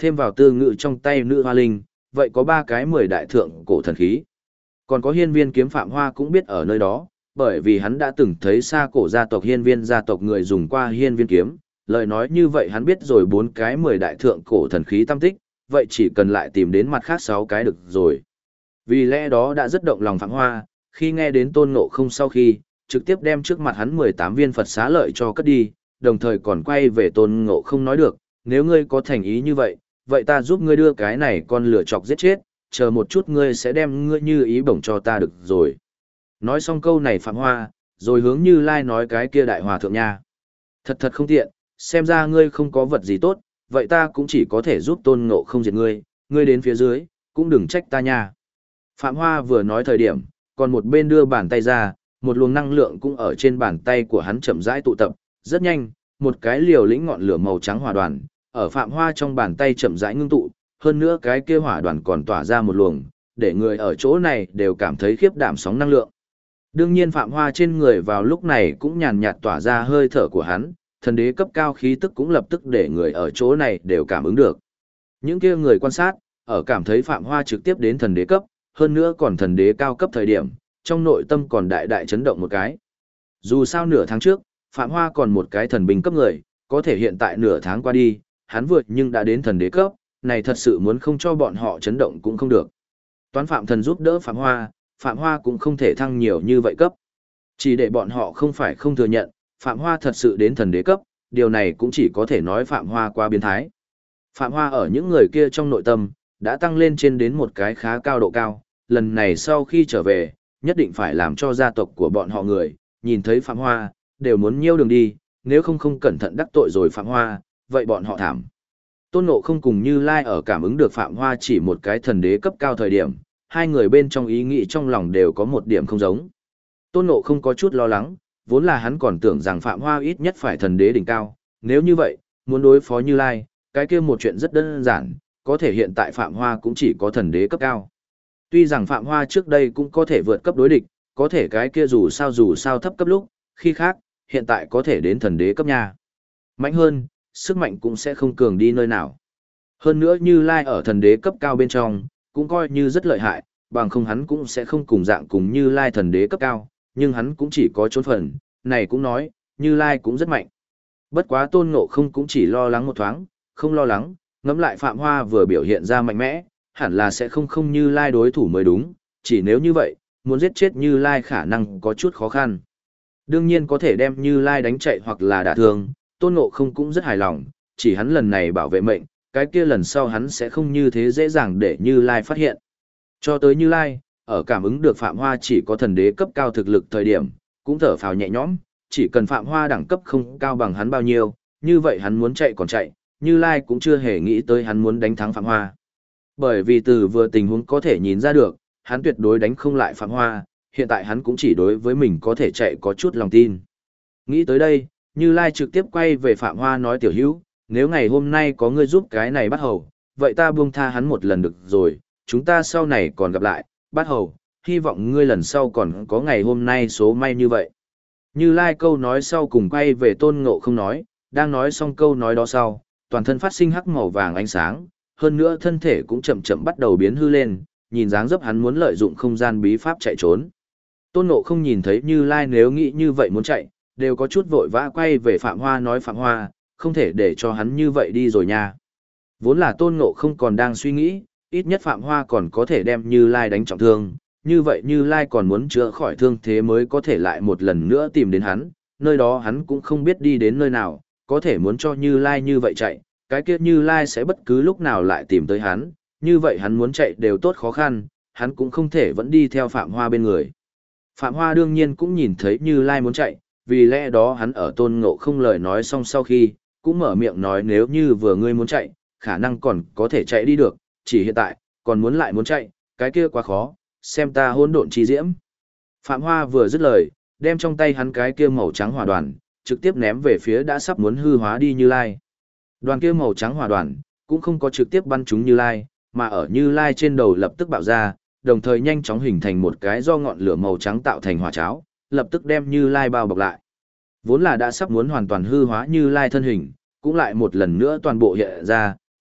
thêm vào tư ngự trong tay nữ hoa linh, vậy có 3 cái 10 đại thượng cổ thần khí. Còn có hiên viên kiếm Phạm Hoa cũng biết ở nơi đó, bởi vì hắn đã từng thấy xa cổ gia tộc hiên viên gia tộc người dùng qua hiên viên kiếm, lời nói như vậy hắn biết rồi 4 cái 10 đại thượng cổ thần khí tâm tích, vậy chỉ cần lại tìm đến mặt khác 6 cái được rồi. Vì lẽ đó đã rất động lòng Phạm Hoa, khi nghe đến Tôn Ngộ Không sau khi, trực tiếp đem trước mặt hắn 18 viên Phật xá lợi cho cất đi, đồng thời còn quay về Tôn Ngộ Không nói được, nếu ngươi có thành ý như vậy, vậy ta giúp ngươi đưa cái này con lửa chọc giết chết, chờ một chút ngươi sẽ đem ngươi như ý bổng cho ta được rồi. Nói xong câu này Phạm Hoa, rồi hướng Như Lai nói cái kia đại hòa thượng nha. Thật không tiện, xem ra ngươi không có vật gì tốt, vậy ta cũng chỉ có thể giúp Tôn Ngộ Không diệt ngươi, ngươi đến phía dưới, cũng đừng trách ta nha. Phạm Hoa vừa nói thời điểm, còn một bên đưa bàn tay ra, một luồng năng lượng cũng ở trên bàn tay của hắn chậm rãi tụ tập, rất nhanh, một cái liều lĩnh ngọn lửa màu trắng hỏa đoàn, ở Phạm Hoa trong bàn tay chậm rãi ngưng tụ, hơn nữa cái kia hỏa đoàn còn tỏa ra một luồng, để người ở chỗ này đều cảm thấy khiếp đảm sóng năng lượng. Đương nhiên Phạm Hoa trên người vào lúc này cũng nhàn nhạt tỏa ra hơi thở của hắn, thần đế cấp cao khí tức cũng lập tức để người ở chỗ này đều cảm ứng được. Những kia người quan sát, ở cảm thấy Phạm Hoa trực tiếp đến thần đế cấp, hơn nữa còn thần đế cao cấp thời điểm, trong nội tâm còn đại đại chấn động một cái. Dù sao nửa tháng trước, Phạm Hoa còn một cái thần binh cấp người, có thể hiện tại nửa tháng qua đi, hắn vượt nhưng đã đến thần đế cấp, này thật sự muốn không cho bọn họ chấn động cũng không được. Toán Phạm Thần giúp đỡ Phạm Hoa cũng không thể thăng nhiều như vậy cấp. Chỉ để bọn họ không phải không thừa nhận, Phạm Hoa thật sự đến thần đế cấp, điều này cũng chỉ có thể nói Phạm Hoa quá biến thái. Phạm Hoa ở những người kia trong nội tâm, đã tăng lên trên đến một cái khá cao độ cao, lần này sau khi trở về, nhất định phải làm cho gia tộc của bọn họ người, nhìn thấy Phạm Hoa, đều muốn nhiêu đường đi, nếu không cẩn thận đắc tội rồi Phạm Hoa, vậy bọn họ thảm. Tôn Ngộ Không cùng Như Lai ở cảm ứng được Phạm Hoa chỉ một cái thần đế cấp cao thời điểm, hai người bên trong ý nghĩ trong lòng đều có một điểm không giống. Tôn Ngộ Không có chút lo lắng, vốn là hắn còn tưởng rằng Phạm Hoa ít nhất phải thần đế đỉnh cao, nếu như vậy, muốn đối phó Như Lai, cái kia một chuyện rất đơn giản, có thể hiện tại Phạm Hoa cũng chỉ có thần đế cấp cao. Tuy rằng Phạm Hoa trước đây cũng có thể vượt cấp đối địch, có thể cái kia dù sao thấp cấp lúc, khi khác, hiện tại có thể đến thần đế cấp nha. Mạnh hơn, sức mạnh cũng sẽ không cường đi nơi nào. Hơn nữa Như Lai ở thần đế cấp cao bên trong, cũng coi như rất lợi hại, bằng không hắn cũng sẽ không cùng dạng cùng Như Lai thần đế cấp cao, nhưng hắn cũng chỉ có trốn phần, này cũng nói, Như Lai cũng rất mạnh. Bất quá Tôn Ngộ Không cũng chỉ lo lắng một thoáng, không lo lắng, ngẫm lại Phạm Hoa vừa biểu hiện ra mạnh mẽ, hẳn là sẽ không Như Lai đối thủ mới đúng, chỉ nếu như vậy, muốn giết chết Như Lai khả năng có chút khó khăn. Đương nhiên có thể đem Như Lai đánh chạy hoặc là đả thương, Tôn Ngộ Không cũng rất hài lòng, chỉ hắn lần này bảo vệ mệnh, cái kia lần sau hắn sẽ không như thế dễ dàng để Như Lai phát hiện. Cho tới Như Lai, ở cảm ứng được Phạm Hoa chỉ có thần đế cấp cao thực lực thời điểm, cũng thở phào nhẹ nhõm, chỉ cần Phạm Hoa đẳng cấp không cao bằng hắn bao nhiêu, như vậy hắn muốn chạy còn chạy, Như Lai cũng chưa hề nghĩ tới hắn muốn đánh thắng Phạm Hoa. Bởi vì từ vừa tình huống có thể nhìn ra được, hắn tuyệt đối đánh không lại Phạm Hoa, hiện tại hắn cũng chỉ đối với mình có thể chạy có chút lòng tin. Nghĩ tới đây, Như Lai trực tiếp quay về Phạm Hoa nói tiểu hữu, nếu ngày hôm nay có ngươi giúp cái này bắt hầu, vậy ta buông tha hắn một lần được rồi, chúng ta sau này còn gặp lại, bắt hầu, hy vọng ngươi lần sau còn có ngày hôm nay số may như vậy. Như Lai câu nói sau cùng quay về Tôn Ngộ Không nói, đang nói xong câu nói đó sau, toàn thân phát sinh hắc màu vàng ánh sáng, hơn nữa thân thể cũng chậm chậm bắt đầu biến hư lên, nhìn dáng dấp hắn muốn lợi dụng không gian bí pháp chạy trốn. Tôn Ngộ Không nhìn thấy Như Lai nếu nghĩ như vậy muốn chạy, đều có chút vội vã quay về Phạm Hoa nói Phạm Hoa, không thể để cho hắn như vậy đi rồi nha. Vốn là Tôn Ngộ Không còn đang suy nghĩ, ít nhất Phạm Hoa còn có thể đem Như Lai đánh trọng thương, như vậy Như Lai còn muốn chữa khỏi thương thế mới có thể lại một lần nữa tìm đến hắn, nơi đó hắn cũng không biết đi đến nơi nào, có thể muốn cho Như Lai như vậy chạy, cái kia Như Lai sẽ bất cứ lúc nào lại tìm tới hắn, như vậy hắn muốn chạy đều tốt khó khăn, hắn cũng không thể vẫn đi theo Phạm Hoa bên người. Phạm Hoa đương nhiên cũng nhìn thấy Như Lai muốn chạy, vì lẽ đó hắn ở Tôn Ngộ Không lời nói xong sau khi, cũng mở miệng nói nếu như vừa ngươi muốn chạy, khả năng còn có thể chạy đi được, chỉ hiện tại, còn muốn lại muốn chạy, cái kia quá khó, xem ta hỗn độn chi diễm. Phạm Hoa vừa dứt lời, đem trong tay hắn cái kia màu trắng hỏa đoàn, trực tiếp ném về phía đã sắp muốn hư hóa đi Như Lai. Đoàn kia màu trắng hỏa đoàn, cũng không có trực tiếp bắn trúng Như Lai, mà ở Như Lai trên đầu lập tức bạo ra, đồng thời nhanh chóng hình thành một cái do ngọn lửa màu trắng tạo thành hỏa cháo, lập tức đem Như Lai bao bọc lại. Vốn là đã sắp muốn hoàn toàn hư hóa Như Lai thân hình, cũng lại một lần nữa toàn bộ hiện ra,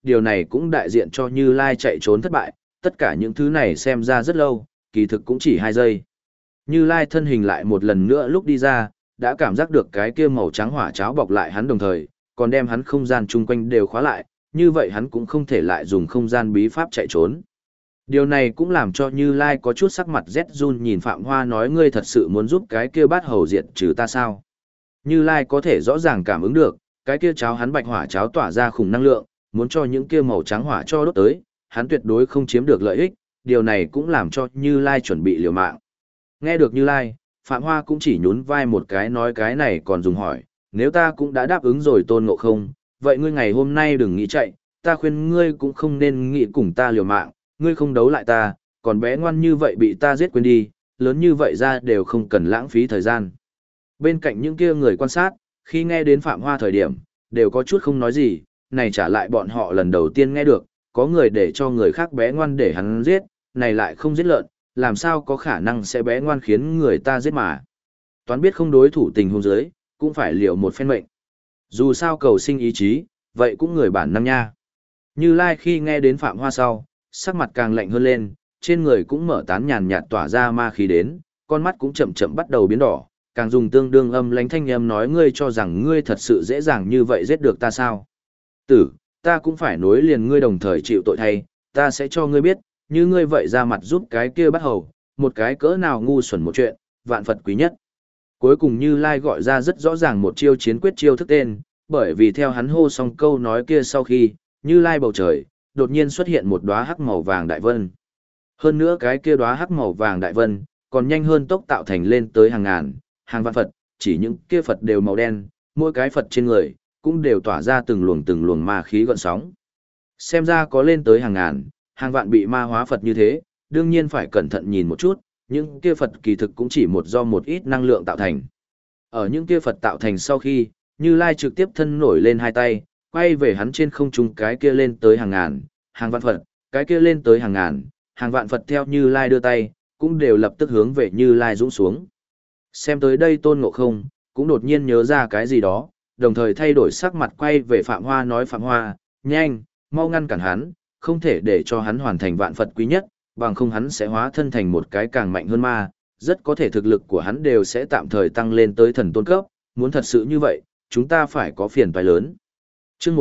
điều này cũng đại diện cho Như Lai chạy trốn thất bại, tất cả những thứ này xem ra rất lâu, kỳ thực cũng chỉ 2 giây. Như Lai thân hình lại một lần nữa lúc đi ra, đã cảm giác được cái kia màu trắng hỏa cháo bọc lại hắn đồng thời, còn đem hắn không gian chung quanh đều khóa lại, như vậy hắn cũng không thể lại dùng không gian bí pháp chạy trốn. Điều này cũng làm cho Như Lai có chút sắc mặt rét run nhìn Phạm Hoa nói ngươi thật sự muốn giúp cái kia bát hầu diệt trừ ta sao? Như Lai có thể rõ ràng cảm ứng được, cái kia cháo hắn bạch hỏa cháo tỏa ra khủng năng lượng, muốn cho những kia màu trắng hỏa cho đốt tới, hắn tuyệt đối không chiếm được lợi ích, điều này cũng làm cho Như Lai chuẩn bị liều mạng. Nghe được Như Lai, Phạm Hoa cũng chỉ nhún vai một cái nói cái này còn dùng hỏi, nếu ta cũng đã đáp ứng rồi Tôn Ngộ Không, vậy ngươi ngày hôm nay đừng nghĩ chạy, ta khuyên ngươi cũng không nên nghĩ cùng ta liều mạng, ngươi không đấu lại ta, còn bé ngoan như vậy bị ta giết quên đi, lớn như vậy ra đều không cần lãng phí thời gian. Bên cạnh những kia người quan sát, khi nghe đến Phạm Hoa thời điểm, đều có chút không nói gì, này trả lại bọn họ lần đầu tiên nghe được, có người để cho người khác bé ngoan để hắn giết, này lại không giết lợn, làm sao có khả năng sẽ bé ngoan khiến người ta giết mà. Toán biết không đối thủ tình huống dưới, cũng phải liều một phen mệnh. Dù sao cầu sinh ý chí, vậy cũng người bản năng nha. Như Lai khi nghe đến Phạm Hoa sau, sắc mặt càng lạnh hơn lên, trên người cũng mở tán nhàn nhạt tỏa ra ma khí đến, con mắt cũng chậm chậm bắt đầu biến đỏ, càng dùng tương đương âm lãnh thanh âm nói ngươi cho rằng ngươi thật sự dễ dàng như vậy giết được ta sao? Tử, ta cũng phải nối liền ngươi đồng thời chịu tội thay, ta sẽ cho ngươi biết, như ngươi vậy ra mặt giúp cái kia bắt hầu, một cái cỡ nào ngu xuẩn một chuyện, vạn Phật quý nhất. Cuối cùng Như Lai gọi ra rất rõ ràng một chiêu chiến quyết chiêu thức tên, bởi vì theo hắn hô xong câu nói kia sau khi, Như Lai bầu trời, đột nhiên xuất hiện một đóa hắc màu vàng đại vân. Hơn nữa cái kia đóa hắc màu vàng đại vân, còn nhanh hơn tốc tạo thành lên tới hàng ngàn, hàng vạn Phật, chỉ những kia Phật đều màu đen, mỗi cái Phật trên người, cũng đều tỏa ra từng luồng ma khí gợn sóng. Xem ra có lên tới hàng ngàn, hàng vạn bị ma hóa Phật như thế, đương nhiên phải cẩn thận nhìn một chút, những kia Phật kỳ thực cũng chỉ do một ít năng lượng tạo thành. Ở những kia Phật tạo thành sau khi, Như Lai trực tiếp thân nổi lên 2 tay, quay về hắn trên không trung cái kia lên tới hàng ngàn, hàng vạn Phật, cái kia lên tới hàng ngàn, hàng vạn Phật theo Như Lai đưa tay, cũng đều lập tức hướng về Như Lai dũng xuống. Xem tới đây Tôn Ngộ Không, cũng đột nhiên nhớ ra cái gì đó, đồng thời thay đổi sắc mặt quay về Phạm Hoa nói Phạm Hoa, nhanh, mau ngăn cản hắn, không thể để cho hắn hoàn thành vạn Phật quý nhất, bằng không hắn sẽ hóa thân thành một cái càng mạnh hơn ma, rất có thể thực lực của hắn đều sẽ tạm thời tăng lên tới thần tôn cấp, muốn thật sự như vậy, chúng ta phải có phiền toái lớn. Chương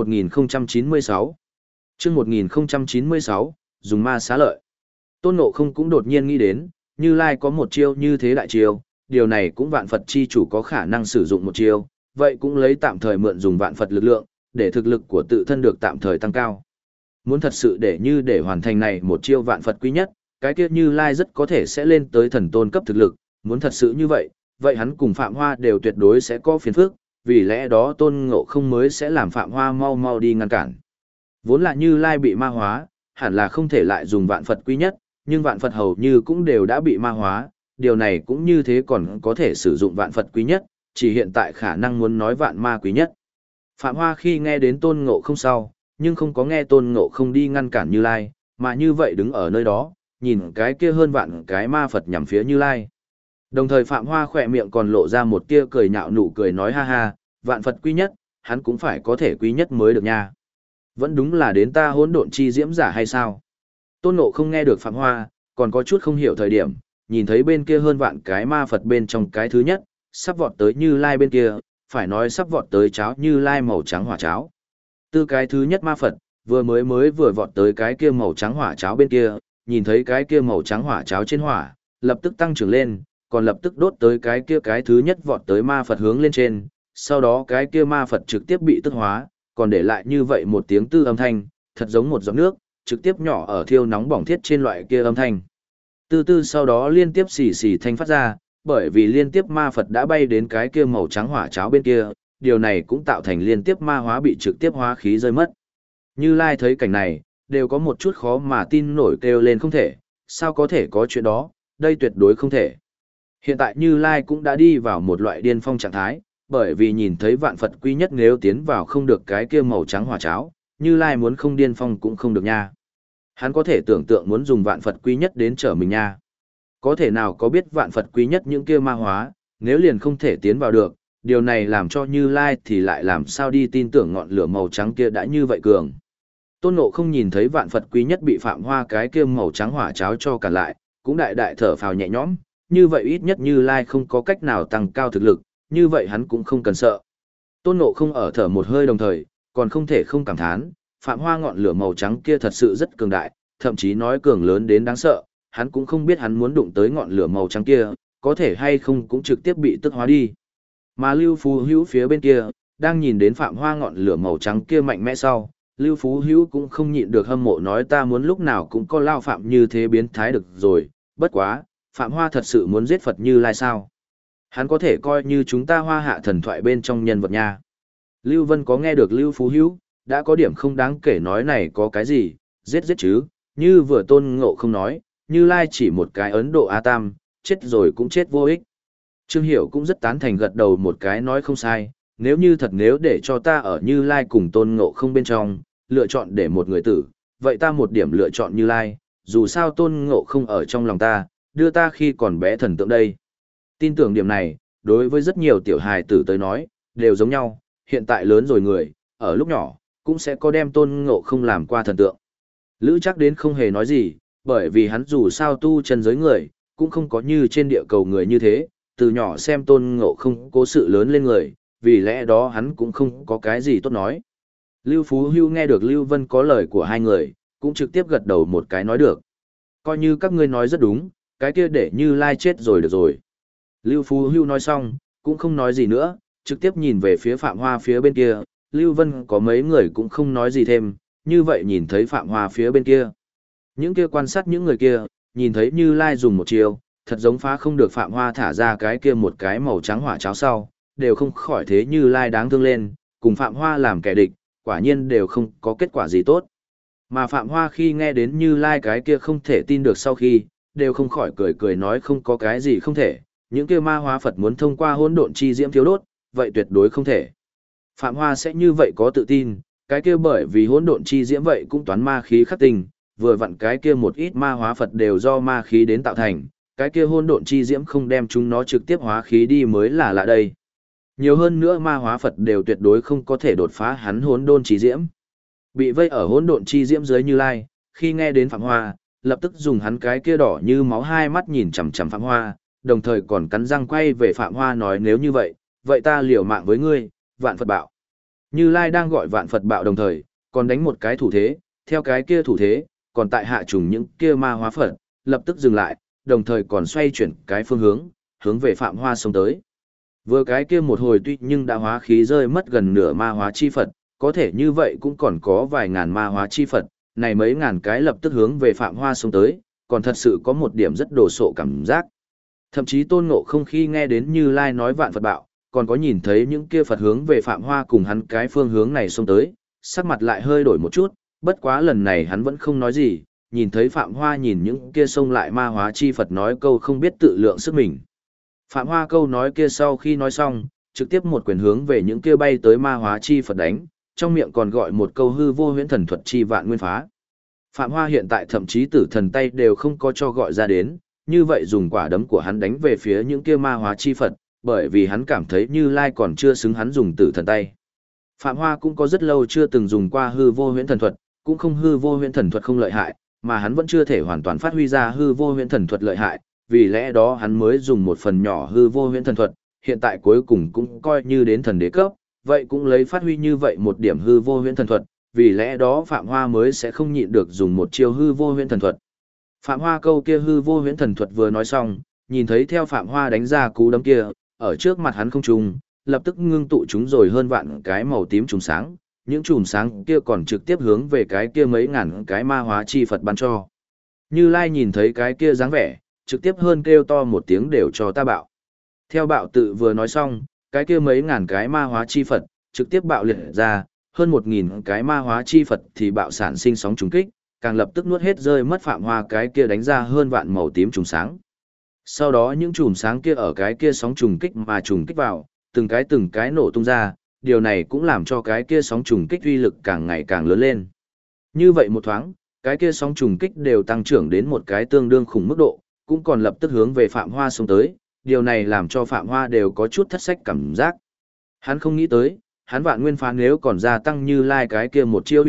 1096 Chương 1096, dùng ma xá lợi. Tôn Ngộ Không cũng đột nhiên nghĩ đến, Như Lai có một chiêu như thế đại chiêu, điều này cũng vạn Phật chi chủ có khả năng sử dụng một chiêu, vậy cũng lấy tạm thời mượn dùng vạn Phật lực lượng, để thực lực của tự thân được tạm thời tăng cao. Muốn thật sự để hoàn thành này một chiêu vạn Phật quý nhất, cái kia Như Lai rất có thể sẽ lên tới thần tôn cấp thực lực, muốn thật sự như vậy, vậy hắn cùng Phạm Hoa đều tuyệt đối sẽ có phiền phức, vì lẽ đó Tôn Ngộ Không mới sẽ làm Phạm Hoa mau mau đi ngăn cản. Vốn là Như Lai bị ma hóa, hẳn là không thể lại dùng vạn Phật quý nhất, nhưng vạn Phật hầu như cũng đều đã bị ma hóa, điều này cũng như thế còn có thể sử dụng vạn Phật quý nhất, chỉ hiện tại khả năng muốn nói vạn ma quý nhất. Phạm Hoa khi nghe đến Tôn Ngộ Không sau, nhưng không có nghe Tôn Ngộ Không đi ngăn cản Như Lai, mà như vậy đứng ở nơi đó, nhìn cái kia hơn vạn cái ma Phật nhằm phía Như Lai. Đồng thời Phạm Hoa khỏe miệng còn lộ ra một tia cười nhạo nụ cười nói ha ha, vạn Phật quý nhất, hắn cũng phải có thể quý nhất mới được nha. Vẫn đúng là đến ta hỗn độn chi diễm giả hay sao? Tôn Ngộ Không nghe được Phạm Hoa, còn có chút không hiểu thời điểm, nhìn thấy bên kia hơn vạn cái ma Phật bên trong cái thứ nhất, sắp vọt tới Như Lai bên kia, phải nói sắp vọt tới cháo Như Lai màu trắng hỏa cháo. Từ cái thứ nhất ma Phật, vừa vọt tới cái kia màu trắng hỏa cháo bên kia, nhìn thấy cái kia màu trắng hỏa cháo trên hỏa, lập tức tăng trưởng lên, còn lập tức đốt tới cái kia cái thứ nhất vọt tới ma Phật hướng lên trên, sau đó cái kia ma Phật trực tiếp bị tức hóa, còn để lại như vậy một tiếng tư âm thanh, thật giống một giọt nước, trực tiếp nhỏ ở thiêu nóng bỏng thiết trên loại kia âm thanh. Từ từ sau đó liên tiếp xì xì thanh phát ra, bởi vì liên tiếp ma Phật đã bay đến cái kia màu trắng hỏa cháo bên kia, điều này cũng tạo thành liên tiếp ma hóa bị trực tiếp hóa khí rơi mất. Như Lai thấy cảnh này, đều có một chút khó mà tin nổi kêu lên không thể, sao có thể có chuyện đó, đây tuyệt đối không thể. Hiện tại Như Lai cũng đã đi vào một loại điên phong trạng thái, bởi vì nhìn thấy vạn Phật quý nhất nếu tiến vào không được cái kia màu trắng hỏa cháo, Như Lai muốn không điên phong cũng không được nha. Hắn có thể tưởng tượng muốn dùng vạn Phật quý nhất đến trở mình nha. Có thể nào có biết vạn Phật quý nhất những kia ma hóa, nếu liền không thể tiến vào được, điều này làm cho Như Lai thì lại làm sao đi tin tưởng ngọn lửa màu trắng kia đã như vậy cường. Tôn Ngộ không nhìn thấy vạn Phật quý nhất bị Phạm Hoa cái kia màu trắng hỏa cháo cho cản lại, cũng đại đại thở phào nhẹ nhõm, như vậy ít nhất Như Lai không có cách nào tăng cao thực lực, như vậy hắn cũng không cần sợ. Tôn Ngộ không ở thở một hơi đồng thời, còn không thể không cảm thán, Phạm Hoa ngọn lửa màu trắng kia thật sự rất cường đại, thậm chí nói cường lớn đến đáng sợ, hắn cũng không biết hắn muốn đụng tới ngọn lửa màu trắng kia, có thể hay không cũng trực tiếp bị tức hóa đi. Mà Lưu Phú Hữu phía bên kia, đang nhìn đến Phạm Hoa ngọn lửa màu trắng kia mạnh mẽ sau, Lưu Phú Hữu cũng không nhịn được hâm mộ nói ta muốn lúc nào cũng có Lao Phạm như thế biến thái được rồi, bất quá, Phạm Hoa thật sự muốn giết Phật Như Lai sao? Hắn có thể coi như chúng ta Hoa Hạ thần thoại bên trong nhân vật nha. Lưu Vân có nghe được Lưu Phú Hữu, đã có điểm không đáng kể nói này có cái gì, giết giết chứ, như vừa Tôn Ngộ không nói, Như Lai chỉ một cái Ấn Độ A Tam, chết rồi cũng chết vô ích. Trương Hiểu cũng rất tán thành gật đầu một cái nói không sai, nếu như thật nếu để cho ta ở Như Lai cùng Tôn Ngộ không bên trong, lựa chọn để một người tử, vậy ta một điểm lựa chọn Như Lai, dù sao Tôn Ngộ không ở trong lòng ta, đưa ta khi còn bé thần tượng đây. Tin tưởng điểm này, đối với rất nhiều tiểu hài tử tới nói, đều giống nhau, hiện tại lớn rồi người, ở lúc nhỏ, cũng sẽ có đem Tôn Ngộ không làm qua thần tượng. Lữ Trác đến không hề nói gì, bởi vì hắn dù sao tu chân giới người, cũng không có như trên địa cầu người như thế, từ nhỏ xem Tôn Ngộ không cố sự lớn lên người, vì lẽ đó hắn cũng không có cái gì tốt nói. Lưu Phú Hưu nghe được Lưu Vân có lời của hai người, cũng trực tiếp gật đầu một cái nói được. Coi như các ngươi nói rất đúng, cái kia để Như Lai chết rồi được rồi. Lưu Phú Hưu nói xong, cũng không nói gì nữa, trực tiếp nhìn về phía Phạm Hoa phía bên kia, Lưu Vân có mấy người cũng không nói gì thêm, như vậy nhìn thấy Phạm Hoa phía bên kia. Những kia quan sát những người kia, nhìn thấy Như Lai dùng một chiều, thật giống phá không được Phạm Hoa thả ra cái kia một cái màu trắng hỏa cháo sau, đều không khỏi thế Như Lai đáng thương lên, cùng Phạm Hoa làm kẻ địch, quả nhiên đều không có kết quả gì tốt. Mà Phạm Hoa khi nghe đến Như Lai cái kia không thể tin được sau khi, đều không khỏi cười cười nói không có cái gì không thể, những kia ma hóa Phật muốn thông qua hỗn độn chi diễm thiếu đốt, vậy tuyệt đối không thể. Phạm Hoa sẽ như vậy có tự tin, cái kia bởi vì hỗn độn chi diễm vậy cũng toán ma khí khắc tình, vừa vặn cái kia một ít ma hóa Phật đều do ma khí đến tạo thành, cái kia hỗn độn chi diễm không đem chúng nó trực tiếp hóa khí đi mới là lạ đây. Nhiều hơn nữa ma hóa Phật đều tuyệt đối không có thể đột phá hắn hỗn độn chi diễm. Bị vây ở hỗn độn chi diễm dưới Như Lai, khi nghe đến Phạm Hoa, lập tức dùng hắn cái kia đỏ như máu hai mắt nhìn chằm chằm Phạm Hoa, đồng thời còn cắn răng quay về Phạm Hoa nói nếu như vậy, vậy ta liều mạng với ngươi, vạn Phật bạo. Như Lai đang gọi vạn Phật bạo đồng thời, còn đánh một cái thủ thế, theo cái kia thủ thế, còn tại hạ trùng những kia ma hóa Phật, lập tức dừng lại, đồng thời còn xoay chuyển cái phương hướng, hướng về Phạm Hoa xông tới. Vừa cái kia một hồi tuy nhưng đã hóa khí rơi mất gần nửa ma hóa chi Phật, có thể như vậy cũng còn có vài ngàn ma hóa chi Phật, này mấy ngàn cái lập tức hướng về Phạm Hoa xông tới, còn thật sự có một điểm rất đồ sộ cảm giác. Thậm chí Tôn Ngộ không khi nghe đến Như Lai nói vạn Phật bạo, còn có nhìn thấy những kia Phật hướng về Phạm Hoa cùng hắn cái phương hướng này xông tới, sắc mặt lại hơi đổi một chút, bất quá lần này hắn vẫn không nói gì, nhìn thấy Phạm Hoa nhìn những kia xông lại ma hóa chi Phật nói câu không biết tự lượng sức mình. Phạm Hoa câu nói kia sau khi nói xong, trực tiếp một quyền hướng về những kia bay tới ma hóa chi Phật đánh, trong miệng còn gọi một câu hư vô huyễn thần thuật chi vạn nguyên phá. Phạm Hoa hiện tại thậm chí tử thần tay đều không có cho gọi ra đến, như vậy dùng quả đấm của hắn đánh về phía những kia ma hóa chi Phật, bởi vì hắn cảm thấy Như Lai còn chưa xứng hắn dùng tử thần tay. Phạm Hoa cũng có rất lâu chưa từng dùng qua hư vô huyễn thần thuật, cũng không hư vô huyễn thần thuật không lợi hại, mà hắn vẫn chưa thể hoàn toàn phát huy ra hư vô huyễn thần thuật lợi hại, vì lẽ đó hắn mới dùng một phần nhỏ hư vô huyễn thần thuật, hiện tại cuối cùng cũng coi như đến thần đế cấp, vậy cũng lấy phát huy như vậy một điểm hư vô huyễn thần thuật, vì lẽ đó Phạm Hoa mới sẽ không nhịn được dùng một chiêu hư vô huyễn thần thuật. Phạm Hoa câu kia hư vô huyễn thần thuật vừa nói xong, nhìn thấy theo Phạm Hoa đánh ra cú đấm kia, ở trước mặt hắn không trùng, lập tức ngưng tụ chúng rồi hơn vạn cái màu tím trùng sáng, những chùm sáng kia còn trực tiếp hướng về cái kia mấy ngàn cái ma hóa chi Phật ban cho. Như Lai nhìn thấy cái kia dáng vẻ, trực tiếp hơn kêu to một tiếng đều cho ta bạo. Theo bạo tự vừa nói xong, cái kia mấy ngàn cái ma hóa chi Phật, trực tiếp bạo liệt ra, hơn 1000 cái ma hóa chi Phật thì bạo sản sinh sóng trùng kích, càng lập tức nuốt hết rơi mất Phạm Hoa cái kia đánh ra hơn vạn màu tím trùng sáng. Sau đó những chùm sáng kia ở cái kia sóng trùng kích mà trùng kích vào, từng cái nổ tung ra, điều này cũng làm cho cái kia sóng trùng kích uy lực càng ngày càng lớn lên. Như vậy một thoáng, cái kia sóng trùng kích đều tăng trưởng đến một cái tương đương khủng mức độ, cũng còn lập tức hướng về Phạm Hoa xông tới, điều này làm cho Phạm Hoa đều có chút thất sách cảm giác. Hắn không nghĩ tới, hắn vạn nguyên phá nếu còn gia tăng Như Lai cái kia một chiêu uy lực,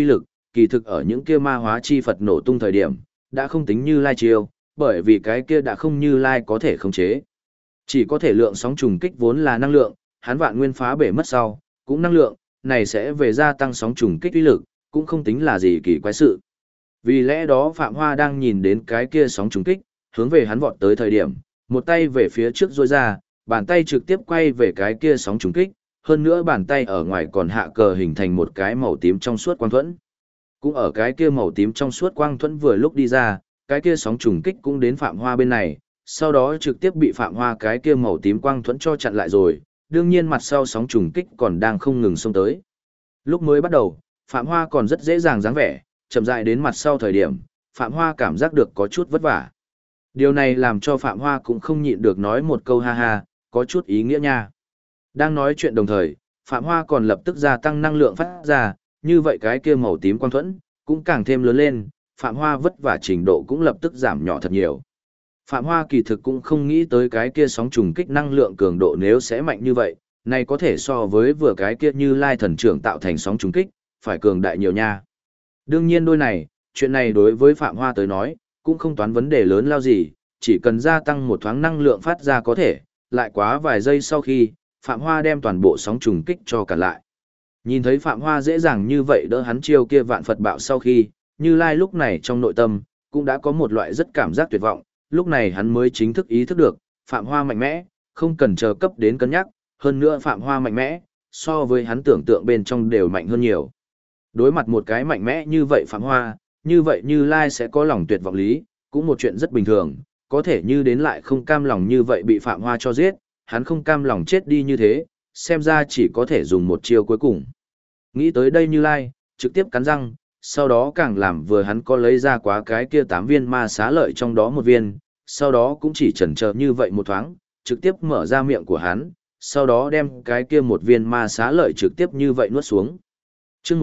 kỳ thực ở những kia ma hóa chi Phật nổ tung thời điểm, đã không tính Như Lai chiêu, bởi vì cái kia đã không Như Lai có thể khống chế. Chỉ có thể lượng sóng trùng kích vốn là năng lượng, hắn vạn nguyên phá bể mất sau, cũng năng lượng, này sẽ về gia tăng sóng trùng kích uy lực, cũng không tính là gì kỳ quái sự. Vì lẽ đó Phạm Hoa đang nhìn đến cái kia sóng trùng kích, hướng về hắn vọt tới thời điểm, một tay về phía trước duỗi ra, bàn tay trực tiếp quay về cái kia sóng trùng kích, hơn nữa bàn tay ở ngoài còn hạ cờ hình thành một cái màu tím trong suốt quang thuẫn. Cũng ở cái kia màu tím trong suốt quang thuẫn vừa lúc đi ra, cái kia sóng trùng kích cũng đến Phạm Hoa bên này, sau đó trực tiếp bị Phạm Hoa cái kia màu tím quang thuẫn cho chặn lại rồi, đương nhiên mặt sau sóng trùng kích còn đang không ngừng xông tới. Lúc mới bắt đầu, Phạm Hoa còn rất dễ dàng dáng vẻ, chậm rãi đến mặt sau thời điểm, Phạm Hoa cảm giác được có chút vất vả. Điều này làm cho Phạm Hoa cũng không nhịn được nói một câu ha ha, có chút ý nghĩa nha. Đang nói chuyện đồng thời, Phạm Hoa còn lập tức gia tăng năng lượng phát ra, như vậy cái kia màu tím quang thuẫn cũng càng thêm lớn lên, Phạm Hoa vất vả trình độ cũng lập tức giảm nhỏ thật nhiều. Phạm Hoa kỳ thực cũng không nghĩ tới cái kia sóng trùng kích năng lượng cường độ nếu sẽ mạnh như vậy, này có thể so với vừa cái kia Như Lai thần trưởng tạo thành sóng trùng kích, phải cường đại nhiều nha. Đương nhiên đôi này, chuyện này đối với Phạm Hoa tới nói, cũng không toán vấn đề lớn lao gì, chỉ cần gia tăng một thoáng năng lượng phát ra có thể, lại quá vài giây sau khi, Phạm Hoa đem toàn bộ sóng trùng kích cho cả lại. Nhìn thấy Phạm Hoa dễ dàng như vậy đỡ hắn chiêu kia vạn Phật bạo sau khi, Như Lai lúc này trong nội tâm, cũng đã có một loại rất cảm giác tuyệt vọng, lúc này hắn mới chính thức ý thức được, Phạm Hoa mạnh mẽ, không cần chờ cấp đến cân nhắc, hơn nữa Phạm Hoa mạnh mẽ, so với hắn tưởng tượng bên trong đều mạnh hơn nhiều. Đối mặt một cái mạnh mẽ như vậy Phạm Hoa, như vậy Như Lai sẽ có lòng tuyệt vọng lý, cũng một chuyện rất bình thường, có thể như đến lại không cam lòng như vậy bị Phạm Hoa cho giết, hắn không cam lòng chết đi như thế, xem ra chỉ có thể dùng một chiêu cuối cùng. Nghĩ tới đây Như Lai, trực tiếp cắn răng, sau đó càng làm vừa hắn có lấy ra quá cái kia 8 viên ma xá lợi trong đó một viên, sau đó cũng chỉ chần chờ như vậy một thoáng, trực tiếp mở ra miệng của hắn, sau đó đem cái kia một viên ma xá lợi trực tiếp như vậy nuốt xuống. Chương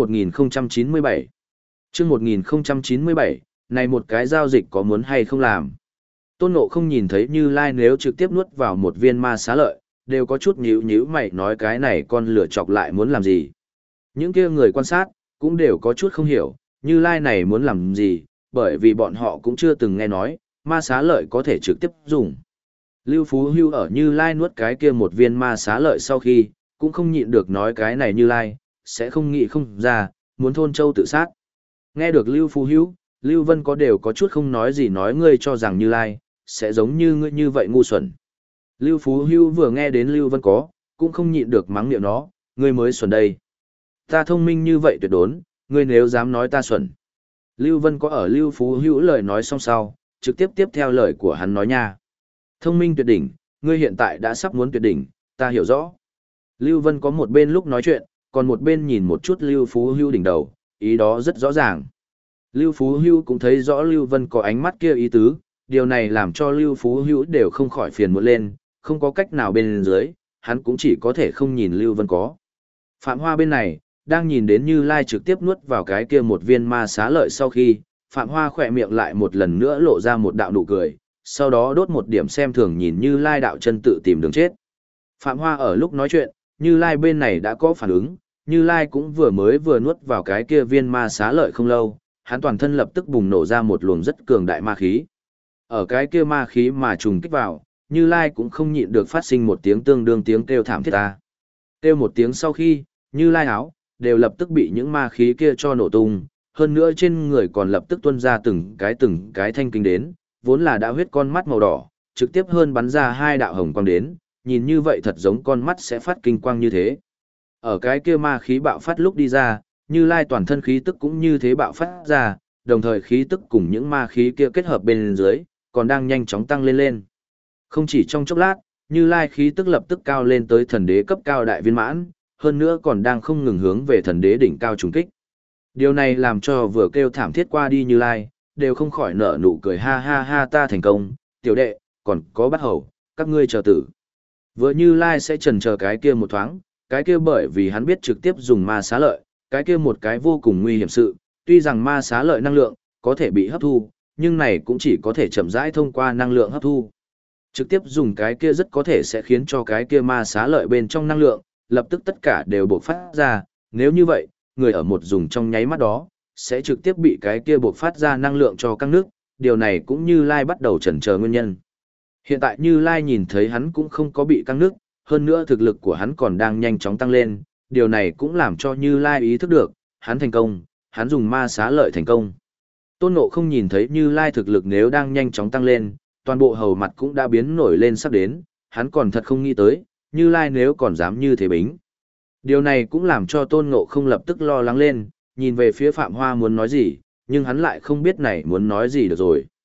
1097 Chương 1097, này một cái giao dịch có muốn hay không làm? Tôn Ngộ không nhìn thấy Như Lai nếu trực tiếp nuốt vào một viên ma xá lợi, đều có chút nhíu nhíu mày nói cái này con lửa chọc lại muốn làm gì. Những kia người quan sát, cũng đều có chút không hiểu, Như Lai này muốn làm gì, bởi vì bọn họ cũng chưa từng nghe nói, ma xá lợi có thể trực tiếp dùng. Lưu Phú Hưu ở Như Lai nuốt cái kia một viên ma xá lợi sau khi, cũng không nhịn được nói cái này Như Lai, sẽ không nghĩ không ra, muốn thôn châu tự sát. Nghe được Lưu Phú Hưu, Lưu Vân có đều có chút không nói gì nói ngươi cho rằng Như Lai, sẽ giống như ngươi như vậy ngu xuẩn. Lưu Phú Hưu vừa nghe đến Lưu Vân có, cũng không nhịn được mắng miệng nó, ngươi mới xuẩn đây. Ta thông minh như vậy tuyệt đốn, ngươi nếu dám nói ta xuẩn. Lưu Vân có ở Lưu Phú Hữu lời nói xong sau, trực tiếp tiếp theo lời của hắn nói nha. Thông minh tuyệt đỉnh, ngươi hiện tại đã sắp muốn tuyệt đỉnh, ta hiểu rõ. Lưu Vân có một bên lúc nói chuyện, còn một bên nhìn một chút Lưu Phú Hữu đỉnh đầu, ý đó rất rõ ràng. Lưu Phú Hữu cũng thấy rõ Lưu Vân có ánh mắt kia ý tứ, điều này làm cho Lưu Phú Hữu đều không khỏi phiền muộn lên, không có cách nào bên dưới, hắn cũng chỉ có thể không nhìn Lưu Vân có. Phạm Hoa bên này, đang nhìn đến Như Lai trực tiếp nuốt vào cái kia một viên ma xá lợi sau khi, Phạm Hoa khỏe miệng lại một lần nữa lộ ra một đạo nụ cười, sau đó đốt một điểm xem thường nhìn Như Lai đạo chân tự tìm đường chết. Phạm Hoa ở lúc nói chuyện, Như Lai bên này đã có phản ứng, Như Lai cũng vừa nuốt vào cái kia viên ma xá lợi không lâu, hắn toàn thân lập tức bùng nổ ra một luồng rất cường đại ma khí. Ở cái kia ma khí mà trùng kích vào, Như Lai cũng không nhịn được phát sinh một tiếng tương đương tiếng kêu thảm thiết ta. Kêu một tiếng sau khi, Như Lai áo đều lập tức bị những ma khí kia cho nổ tung, hơn nữa trên người còn lập tức tuôn ra từng cái thanh kinh đến, vốn là đã huyết con mắt màu đỏ, trực tiếp hơn bắn ra 2 đạo hồng quang đến, nhìn như vậy thật giống con mắt sẽ phát kinh quang như thế. Ở cái kia ma khí bạo phát lúc đi ra, Như Lai toàn thân khí tức cũng như thế bạo phát ra, đồng thời khí tức cùng những ma khí kia kết hợp bên dưới, còn đang nhanh chóng tăng lên lên. Không chỉ trong chốc lát, Như Lai khí tức lập tức cao lên tới thần đế cấp cao đại viên mãn, hơn nữa còn đang không ngừng hướng về thần đế đỉnh cao trùng kích. Điều này làm cho vừa kêu thảm thiết qua đi Như Lai, đều không khỏi nở nụ cười ha ha ha ta thành công, tiểu đệ, còn có bắt hầu, các ngươi chờ tử. Vừa Như Lai sẽ chần chờ cái kia một thoáng, cái kia bởi vì hắn biết trực tiếp dùng ma xá lợi, cái kia một cái vô cùng nguy hiểm sự, tuy rằng ma xá lợi năng lượng, có thể bị hấp thu, nhưng này cũng chỉ có thể chậm rãi thông qua năng lượng hấp thu. Trực tiếp dùng cái kia rất có thể sẽ khiến cho cái kia ma xá lợi bên trong năng lượng, lập tức tất cả đều bộc phát ra, nếu như vậy, người ở một dùng trong nháy mắt đó, sẽ trực tiếp bị cái kia buộc phát ra năng lượng cho căng nước, điều này cũng Như Lai bắt đầu chần chờ nguyên nhân. Hiện tại Như Lai nhìn thấy hắn cũng không có bị căng nước, hơn nữa thực lực của hắn còn đang nhanh chóng tăng lên, điều này cũng làm cho Như Lai ý thức được, hắn thành công, hắn dùng ma xá lợi thành công. Tôn Ngộ không nhìn thấy Như Lai thực lực nếu đang nhanh chóng tăng lên, toàn bộ hầu mặt cũng đã biến nổi lên sắp đến, hắn còn thật không nghĩ tới, Như Lai nếu còn dám như thế bính. Điều này cũng làm cho Tôn Ngộ không lập tức lo lắng lên, nhìn về phía Phạm Hoa muốn nói gì, nhưng hắn lại không biết này muốn nói gì được rồi.